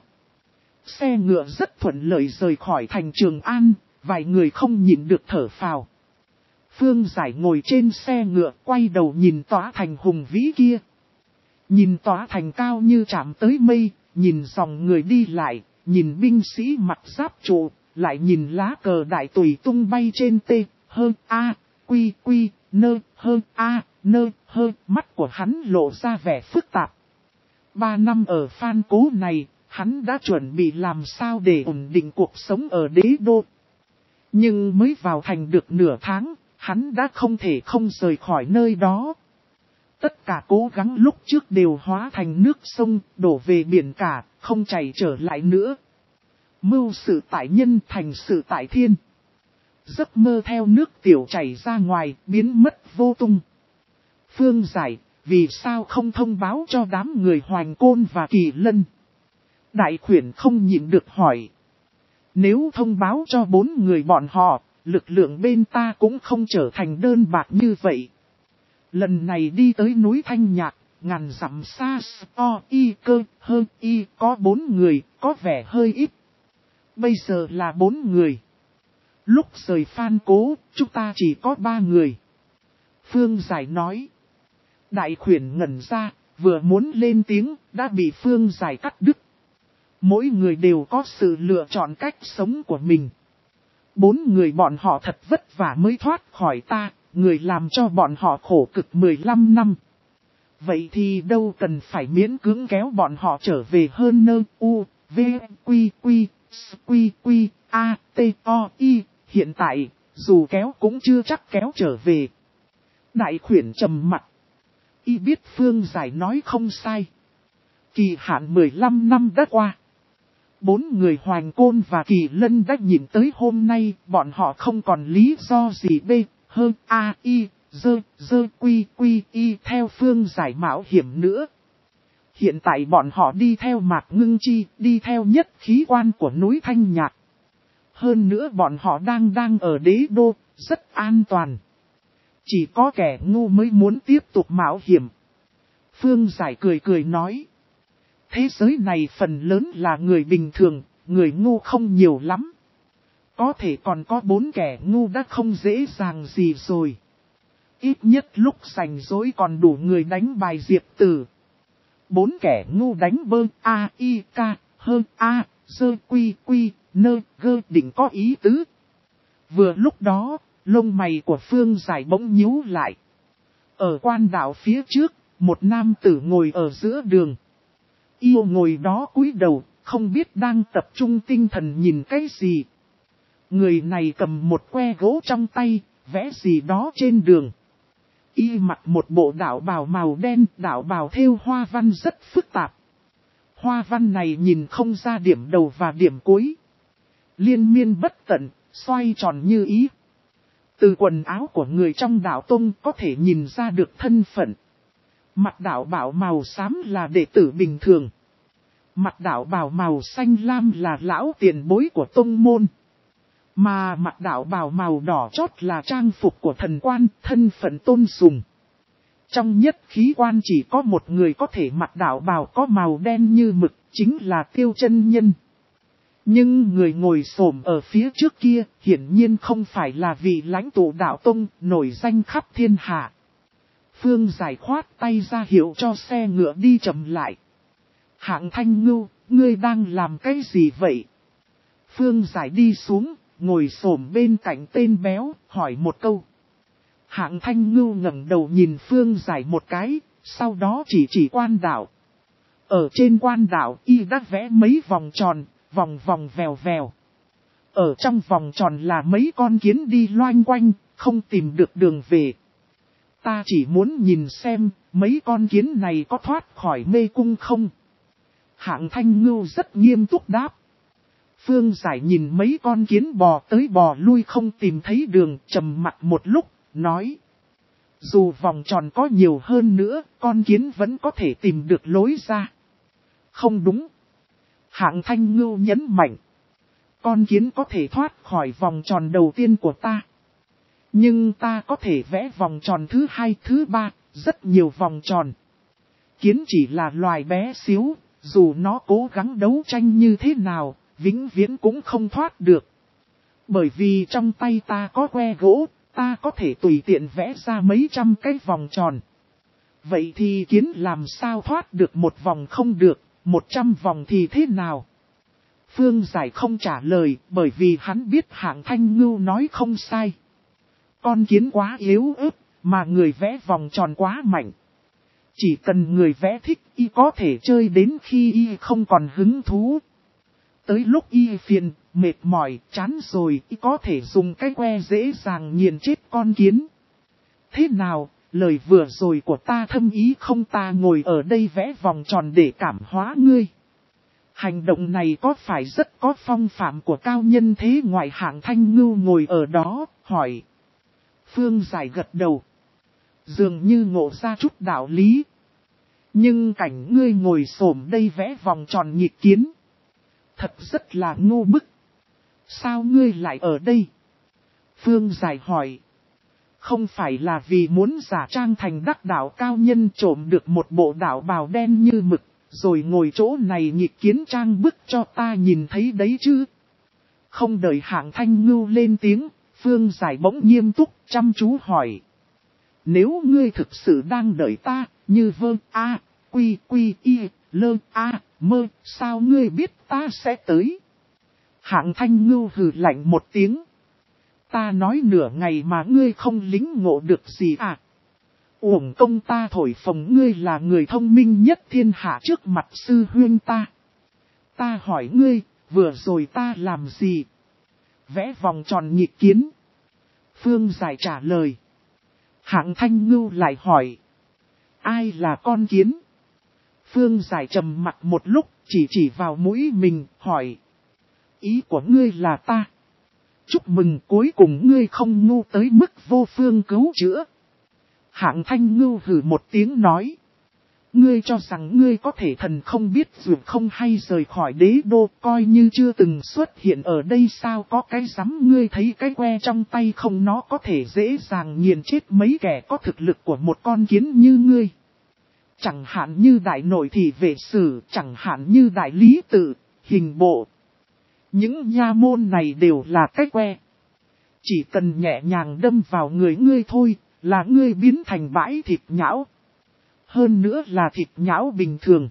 A: Xe ngựa rất thuận lợi rời khỏi thành Trường An, vài người không nhịn được thở phào. Phương Giải ngồi trên xe ngựa quay đầu nhìn tòa thành hùng vĩ kia. Nhìn tòa thành cao như chạm tới mây, nhìn dòng người đi lại, nhìn binh sĩ mặc giáp trụ, lại nhìn lá cờ đại tùy tung bay trên tê, hơn a, quy quy, nơ, hơn a, nơ, hơn, mắt của hắn lộ ra vẻ phức tạp. 3 năm ở Phan Cố này, hắn đã chuẩn bị làm sao để ổn định cuộc sống ở đế đô. Nhưng mới vào thành được nửa tháng, hắn đã không thể không rời khỏi nơi đó. Tất cả cố gắng lúc trước đều hóa thành nước sông, đổ về biển cả, không chảy trở lại nữa. Mưu sự tại nhân thành sự tại thiên. Giấc mơ theo nước tiểu chảy ra ngoài, biến mất vô tung. Phương Giải, vì sao không thông báo cho đám người Hoành Côn và Kỳ Lân? Đại khuyển không nhịn được hỏi. Nếu thông báo cho 4 người bọn họ, lực lượng bên ta cũng không trở thành đơn bạc như vậy. Lần này đi tới núi Thanh Nhạc, ngàn dặm xa o y cơ hơn y có 4 người, có vẻ hơi ít. Bây giờ là 4 người. Lúc rời Phan Cố, chúng ta chỉ có 3 người. Phương Giải nói. Đại khuyển ngẩn ra, vừa muốn lên tiếng, đã bị Phương Giải cắt đứt. Mỗi người đều có sự lựa chọn cách sống của mình. 4 người bọn họ thật vất vả mới thoát khỏi ta, người làm cho bọn họ khổ cực 15 năm. Vậy thì đâu cần phải miễn cưỡng kéo bọn họ trở về hơn nơ u, v, quy, quy, s, quy, quy, a, t, o, y. Hiện tại, dù kéo cũng chưa chắc kéo trở về. Đại khuyển trầm mặt. Y biết Phương Giải nói không sai. Kỳ hạn 15 năm đã qua. 4 người Hoành Côn và Kỳ Lân đã nhìn tới hôm nay, bọn họ không còn lý do gì b, hơn a, y, dơ, quy, quy, y theo Phương Giải mạo hiểm nữa. Hiện tại bọn họ đi theo Mạc Ngưng Chi, đi theo nhất khí quan của núi Thanh Nhạc. Hơn nữa bọn họ đang ở đế đô, rất an toàn. Chỉ có kẻ ngu mới muốn tiếp tục mạo hiểm. Phương Giải cười nói. Thế giới này phần lớn là người bình thường, người ngu không nhiều lắm. Có thể còn có 4 kẻ ngu đã không dễ dàng gì rồi. Ít nhất lúc rảnh rỗi còn đủ người đánh bài Diệp Tử. 4 kẻ ngu đánh bơ a i k hơn a dơ quy quy nơ gơ định có ý tứ. Vừa lúc đó, lông mày của Phương Giải bỗng nhíu lại. Ở quan đạo phía trước, một nam tử ngồi ở giữa đường. Yêu ngồi đó cúi đầu, không biết đang tập trung tinh thần nhìn cái gì. Người này cầm một que gỗ trong tay, vẽ gì đó trên đường. Y mặc một bộ đạo bào màu đen, đạo bào thêu hoa văn rất phức tạp. Hoa văn này nhìn không ra điểm đầu và điểm cuối. Liên miên bất tận, xoay tròn như ý. Từ quần áo của người trong đạo tông có thể nhìn ra được thân phận. Mặt đạo bào màu xám là đệ tử bình thường. Mặt đạo bào màu xanh lam là lão tiền bối của tông môn. Mà mặt đạo bào màu đỏ chót là trang phục của thần quan, thân phận tôn sùng. Trong nhất khí quan chỉ có một người có thể mặc đạo bào có màu đen như mực, chính là Tiêu Chân Nhân. Nhưng người ngồi xổm ở phía trước kia, hiển nhiên không phải là vị lãnh tụ đạo tông, nổi danh khắp thiên hạ. Phương Giải khoát tay ra hiệu cho xe ngựa đi chậm lại. Hạng Thanh Ngưu, ngươi đang làm cái gì vậy? Phương Giải đi xuống, ngồi xổm bên cạnh tên béo, hỏi một câu. Hạng Thanh Ngưu ngẩng đầu nhìn Phương Giải một cái, sau đó chỉ quan đạo. Ở trên quan đạo y đã vẽ mấy vòng tròn, vòng vòng vèo vèo. Ở trong vòng tròn là mấy con kiến đi loanh quanh, không tìm được đường về. Ta chỉ muốn nhìn xem, mấy con kiến này có thoát khỏi mê cung không? Hạng Thanh Ngưu rất nghiêm túc đáp. Phương Giải nhìn mấy con kiến bò tới bò lui không tìm thấy đường, trầm mặt một lúc, nói. Dù vòng tròn có nhiều hơn nữa, con kiến vẫn có thể tìm được lối ra. Không đúng. Hạng Thanh Ngưu nhấn mạnh. Con kiến có thể thoát khỏi vòng tròn đầu tiên của ta. Nhưng ta có thể vẽ vòng tròn thứ 2, thứ 3, rất nhiều vòng tròn. kiến chỉ là loài bé xíu, dù nó cố gắng đấu tranh như thế nào, vĩnh viễn cũng không thoát được. Bởi vì trong tay ta có que gỗ, ta có thể tùy tiện vẽ ra mấy trăm cái vòng tròn. Vậy thì kiến làm sao thoát được một vòng không được, 100 vòng thì thế nào? Phương Giải không trả lời, bởi vì hắn biết Hạng Thanh Ngưu nói không sai. Con kiến quá yếu ớt, mà người vẽ vòng tròn quá mạnh. Chỉ cần người vẽ thích, y có thể chơi đến khi y không còn hứng thú. Tới lúc y phiền, mệt mỏi, chán rồi, y có thể dùng cái que dễ dàng nghiền chết con kiến. Thế nào, lời vừa rồi của ta thâm ý không? Ta ngồi ở đây vẽ vòng tròn để cảm hóa ngươi. Hành động này có phải rất có phong phạm của cao nhân thế? Ngoại Hạng Thanh Ngưu ngồi ở đó, hỏi. Phương Giải gật đầu. Dường như ngộ ra chút đạo lý. Nhưng cảnh ngươi ngồi xổm đây vẽ vòng tròn nghịch kiến. Thật rất là ngu bức. Sao ngươi lại ở đây? Phương Giải hỏi. Không phải là vì muốn giả trang thành đắc đạo cao nhân trộm được một bộ đạo bào đen như mực, rồi ngồi chỗ này nghịch kiến trang bức cho ta nhìn thấy đấy chứ? Không đợi Hạng Thanh Ngưu lên tiếng, Phương Giải bỗng nghiêm túc chăm chú hỏi. Nếu ngươi thực sự đang đợi ta, như vơ a, quy quy y, lơ a, mơ, sao ngươi biết ta sẽ tới? Hạng Thanh Ngưu hừ lạnh một tiếng. Ta nói nửa ngày mà ngươi không lính ngộ được gì à? Uổng công ta thổi phồng ngươi là người thông minh nhất thiên hạ trước mặt sư huynh ta. Ta hỏi ngươi, vừa rồi ta làm gì? Vẽ vòng tròn nghịch kiến. Phương Giải trả lời. Hạng Thanh Ngưu lại hỏi. Ai là con kiến? Phương Giải trầm mặt một lúc, chỉ vào mũi mình, hỏi. Ý của ngươi là ta. Chúc mừng, cuối cùng ngươi không ngu tới mức vô phương cứu chữa. Hạng Thanh Ngưu hừ một tiếng nói. Ngươi cho rằng ngươi có thể thần không biết dù không hay rời khỏi đế đô, coi như chưa từng xuất hiện ở đây sao? Có cái rắm, ngươi thấy cái que trong tay không? Nó có thể dễ dàng nghiền chết mấy kẻ có thực lực của một con kiến như ngươi. Chẳng hạn như đại nội thị vệ sử, chẳng hạn như đại lý tự, hình bộ. Những nha môn này đều là cái que. Chỉ cần nhẹ nhàng đâm vào người ngươi thôi, là ngươi biến thành bãi thịt nhão. Hơn nữa là thịt nhão bình thường.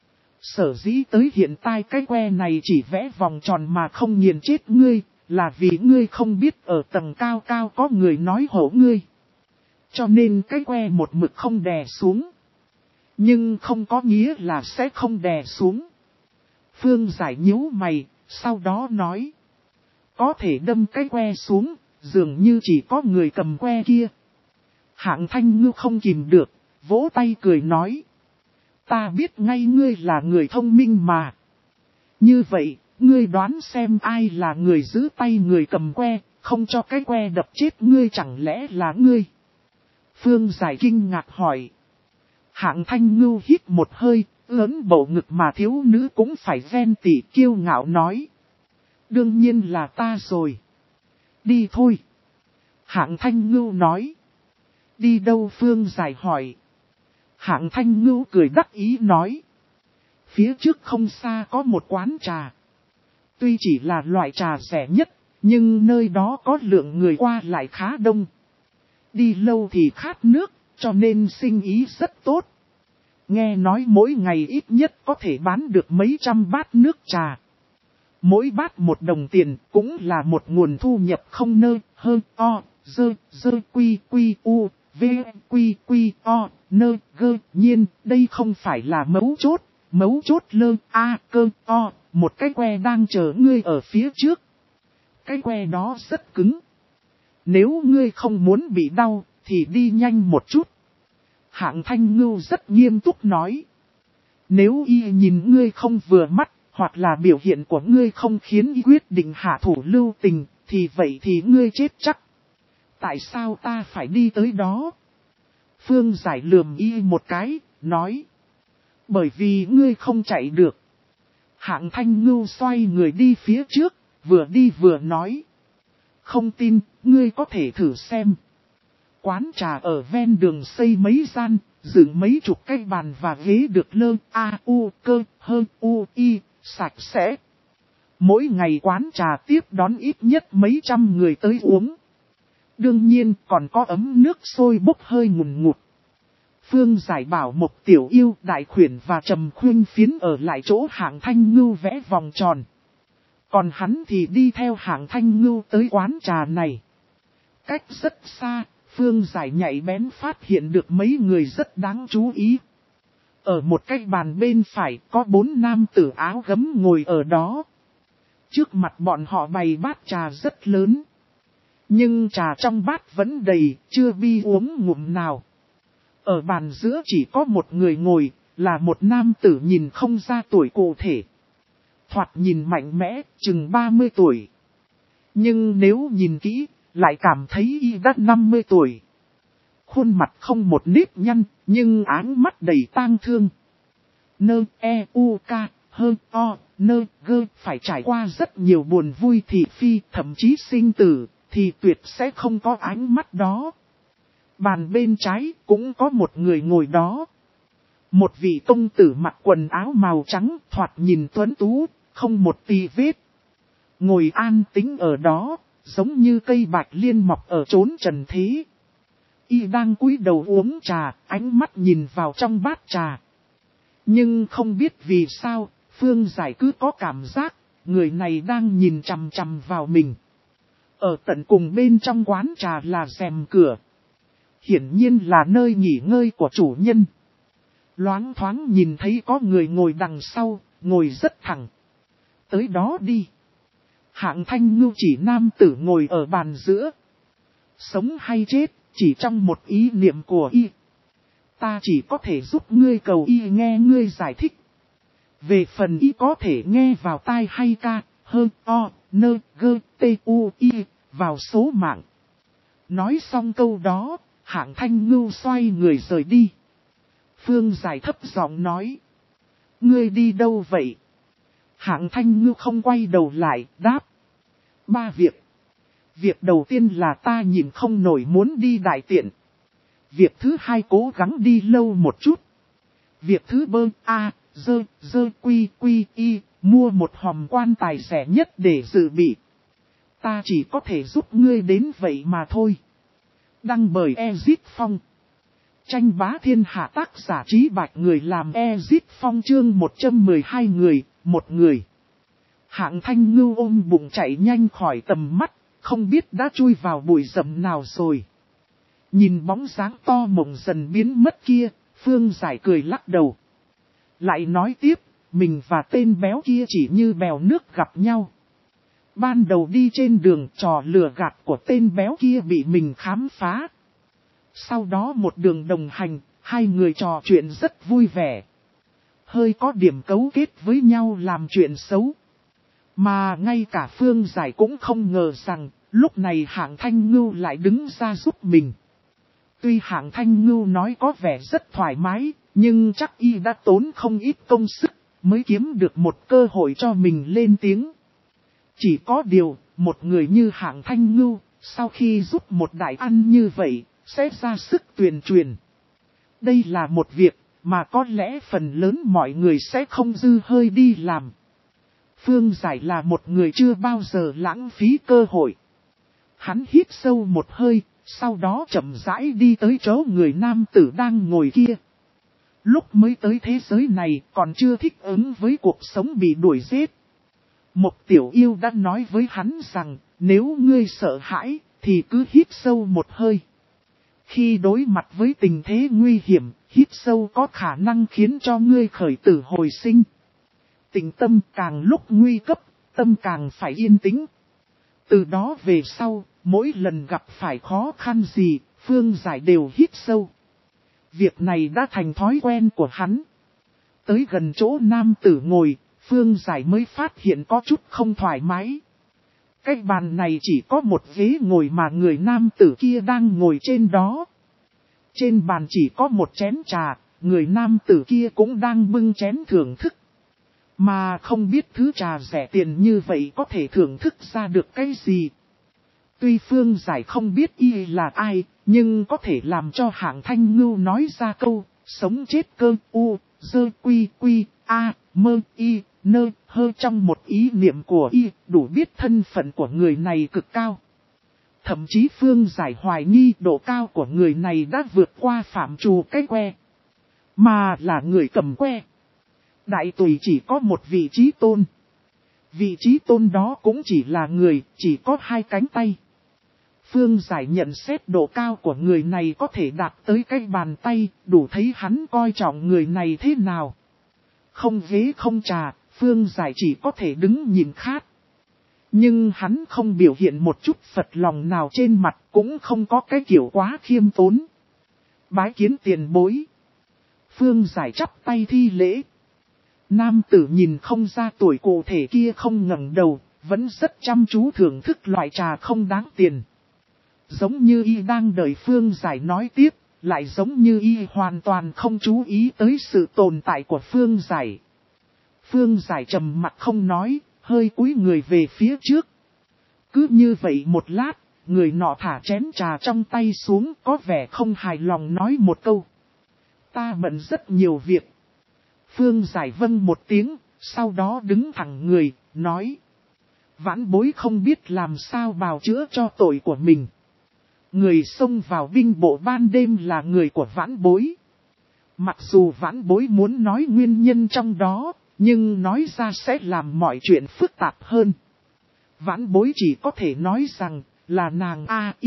A: Sở dĩ tới hiện tại cái que này chỉ vẽ vòng tròn mà không nghiền chết ngươi, là vì ngươi không biết ở tầng cao cao có người nói hổ ngươi. Cho nên cái que một mực không đè xuống. Nhưng không có nghĩa là sẽ không đè xuống. Phương Giải nhíu mày, sau đó nói. Có thể đâm cái que xuống, dường như chỉ có người cầm que kia. Hạng Thanh Ngưu không kìm được, vỗ tay cười nói. Ta biết ngay ngươi là người thông minh mà. Như vậy, ngươi đoán xem ai là người giữ tay người cầm que, không cho cái que đập chết ngươi, chẳng lẽ là ngươi? Phương Giải kinh ngạc hỏi. Hạng Thanh Ngưu hít một hơi, ớn bầu ngực mà thiếu nữ cũng phải ven tỉ, kiêu ngạo nói. Đương nhiên là ta rồi. Đi thôi. Hạng Thanh Ngưu nói. Đi đâu? Phương Giải hỏi. Hạng Thanh Ngưu cười đắc ý nói. Phía trước không xa có một quán trà. Tuy chỉ là loại trà rẻ nhất, nhưng nơi đó có lượng người qua lại khá đông. Đi lâu thì khát nước, cho nên sinh ý rất tốt. Nghe nói mỗi ngày ít nhất có thể bán được mấy trăm bát nước trà. Mỗi bát 1 đồng tiền cũng là một nguồn thu nhập không nơ, hơn, o, dơ, quy, u, v, quy, o, nơ, gơ. Nhiên, đây không phải là mấu chốt lơ, a, cơ, o, một cái que đang chờ ngươi ở phía trước. Cái que đó rất cứng. Nếu ngươi không muốn bị đau, thì đi nhanh một chút. Hạng Thanh Ngưu rất nghiêm túc nói. Nếu y nhìn ngươi không vừa mắt, hoặc là biểu hiện của ngươi không khiến y quyết định hạ thủ lưu tình, thì vậy thì ngươi chết chắc. Tại sao ta phải đi tới đó? Phương Giải lườm y một cái, nói. Bởi vì ngươi không chạy được. Hạng Thanh Ngưu xoay người đi phía trước, vừa đi vừa nói. Không tin, ngươi có thể thử xem. Quán trà ở ven đường xây mấy gian, dựng mấy chục cái bàn và ghế được lơ cơ hơn y sạch sẽ. Mỗi ngày quán trà tiếp đón ít nhất mấy trăm người tới uống. Đương nhiên còn có ấm nước sôi bốc hơi ngùn ngụt. Phương Giải bảo Mộc Tiểu Yêu, Đại Khuyển và Trầm Khuyên Phiến ở lại chỗ Hạng Thanh Ngưu vẽ vòng tròn. Còn hắn thì đi theo Hạng Thanh Ngưu tới quán trà này. Cách rất xa, Phương Giải nhạy bén phát hiện được mấy người rất đáng chú ý. Ở một cái bàn bên phải có 4 nam tử áo gấm ngồi ở đó. Trước mặt bọn họ bày bát trà rất lớn. Nhưng trà trong bát vẫn đầy, chưa bi uống ngụm nào. Ở bàn giữa chỉ có một người ngồi, là một nam tử nhìn không ra tuổi cụ thể. Thoạt nhìn mạnh mẽ, chừng 30 tuổi. Nhưng nếu nhìn kỹ, lại cảm thấy y đã 50 tuổi. Khuôn mặt không một nếp nhăn, nhưng áng mắt đầy tang thương. Phải trải qua rất nhiều buồn vui thị phi, thậm chí sinh tử, thì tuyệt sẽ không có ánh mắt đó. Bàn bên trái cũng có một người ngồi đó. Một vị công tử mặc quần áo màu trắng, thoạt nhìn tuấn tú, không một tì vết. Ngồi an tĩnh ở đó, giống như cây bạch liên mọc ở chốn trần thế. Y đang cúi đầu uống trà, ánh mắt nhìn vào trong bát trà. Nhưng không biết vì sao, Phương Giải cứ có cảm giác, người này đang nhìn chằm chằm vào mình. Ở tận cùng bên trong quán trà là rèm cửa. Hiển nhiên là nơi nghỉ ngơi của chủ nhân. Loáng thoáng nhìn thấy có người ngồi đằng sau, ngồi rất thẳng. Tới đó đi. Hạng Thanh Ngưu chỉ nam tử ngồi ở bàn giữa. Sống hay chết, chỉ trong một ý niệm của y. Ta chỉ có thể giúp ngươi cầu y nghe ngươi giải thích. Về phần y có thể nghe vào tai hay ca, vào số mạng. Nói xong câu đó, Hạng Thanh Ngưu xoay người rời đi. Phương Giải thấp giọng nói. Ngươi đi đâu vậy? Hạng Thanh Ngưu không quay đầu lại, đáp. 3 việc. Việc đầu tiên là ta nhìn không nổi muốn đi đại tiện. Việc thứ hai cố gắng đi lâu một chút. Việc thứ mua một hòm quan tài rẻ nhất để dự bị. Ta chỉ có thể giúp ngươi đến vậy mà thôi. Đăng bởi Ezit Phong. Tranh bá thiên hạ, tác giả Trí Bạch, người làm Ezit Phong, chương 112 người, một người. Hạng Thanh Ngưu ôm bụng chạy nhanh khỏi tầm mắt, không biết đã chui vào bụi rậm nào rồi. Nhìn bóng dáng to mộng dần biến mất kia, Phương Giải cười lắc đầu. Lại nói tiếp, mình và tên béo kia chỉ như bèo nước gặp nhau. Ban đầu đi trên đường, trò lừa gạt của tên béo kia bị mình khám phá. Sau đó một đường đồng hành, hai người trò chuyện rất vui vẻ. Hơi có điểm cấu kết với nhau làm chuyện xấu. Mà ngay cả Phương Giải cũng không ngờ rằng, lúc này Hạng Thanh Ngưu lại đứng ra giúp mình. Tuy Hạng Thanh Ngưu nói có vẻ rất thoải mái, nhưng chắc y đã tốn không ít công sức, mới kiếm được một cơ hội cho mình lên tiếng. Chỉ có điều, một người như Hạng Thanh Ngưu, sau khi giúp một đại ăn như vậy, sẽ ra sức tuyên truyền. Đây là một việc, mà có lẽ phần lớn mọi người sẽ không dư hơi đi làm. Phương Giải là một người chưa bao giờ lãng phí cơ hội. Hắn hít sâu một hơi, sau đó chậm rãi đi tới chỗ người nam tử đang ngồi kia. Lúc mới tới thế giới này còn chưa thích ứng với cuộc sống bị đuổi giết. Một Tiểu Yêu đã nói với hắn rằng, nếu ngươi sợ hãi, thì cứ hít sâu một hơi. Khi đối mặt với tình thế nguy hiểm, hít sâu có khả năng khiến cho ngươi khởi tử hồi sinh. Tĩnh tâm càng lúc nguy cấp, tâm càng phải yên tĩnh. Từ đó về sau, mỗi lần gặp phải khó khăn gì, Phương Giải đều hít sâu. Việc này đã thành thói quen của hắn. Tới gần chỗ nam tử ngồi, Phương Giải mới phát hiện có chút không thoải mái. Cái bàn này chỉ có một ghế ngồi mà người nam tử kia đang ngồi trên đó. Trên bàn chỉ có một chén trà, người nam tử kia cũng đang bưng chén thưởng thức. Mà không biết thứ trà rẻ tiền như vậy có thể thưởng thức ra được cái gì. Tuy Phương Giải không biết y là ai, nhưng có thể làm cho Hạng Thanh Ngưu nói ra câu, sống chết cơ u, dơ quy quy, a, mơ y, nơ, hơ trong một ý niệm của y, đủ biết thân phận của người này cực cao. Thậm chí Phương Giải hoài nghi độ cao của người này đã vượt qua phạm trù cái que, mà là người cầm que. Đại tùy chỉ có một vị trí tôn. Vị trí tôn đó cũng chỉ là người, chỉ có 2 cánh tay. Phương Giải nhận xét độ cao của người này có thể đạt tới cái bàn tay, đủ thấy hắn coi trọng người này thế nào. Không ghế không trà, Phương Giải chỉ có thể đứng nhìn khát. Nhưng hắn không biểu hiện một chút phật lòng nào trên mặt, cũng không có cái kiểu quá khiêm tốn. Bái kiến tiền bối. Phương Giải chắp tay thi lễ. Nam tử nhìn không ra tuổi cụ thể kia không ngẩng đầu, vẫn rất chăm chú thưởng thức loại trà không đáng tiền. Giống như y đang đợi Phương Giải nói tiếp, lại giống như y hoàn toàn không chú ý tới sự tồn tại của Phương Giải. Phương Giải trầm mặt không nói, hơi cúi người về phía trước. Cứ như vậy một lát, người nọ thả chén trà trong tay xuống, có vẻ không hài lòng nói một câu. Ta bận rất nhiều việc. Phương Giải vâng một tiếng, sau đó đứng thẳng người, nói. Vãn bối không biết làm sao bào chữa cho tội của mình. Người xông vào binh bộ ban đêm là người của vãn bối. Mặc dù vãn bối muốn nói nguyên nhân trong đó, nhưng nói ra sẽ làm mọi chuyện phức tạp hơn. Vãn bối chỉ có thể nói rằng, là nàng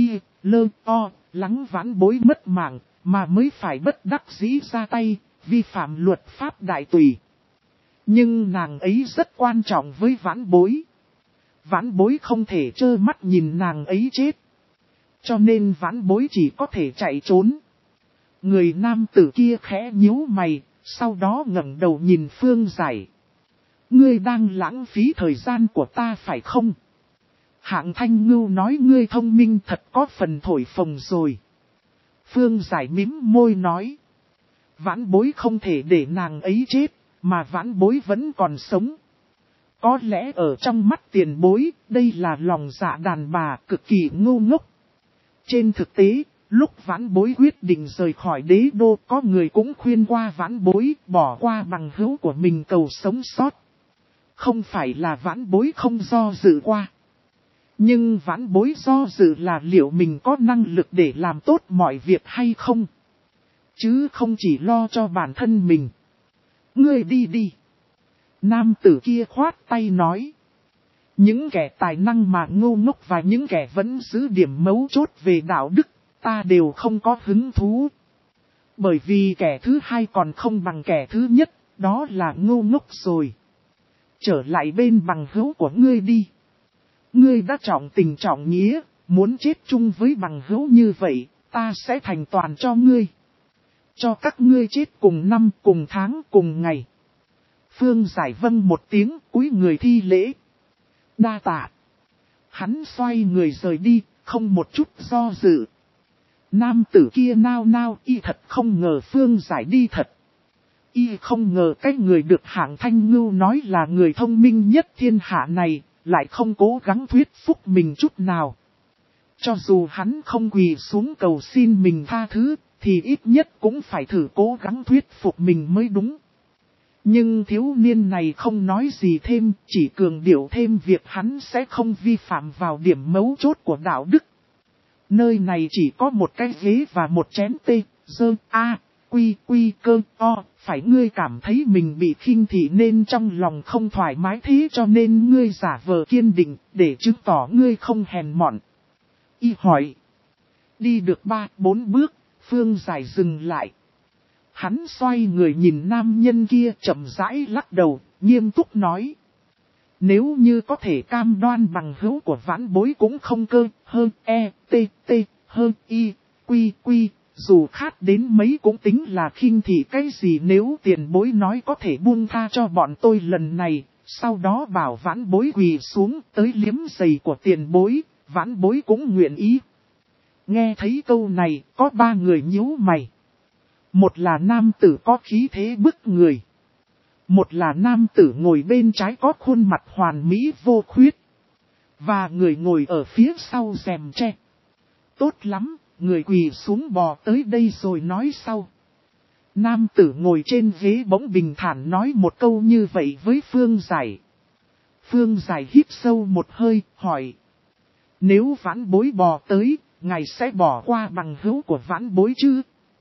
A: lắng vãn bối mất mạng, mà mới phải bất đắc dĩ ra tay, vi phạm luật pháp đại tùy. Nhưng nàng ấy rất quan trọng với vãn bối. Vãn bối không thể trơ mắt nhìn nàng ấy chết. Cho nên vãn bối chỉ có thể chạy trốn. Người nam tử kia khẽ nhíu mày, sau đó ngẩng đầu nhìn Phương Giải. Ngươi đang lãng phí thời gian của ta phải không? Hạng Thanh Ngưu nói ngươi thông minh thật có phần thổi phồng rồi. Phương Giải mím môi nói. Vãn bối không thể để nàng ấy chết, mà vãn bối vẫn còn sống. Có lẽ ở trong mắt tiền bối, đây là lòng dạ đàn bà cực kỳ ngu ngốc. Trên thực tế, lúc vãn bối quyết định rời khỏi đế đô, có người cũng khuyên qua vãn bối bỏ qua bằng hữu của mình cầu sống sót. Không phải là vãn bối không do dự qua. Nhưng vãn bối do dự là liệu mình có năng lực để làm tốt mọi việc hay không. Chứ không chỉ lo cho bản thân mình. Ngươi đi đi. Nam tử kia khoát tay nói. Những kẻ tài năng mà ngu ngốc và những kẻ vẫn giữ điểm mấu chốt về đạo đức, ta đều không có hứng thú. Bởi vì kẻ thứ hai còn không bằng kẻ thứ nhất, đó là ngu ngốc rồi. Trở lại bên bằng hữu của ngươi đi. Ngươi đã trọng tình trọng nghĩa, muốn chết chung với bằng hữu như vậy, ta sẽ thành toàn cho ngươi. Cho các ngươi chết cùng năm, cùng tháng, cùng ngày. Phương Giải vâng một tiếng, cúi người thi lễ. Đa tạ. Hắn xoay người rời đi, không một chút do dự. Nam tử kia nao nao, y thật không ngờ Phương Giải đi thật. Y không ngờ cái người được Hạng Thanh Ngưu nói là người thông minh nhất thiên hạ này, lại không cố gắng thuyết phục mình chút nào. Cho dù hắn không quỳ xuống cầu xin mình tha thứ, thì ít nhất cũng phải thử cố gắng thuyết phục mình mới đúng. Nhưng thiếu niên này không nói gì thêm, chỉ cường điệu thêm việc hắn sẽ không vi phạm vào điểm mấu chốt của đạo đức. Nơi này chỉ có một cái ghế và một chén tê, dơ, cơ, phải ngươi cảm thấy mình bị khinh thị nên trong lòng không thoải mái thế cho nên ngươi giả vờ kiên định, để chứng tỏ ngươi không hèn mọn. Y hỏi. Đi được 3-4 bước, Phương Giải dừng lại. Hắn xoay người nhìn nam nhân kia chậm rãi lắc đầu, nghiêm túc nói. Nếu như có thể cam đoan bằng hữu của vãn bối cũng không cơ, hơn hơn quy, dù khát đến mấy cũng tính là khinh thị cái gì nếu tiền bối nói có thể buông tha cho bọn tôi lần này, sau đó bảo vãn bối quỳ xuống tới liếm giày của tiền bối, vãn bối cũng nguyện ý. Nghe thấy câu này, có 3 người nhíu mày. Một là nam tử có khí thế bức người. Một là nam tử ngồi bên trái có khuôn mặt hoàn mỹ vô khuyết. Và người ngồi ở phía sau rèm tre. Tốt lắm, người quỳ xuống bò tới đây rồi nói sau. Nam tử ngồi trên ghế bỗng bình thản nói một câu như vậy với Phương Giải. Phương Giải hít sâu một hơi, hỏi. Nếu vãn bối bò tới, ngài sẽ bỏ qua bằng hữu của vãn bối chứ?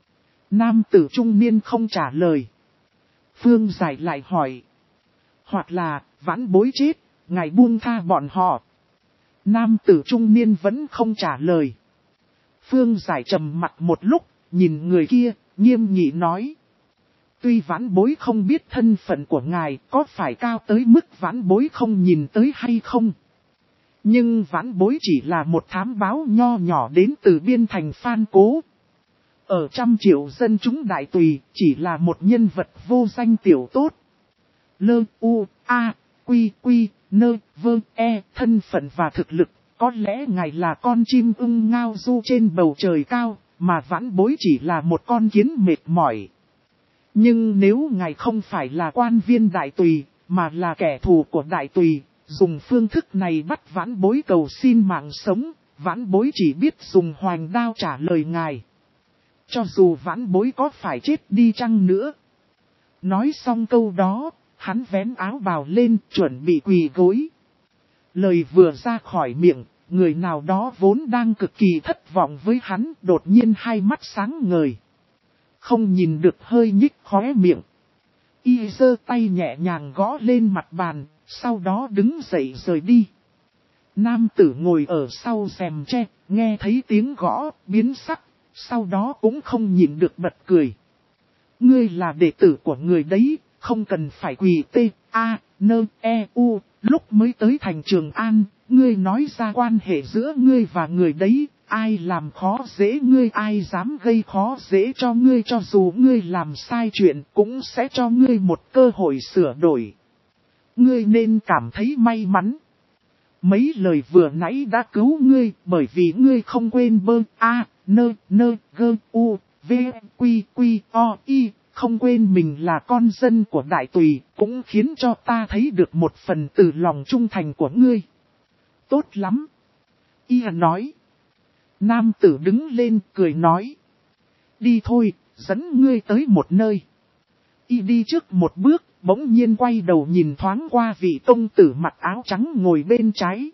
A: Nam tử trung niên không trả lời. Phương Giải lại hỏi. Hoặc là, vãn bối chết, ngài buông tha bọn họ. Nam tử trung niên vẫn không trả lời. Phương Giải trầm mặt một lúc, nhìn người kia, nghiêm nghị nói. Tuy vãn bối không biết thân phận của ngài có phải cao tới mức vãn bối không nhìn tới hay không. Nhưng vãn bối chỉ là một thám báo nho nhỏ đến từ biên thành Phan Cố. Ở 100 triệu dân chúng đại tùy chỉ là một nhân vật vô danh tiểu tốt. Lơ u a quy quy nơ vơ e thân phận và thực lực. Có lẽ ngài là con chim ưng ngao du trên bầu trời cao, mà vãn bối chỉ là một con kiến mệt mỏi. Nhưng nếu ngài không phải là quan viên đại tùy, mà là kẻ thù của đại tùy, dùng phương thức này bắt vãn bối cầu xin mạng sống, vãn bối chỉ biết dùng hoành đao trả lời ngài. Cho dù vãn bối có phải chết đi chăng nữa. Nói xong câu đó, hắn vén áo bào lên chuẩn bị quỳ gối. Lời vừa ra khỏi miệng, người nào đó vốn đang cực kỳ thất vọng với hắn, đột nhiên hai mắt sáng ngời. Không nhìn được hơi nhích khóe miệng. Y giơ tay nhẹ nhàng gõ lên mặt bàn, sau đó đứng dậy rời đi. Nam tử ngồi ở sau rèm tre, nghe thấy tiếng gõ, biến sắc, sau đó cũng không nhìn được bật cười. Ngươi là đệ tử của người đấy, không cần phải quỳ T-A-N-E-U, lúc mới tới thành Trường An, ngươi nói ra quan hệ giữa ngươi và người đấy, ai làm khó dễ ngươi, ai dám gây khó dễ cho ngươi, cho dù ngươi làm sai chuyện cũng sẽ cho ngươi một cơ hội sửa đổi. Ngươi nên cảm thấy may mắn. Mấy lời vừa nãy đã cứu ngươi, bởi vì ngươi không quên B-A-N-N-G-U-V-Q-Q-O-I, không quên mình là con dân của đại tùy, cũng khiến cho ta thấy được một phần từ lòng trung thành của ngươi. Tốt lắm. Y nói. Nam tử đứng lên cười nói. Đi thôi, dẫn ngươi tới một nơi. Y đi trước một bước, bỗng nhiên quay đầu nhìn thoáng qua vị công tử mặc áo trắng ngồi bên trái.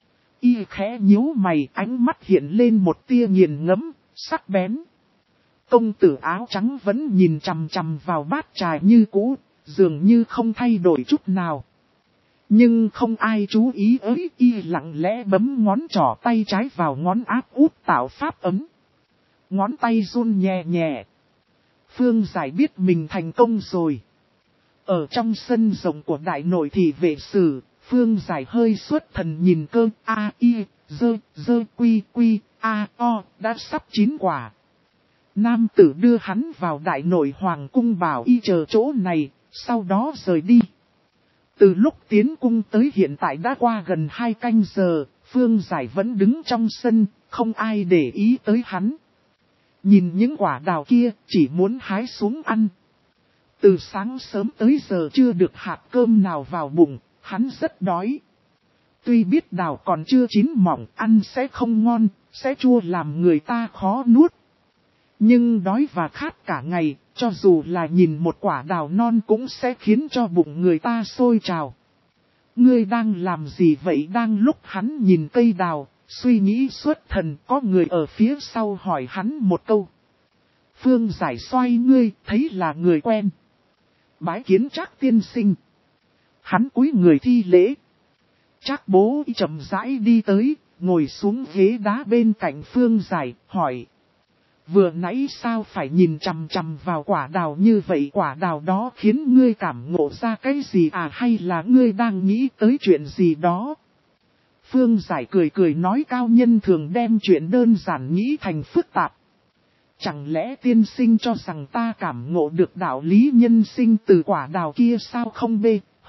A: Y khẽ nhíu mày, ánh mắt hiện lên một tia nghiền ngẫm, sắc bén. Công tử áo trắng vẫn nhìn chằm chằm vào bát trà như cũ, dường như không thay đổi chút nào. Nhưng không ai chú ý ấy, Y lặng lẽ bấm ngón trỏ tay trái vào ngón áp út tạo pháp ấm. Ngón tay run nhẹ nhẹ. Phương Giải biết mình thành công rồi. Ở trong sân rộng của đại nội thị vệ sử, Phương Giải hơi xuất thần nhìn cơ A-I, dơ quy quy, A-O, đã sắp chín quả. Nam tử đưa hắn vào đại nội hoàng cung bảo Y chờ chỗ này, sau đó rời đi. Từ lúc tiến cung tới hiện tại đã qua gần 2 canh giờ, Phương Giải vẫn đứng trong sân, không ai để ý tới hắn. Nhìn những quả đào kia, chỉ muốn hái xuống ăn. Từ sáng sớm tới giờ chưa được hạt cơm nào vào bụng, hắn rất đói. Tuy biết đào còn chưa chín mọng, ăn sẽ không ngon, sẽ chua làm người ta khó nuốt. Nhưng đói và khát cả ngày, cho dù là nhìn một quả đào non cũng sẽ khiến cho bụng người ta sôi trào. Ngươi đang làm gì vậy? Đang lúc hắn nhìn cây đào, suy nghĩ xuất thần, có người ở phía sau hỏi hắn một câu. Phương Giải xoay ngươi, thấy là người quen. Bái kiến Trác tiên sinh. Hắn cúi người thi lễ. Trác bố chậm rãi đi tới, ngồi xuống ghế đá bên cạnh Phương Giải, hỏi. Vừa nãy sao phải nhìn chằm chằm vào quả đào như vậy? Quả đào đó khiến ngươi cảm ngộ ra cái gì à, hay là ngươi đang nghĩ tới chuyện gì đó? Phương Giải cười cười nói, cao nhân thường đem chuyện đơn giản nghĩ thành phức tạp. Chẳng lẽ tiên sinh cho rằng ta cảm ngộ được đạo lý nhân sinh từ quả đào kia sao? Không,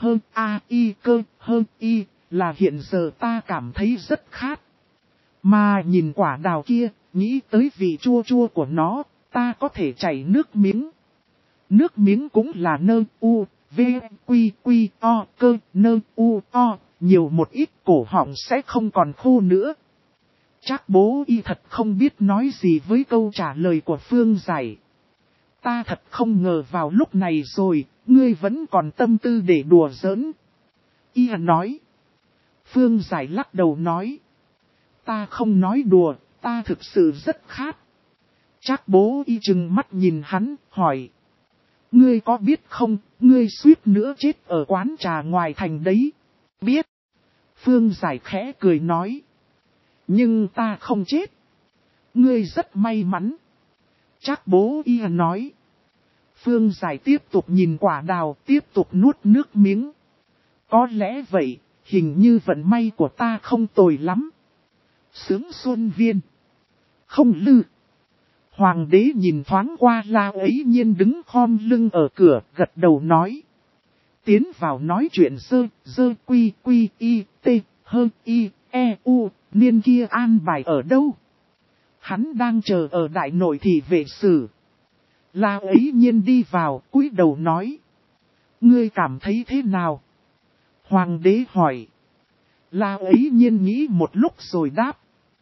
A: là hiện giờ ta cảm thấy rất khát. Mà nhìn quả đào kia, nghĩ tới vị chua chua của nó, ta có thể chảy nước miếng. Nước miếng cũng là N-U-V-Q-Q-O, nhiều một ít cổ họng sẽ không còn khô nữa. Trác bố Y thật không biết nói gì với câu trả lời của Phương Giải. Ta thật không ngờ vào lúc này rồi, ngươi vẫn còn tâm tư để đùa giỡn. Y nói. Phương Giải lắc đầu nói. Ta không nói đùa, ta thực sự rất khát. Trác Bố Y trừng mắt nhìn hắn, hỏi. Ngươi có biết không, ngươi suýt nữa chết ở quán trà ngoài thành đấy. Biết. Phương Giải khẽ cười nói. Nhưng ta không chết. Ngươi rất may mắn. Trác Bố Y nói. Phương Giải tiếp tục nhìn quả đào, tiếp tục nuốt nước miếng. Có lẽ vậy, hình như vận may của ta không tồi lắm. Sướng Xuân Viên. Không lư. Hoàng đế nhìn thoáng qua La Ấy Nhiên đứng khom lưng ở cửa, gật đầu nói. Tiến vào nói chuyện dơ quy y t hơ y e u, niên kia an bài ở đâu? Hắn đang chờ ở đại nội thị vệ sử. La Ấy Nhiên đi vào, cúi đầu nói. Ngươi cảm thấy thế nào? Hoàng đế hỏi. La Ấy Nhiên nghĩ một lúc rồi đáp.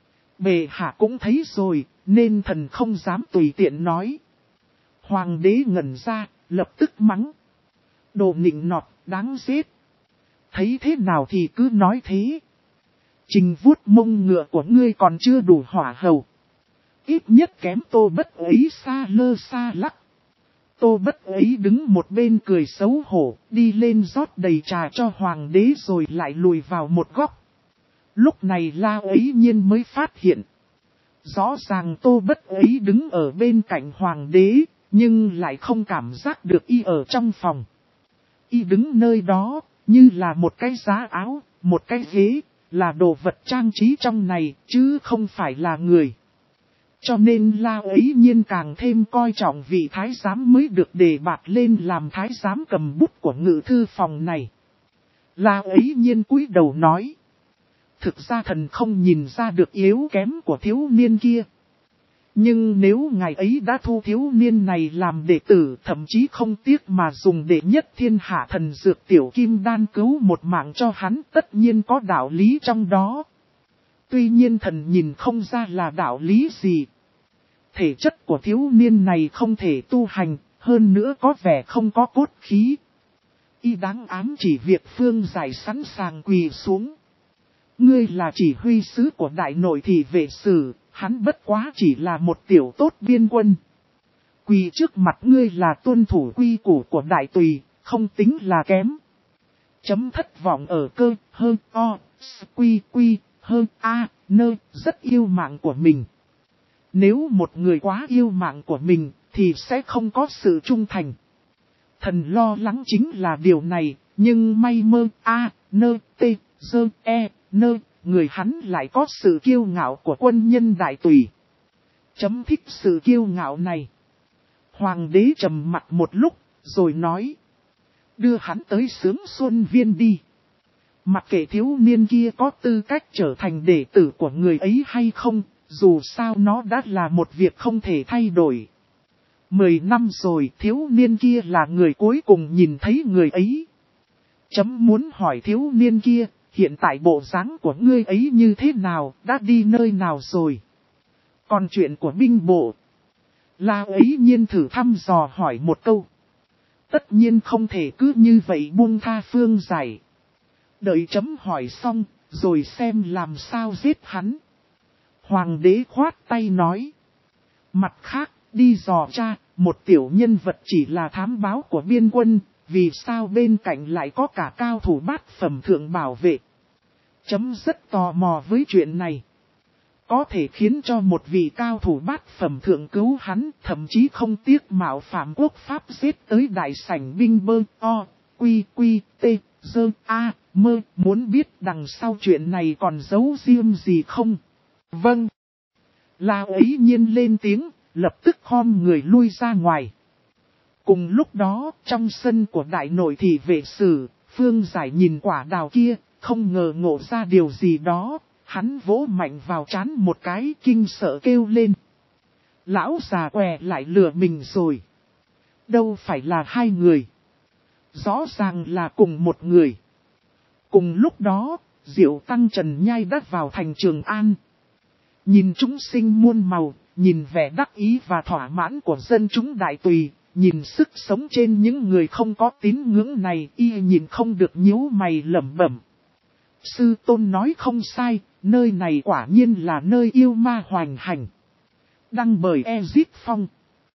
A: Bệ hạ cũng thấy rồi, nên thần không dám tùy tiện nói. Hoàng đế ngẩn ra, lập tức mắng. Đồ nịnh nọt, đáng giết. Thấy thế nào thì cứ nói thế. Trình vuốt mông ngựa của ngươi còn chưa đủ hỏa hầu. Ít nhất kém Tô Bất ấy xa lơ xa lắc. Tô Bất ấy đứng một bên cười xấu hổ, đi lên rót đầy trà cho hoàng đế rồi lại lùi vào một góc. Lúc này La Ấy Nhiên mới phát hiện. Rõ ràng Tô Bất ấy đứng ở bên cạnh hoàng đế, nhưng lại không cảm giác được y ở trong phòng. Y đứng nơi đó, như là một cái giá áo, một cái ghế, là đồ vật trang trí trong này, chứ không phải là người. Cho nên La Ấy Nhiên càng thêm coi trọng vị thái giám mới được đề bạt lên làm thái giám cầm bút của ngự thư phòng này. La Ấy Nhiên cúi đầu nói. Thực ra thần không nhìn ra được yếu kém của thiếu niên kia. Nhưng nếu ngài ấy đã thu thiếu niên này làm đệ tử, thậm chí không tiếc mà dùng đệ nhất thiên hạ thần dược tiểu kim đan cứu một mạng cho hắn, tất nhiên có đạo lý trong đó. Tuy nhiên thần nhìn không ra là đạo lý gì. Thể chất của thiếu niên này không thể tu hành, hơn nữa có vẻ không có cốt khí. Y đáng ám chỉ việc Phương Giải sẵn sàng quỳ xuống. Ngươi là chỉ huy sứ của đại nội thị vệ sử, hắn bất quá chỉ là một tiểu tốt biên quân. Quỳ trước mặt ngươi là tuân thủ quy củ của đại tùy, không tính là kém. Chấm thất vọng ở cơ, hơn o, quy, hơn a, nơ, rất yêu mạng của mình. Nếu một người quá yêu mạng của mình, thì sẽ không có sự trung thành. Thần lo lắng chính là điều này, nhưng may mơ a, nơ, t, dơ, e, nơ, người hắn lại có sự kiêu ngạo của quân nhân đại tùy. Chấm thích sự kiêu ngạo này. Hoàng đế trầm mặt một lúc, rồi nói. Đưa hắn tới Sướng Xuân Viên đi. Mặc kệ thiếu niên kia có tư cách trở thành đệ tử của người ấy hay không, dù sao nó đã là một việc không thể thay đổi. 10 năm rồi thiếu niên kia là người cuối cùng nhìn thấy người ấy. Chấm muốn hỏi thiếu niên kia, hiện tại bộ dáng của ngươi ấy như thế nào, đã đi nơi nào rồi? Còn chuyện của binh bộ, La Ấy Nhiên thử thăm dò hỏi một câu. Tất nhiên không thể cứ như vậy buông tha Phương Giải. Đợi chấm hỏi xong, rồi xem làm sao giết hắn. Hoàng đế khoát tay nói. Mặt khác, đi dò tra, một tiểu nhân vật chỉ là thám báo của biên quân, vì sao bên cạnh lại có cả cao thủ bát phẩm thượng bảo vệ. Chấm rất tò mò với chuyện này. Có thể khiến cho một vị cao thủ bát phẩm thượng cứu hắn, thậm chí không tiếc mạo phạm quốc pháp giết tới đại sảnh binh bơ, o, quy, t, dơ, a, mơ, muốn biết đằng sau chuyện này còn giấu riêng gì không? Vâng. La Ấy Nhiên lên tiếng, lập tức khom người lui ra ngoài. Cùng lúc đó, trong sân của đại nội thị vệ sử, Phương Giải nhìn quả đào kia, không ngờ ngộ ra điều gì đó, hắn vỗ mạnh vào trán một cái kinh sợ kêu lên. Lão già què lại lừa mình rồi. Đâu phải là hai người. Rõ ràng là cùng một người. Cùng lúc đó, Diệu Tăng Trần Nhai đã vào thành Trường An. Nhìn chúng sinh muôn màu, nhìn vẻ đắc ý và thỏa mãn của dân chúng đại tùy, nhìn sức sống trên những người không có tín ngưỡng này, y nhìn không được nhíu mày lẩm bẩm. Sư tôn nói không sai, nơi này quả nhiên là nơi yêu ma hoành hành. Đăng bởi Ezit Phong.